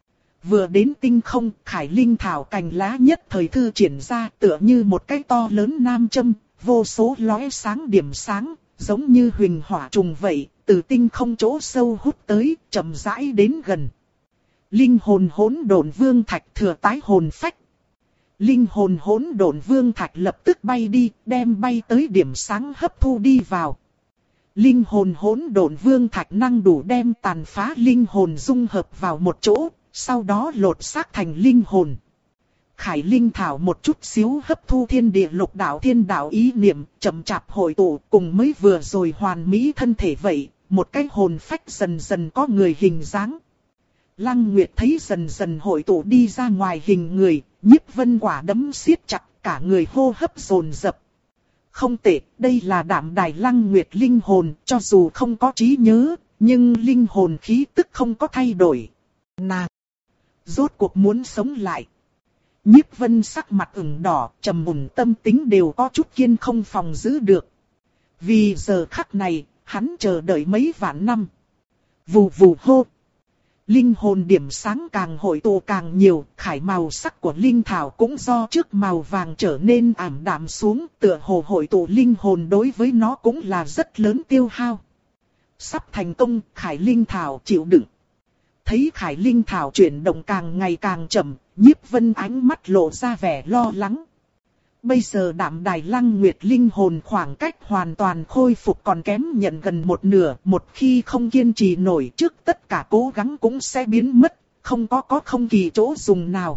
Vừa đến tinh không, Khải Linh Thảo cành lá nhất thời thư triển ra tựa như một cái to lớn nam châm, vô số lóe sáng điểm sáng. Giống như huỳnh hỏa trùng vậy, từ tinh không chỗ sâu hút tới, chậm rãi đến gần. Linh hồn hỗn độn vương thạch thừa tái hồn phách. Linh hồn hỗn độn vương thạch lập tức bay đi, đem bay tới điểm sáng hấp thu đi vào. Linh hồn hỗn độn vương thạch năng đủ đem tàn phá linh hồn dung hợp vào một chỗ, sau đó lột xác thành linh hồn. Khải Linh Thảo một chút xíu hấp thu thiên địa lục đạo thiên đạo ý niệm, chậm chạp hội tụ cùng mới vừa rồi hoàn mỹ thân thể vậy, một cái hồn phách dần dần có người hình dáng. Lăng Nguyệt thấy dần dần hội tụ đi ra ngoài hình người, Nhiếp Vân quả đấm siết chặt, cả người hô hấp dồn dập. Không tệ, đây là đạm đài Lăng Nguyệt linh hồn, cho dù không có trí nhớ, nhưng linh hồn khí tức không có thay đổi. Nàng rốt cuộc muốn sống lại. Nhiếp Vân sắc mặt ửng đỏ, trầm mùn tâm tính đều có chút kiên không phòng giữ được. Vì giờ khắc này, hắn chờ đợi mấy vạn năm. Vù vù hô. Linh hồn điểm sáng càng hội tụ càng nhiều, khải màu sắc của linh thảo cũng do trước màu vàng trở nên ảm đạm xuống, tựa hồ hội tụ linh hồn đối với nó cũng là rất lớn tiêu hao. Sắp thành công, Khải Linh Thảo chịu đựng. Thấy Khải Linh Thảo chuyển động càng ngày càng chậm, Nhiếp Vân ánh mắt lộ ra vẻ lo lắng. Bây giờ Đạm Đài Lăng Nguyệt linh hồn khoảng cách hoàn toàn khôi phục còn kém nhận gần một nửa, một khi không kiên trì nổi trước tất cả cố gắng cũng sẽ biến mất, không có có không kỳ chỗ dùng nào.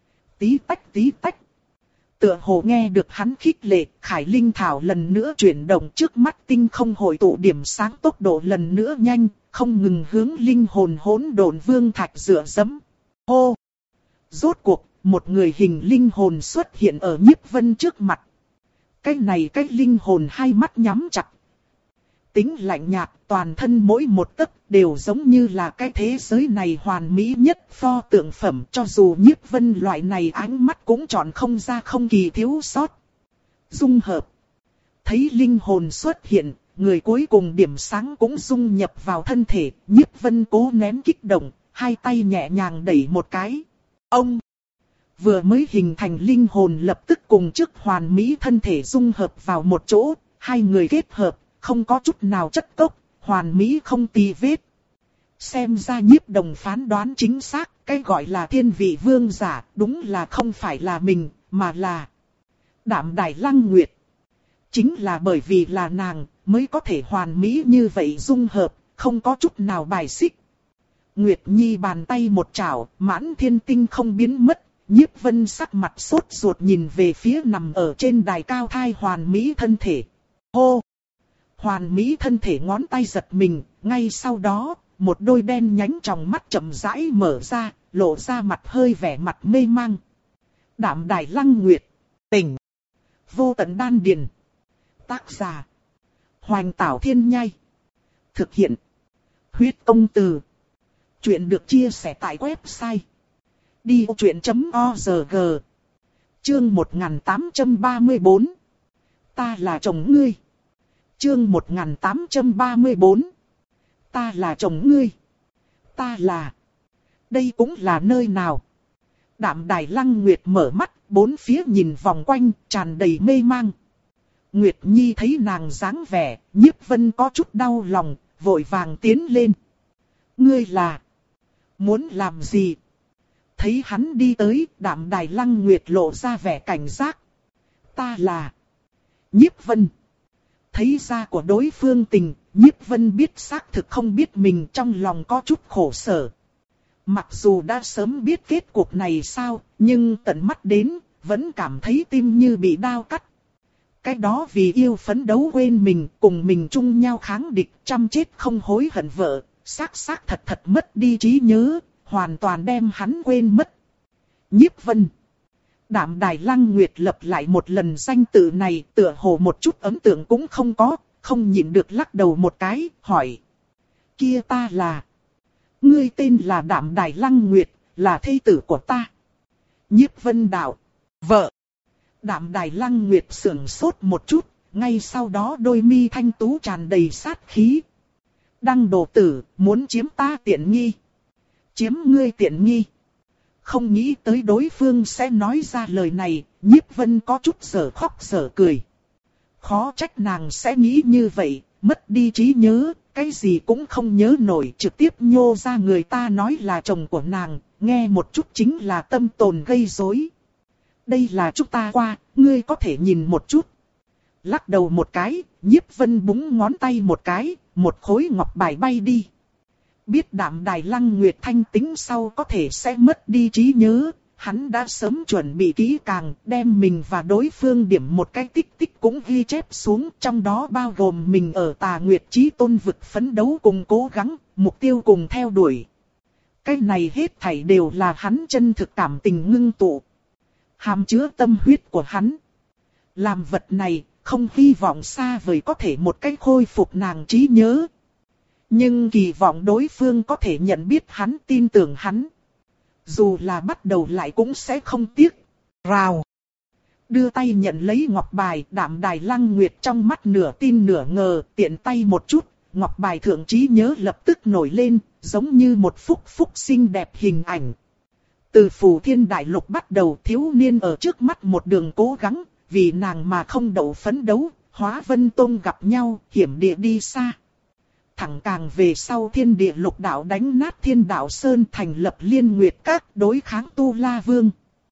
Tí tách tí tách. Tựa hồ nghe được hắn khích lệ, Khải Linh Thảo lần nữa chuyển động trước mắt tinh không hội tụ điểm sáng tốc độ lần nữa nhanh, không ngừng hướng linh hồn hỗn độn vương thạch dựa dẫm. Hô! Rốt cuộc, một người hình linh hồn xuất hiện ở Nhiếp Vân trước mặt. Cái này cái linh hồn hai mắt nhắm chặt. Tính lạnh nhạt, toàn thân mỗi một tấc đều giống như là cái thế giới này hoàn mỹ nhất pho tượng phẩm, cho dù Nhiếp Vân loại này ánh mắt cũng chọn không ra không kỳ thiếu sót. Dung hợp. Thấy linh hồn xuất hiện, người cuối cùng điểm sáng cũng dung nhập vào thân thể, Nhiếp Vân cố nén kích động, hai tay nhẹ nhàng đẩy một cái. Ông! Vừa mới hình thành linh hồn lập tức cùng trước hoàn mỹ thân thể dung hợp vào một chỗ, hai người kết hợp, không có chút nào chất cốc, hoàn mỹ không tì vết. Xem ra Nhiếp Đồng phán đoán chính xác, cái gọi là thiên vị vương giả, đúng là không phải là mình, mà là Đạm Đài Lăng Nguyệt. Chính là bởi vì là nàng, mới có thể hoàn mỹ như vậy dung hợp, không có chút nào bài xích. Nguyệt Nhi bàn tay một chảo, mãn thiên tinh không biến mất. Nhiếp Vân sắc mặt sốt ruột nhìn về phía nằm ở trên đài cao thai hoàn mỹ thân thể. Hô! Hoàn mỹ thân thể ngón tay giật mình, ngay sau đó, một đôi đen nhánh trong mắt chậm rãi mở ra, lộ ra mặt hơi vẻ mặt mê mang. Đạm Đài Lăng Nguyệt, tỉnh. Vô tận đan điền. Tác giả. Hoành Tảo Thiên Nhai. Thực hiện. Huyết Công Từ. Chuyện được chia sẻ tại website đi ô chuyện chấm org. Chương một nghìn tám trăm ba mươi bốn. Ta là chồng ngươi. Chương một nghìn tám trăm ba mươi bốn. Ta là chồng ngươi. Ta là... Đây cũng là nơi nào? Đạm Đài Lăng Nguyệt mở mắt, bốn phía nhìn vòng quanh, tràn đầy mê mang. Nguyệt Nhi thấy nàng dáng vẻ, Nhiếp Vân có chút đau lòng, vội vàng tiến lên. Ngươi là... Muốn làm gì? Thấy hắn đi tới, Đạm Đài Lăng Nguyệt lộ ra vẻ cảnh giác. Ta là... Nhiếp Vân. Thấy ra của đối phương tình, Nhiếp Vân biết xác thực không biết mình trong lòng có chút khổ sở. Mặc dù đã sớm biết kết cuộc này sao, nhưng tận mắt đến, vẫn cảm thấy tim như bị đao cắt. Cái đó vì yêu phấn đấu quên mình, cùng mình chung nhau kháng địch, chăm chết không hối hận vợ, xác xác thật thật mất đi trí nhớ, hoàn toàn đem hắn quên mất. Nhiếp Vân. Đạm Đài Lăng Nguyệt lập lại một lần danh tự này, tựa hồ một chút ấn tượng cũng không có, không nhịn được lắc đầu một cái, hỏi. Kia ta là... Ngươi tên là Đạm Đài Lăng Nguyệt, là thê tử của ta. Nhiếp Vân đạo. Vợ. Đạm Đài Lăng Nguyệt sững sốt một chút, ngay sau đó đôi mi thanh tú tràn đầy sát khí. Đăng đồ tử, muốn chiếm ta tiện nghi. Chiếm ngươi tiện nghi. Không nghĩ tới đối phương sẽ nói ra lời này, Nhiếp Vân có chút sở khóc sở cười. Khó trách nàng sẽ nghĩ như vậy, mất đi trí nhớ, cái gì cũng không nhớ nổi, trực tiếp nhô ra người ta nói là chồng của nàng, nghe một chút chính là tâm tồn gây rối. Đây là chúng ta qua, ngươi có thể nhìn một chút. Lắc đầu một cái, Nhiếp Vân búng ngón tay một cái, một khối ngọc bài bay đi. Biết Đạm Đài Lăng Nguyệt thanh tính sau có thể sẽ mất đi trí nhớ, hắn đã sớm chuẩn bị kỹ càng, đem mình và đối phương điểm một cái tích tích cũng ghi chép xuống, trong đó bao gồm mình ở Tà Nguyệt Chí Tôn vực phấn đấu cùng cố gắng, mục tiêu cùng theo đuổi. Cái này hết thảy đều là hắn chân thực cảm tình ngưng tụ, hàm chứa tâm huyết của hắn. Làm vật này, không hy vọng xa vời có thể một cách khôi phục nàng trí nhớ. Nhưng kỳ vọng đối phương có thể nhận biết hắn, tin tưởng hắn. Dù là bắt đầu lại cũng sẽ không tiếc. Rào. Đưa tay nhận lấy ngọc bài, Đạm Đài Lăng Nguyệt trong mắt nửa tin nửa ngờ, tiện tay một chút, ngọc bài thượng trí nhớ lập tức nổi lên, giống như một phúc phúc xinh đẹp hình ảnh. Từ Phù Thiên Đại Lục bắt đầu, thiếu niên ở trước mắt một đường cố gắng, vì nàng mà không đậu phấn đấu, Hóa Vân Tông gặp nhau, hiểm địa đi xa. thẳng càng về sau thiên địa lục đạo đánh nát thiên đạo sơn thành lập liên nguyệt các đối kháng Tu La Vương.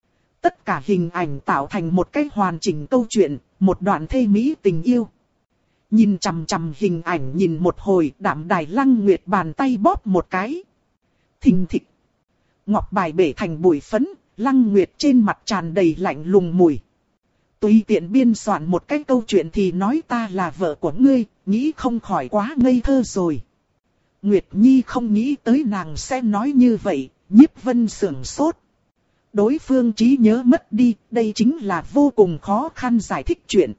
Tất cả hình ảnh tạo thành một cái hoàn chỉnh câu chuyện, một đoạn thê mỹ tình yêu. Nhìn chằm chằm hình ảnh nhìn một hồi, Đạm Đài Lăng Nguyệt bàn tay bóp một cái. Thình thịch. Ngọc bài bể thành bụi phấn, Lăng Nguyệt trên mặt tràn đầy lạnh lùng mùi. Tùy tiện biên soạn một cái câu chuyện thì nói ta là vợ của ngươi, nghĩ không khỏi quá ngây thơ rồi. Nguyệt Nhi không nghĩ tới nàng sẽ nói như vậy, Nhiếp Vân sửng sốt. Đối phương trí nhớ mất đi, đây chính là vô cùng khó khăn giải thích chuyện.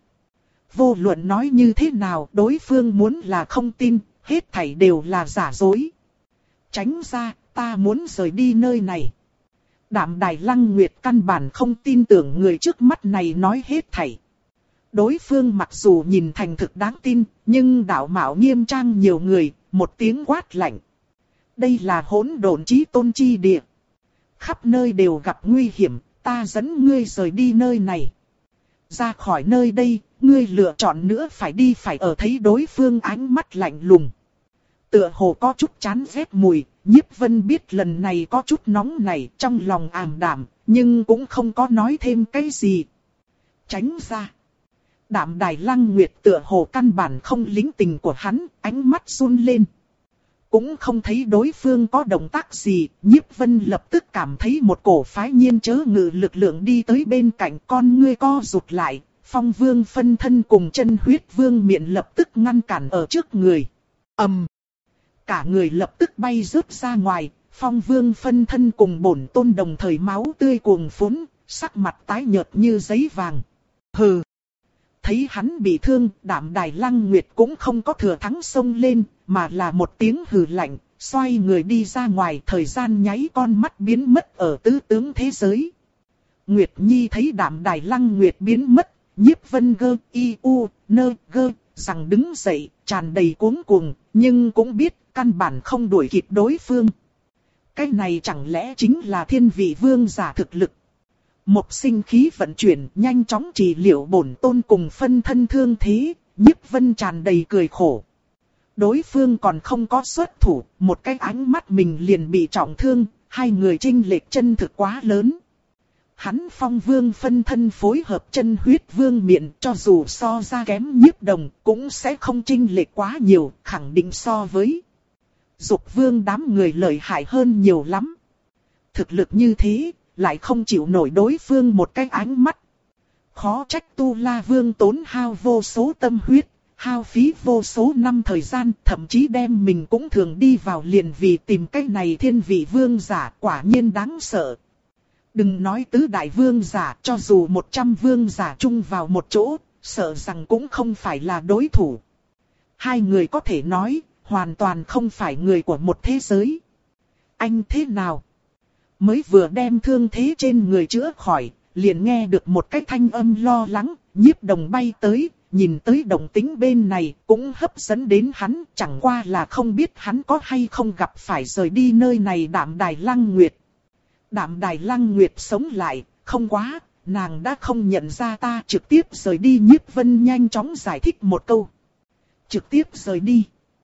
Vô luận nói như thế nào, đối phương muốn là không tin, hết thảy đều là giả dối. Tránh ra, ta muốn rời đi nơi này. Đạm Đài Lăng Nguyệt căn bản không tin tưởng người trước mắt này nói hết thảy. Đối phương mặc dù nhìn thành thực đáng tin, nhưng đạo mạo nghiêm trang nhiều người, một tiếng quát lạnh. Đây là hỗn độn chí tôn chi địa. Khắp nơi đều gặp nguy hiểm, ta dẫn ngươi rời đi nơi này. Ra khỏi nơi đây, ngươi lựa chọn nữa phải đi phải ở thấy đối phương ánh mắt lạnh lùng. Tựa hồ có chút chán ghét mùi, Nhiếp Vân biết lần này có chút nóng này trong lòng ảm đạm, nhưng cũng không có nói thêm cái gì. Tránh ra. Đạm Đài Lăng Nguyệt tựa hồ căn bản không lính tình của hắn, ánh mắt run lên. Cũng không thấy đối phương có động tác gì, Nhiếp Vân lập tức cảm thấy một cổ phái nhiên chớ ngự lực lượng đi tới bên cạnh, con ngươi co rụt lại, Phong Vương phân thân cùng Chân Huyết Vương miện lập tức ngăn cản ở trước người. Ầm! Cả người lập tức bay rớt ra ngoài, Phong Vương phân thân cùng Bổn Tôn đồng thời máu tươi cuồn phún, sắc mặt tái nhợt như giấy vàng. Hừ! Thấy hắn bị thương, Đạm Đài Lăng Nguyệt cũng không có thừa thắng xông lên, mà là một tiếng hừ lạnh, xoay người đi ra ngoài, thời gian nháy con mắt biến mất ở tứ tướng thế giới. Nguyệt Nhi thấy Đạm Đài Lăng Nguyệt biến mất, Nhiếp Vân gơ, y u, nơ, gơ, rằng đứng dậy, tràn đầy cuống cuồng, nhưng cũng biết căn bản không đuổi kịp đối phương. Cái này chẳng lẽ chính là thiên vị vương giả thực lực. Một sinh khí vận chuyển, nhanh chóng trị liệu Bổn Tôn cùng phân thân thương thế, Nhiếp Vân tràn đầy cười khổ. Đối phương còn không có xuất thủ, một cái ánh mắt mình liền bị trọng thương, hai người chênh lệch chân thực quá lớn. Hắn Phong Vương phân thân phối hợp Chân Huyết Vương miện, cho dù so ra kém Nhiếp Đồng, cũng sẽ không chênh lệch quá nhiều, khẳng định so với Dục Vương đám người lợi hại hơn nhiều lắm. Thực lực như thế, lại không chịu nổi đối phương một cái ánh mắt. Khó trách Tu La Vương tốn hao vô số tâm huyết, hao phí vô số năm thời gian, thậm chí đem mình cũng thường đi vào liền vì tìm cái này thiên vị vương giả, quả nhiên đáng sợ. Đừng nói tứ đại vương giả, cho dù một trăm vương giả chung vào một chỗ, sợ rằng cũng không phải là đối thủ. Hai người có thể nói, hoàn toàn không phải người của một thế giới. Anh thế nào? Mới vừa đem thương thế trên người chữa khỏi, liền nghe được một cái thanh âm lo lắng, Nhiếp Đồng bay tới, nhìn tới động tĩnh bên này cũng hấp dẫn đến hắn, chẳng qua là không biết hắn có hay không gặp phải rời đi nơi này Đạm Đài Lăng Nguyệt. Đạm Đài Lăng Nguyệt sống lại, không quá, nàng đã không nhận ra ta, trực tiếp rời đi. Nhiếp Vân nhanh chóng giải thích một câu. Trực tiếp rời đi.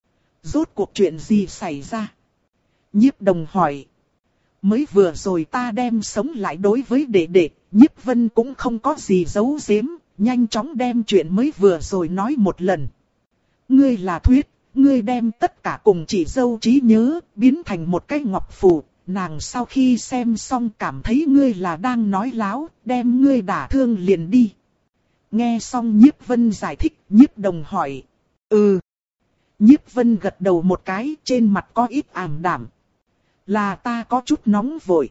Rốt cuộc chuyện gì xảy ra? Nhiếp Đồng hỏi. Mới vừa rồi ta đem sống lại đối với đệ đệ, Nhiếp Vân cũng không có gì giấu giếm, nhanh chóng đem chuyện mới vừa rồi nói một lần. Ngươi là Thuyết, ngươi đem tất cả cùng chị dâu trí nhớ, biến thành một cái ngọc phù, nàng sau khi xem xong cảm thấy ngươi là đang nói láo, đem ngươi đả thương liền đi. Nghe xong Nhiếp Vân giải thích, Nhiếp Đồng hỏi. Ừ. Nhiếp Vân gật đầu một cái, trên mặt có ít ảm đạm. Là ta có chút nóng vội.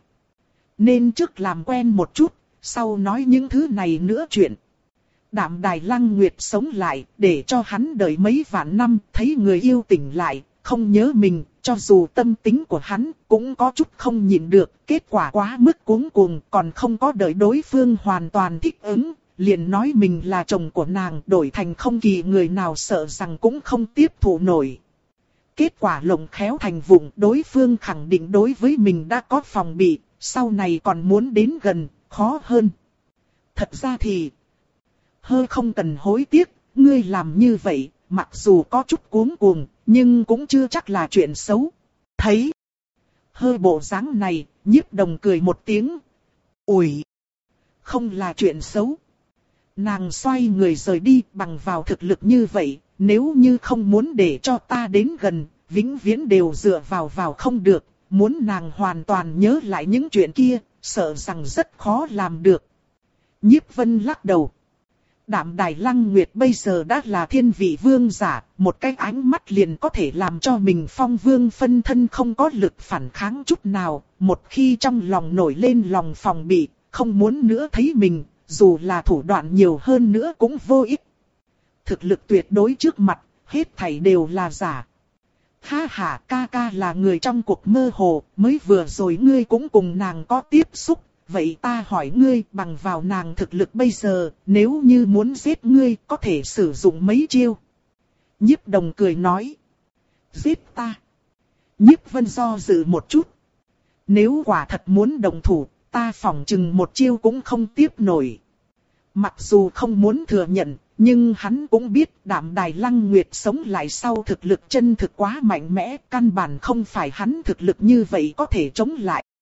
Nên trước làm quen một chút, sau nói những thứ này nữa chuyện. Đạm Đài Lăng Nguyệt sống lại, để cho hắn đợi mấy vạn năm, thấy người yêu tỉnh lại, không nhớ mình, cho dù tâm tính của hắn cũng có chút không nhịn được, kết quả quá mức cuống cuồng, còn không có đợi đối phương hoàn toàn thích ứng, liền nói mình là chồng của nàng, đổi thành không kỳ người nào sợ rằng cũng không tiếp thụ nổi. Kết quả lộng khéo thành vụng, đối phương khẳng định đối với mình đã có phòng bị, sau này còn muốn đến gần, khó hơn. Thật ra thì, hơi không cần hối tiếc, ngươi làm như vậy, mặc dù có chút cuống cuồng, nhưng cũng chưa chắc là chuyện xấu. Thấy hơi bộ dáng này, Nhiếp Đồng cười một tiếng. Ủi, không là chuyện xấu. Nàng xoay người rời đi, bằng vào thực lực như vậy, nếu như không muốn để cho ta đến gần, vĩnh viễn đều dựa vào vào không được, muốn nàng hoàn toàn nhớ lại những chuyện kia, sợ rằng rất khó làm được. Nhiếp Vân lắc đầu. Đạm Đài Lăng Nguyệt bây giờ đã là thiên vị vương giả, một cái ánh mắt liền có thể làm cho mình phong vương phân thân không có lực phản kháng chút nào, một khi trong lòng nổi lên lòng phòng bị, không muốn nữa thấy mình, dù là thủ đoạn nhiều hơn nữa cũng vô ích. Thực lực tuyệt đối trước mặt, hết thảy đều là giả. Ha ha, ca ca là người trong cuộc mơ hồ, mới vừa rồi ngươi cũng cùng nàng có tiếp xúc. Vậy ta hỏi ngươi, bằng vào nàng thực lực bây giờ, nếu như muốn giết ngươi, có thể sử dụng mấy chiêu? Nhiếp Đồng cười nói. Giết ta? Nhiếp Vân do dự một chút. Nếu quả thật muốn đồng thủ, ta phỏng chừng một chiêu cũng không tiếp nổi. Mặc dù không muốn thừa nhận, nhưng hắn cũng biết Đạm Đài Lăng Nguyệt sống lại sau thực lực chân thực quá mạnh mẽ, căn bản không phải hắn thực lực như vậy có thể chống lại.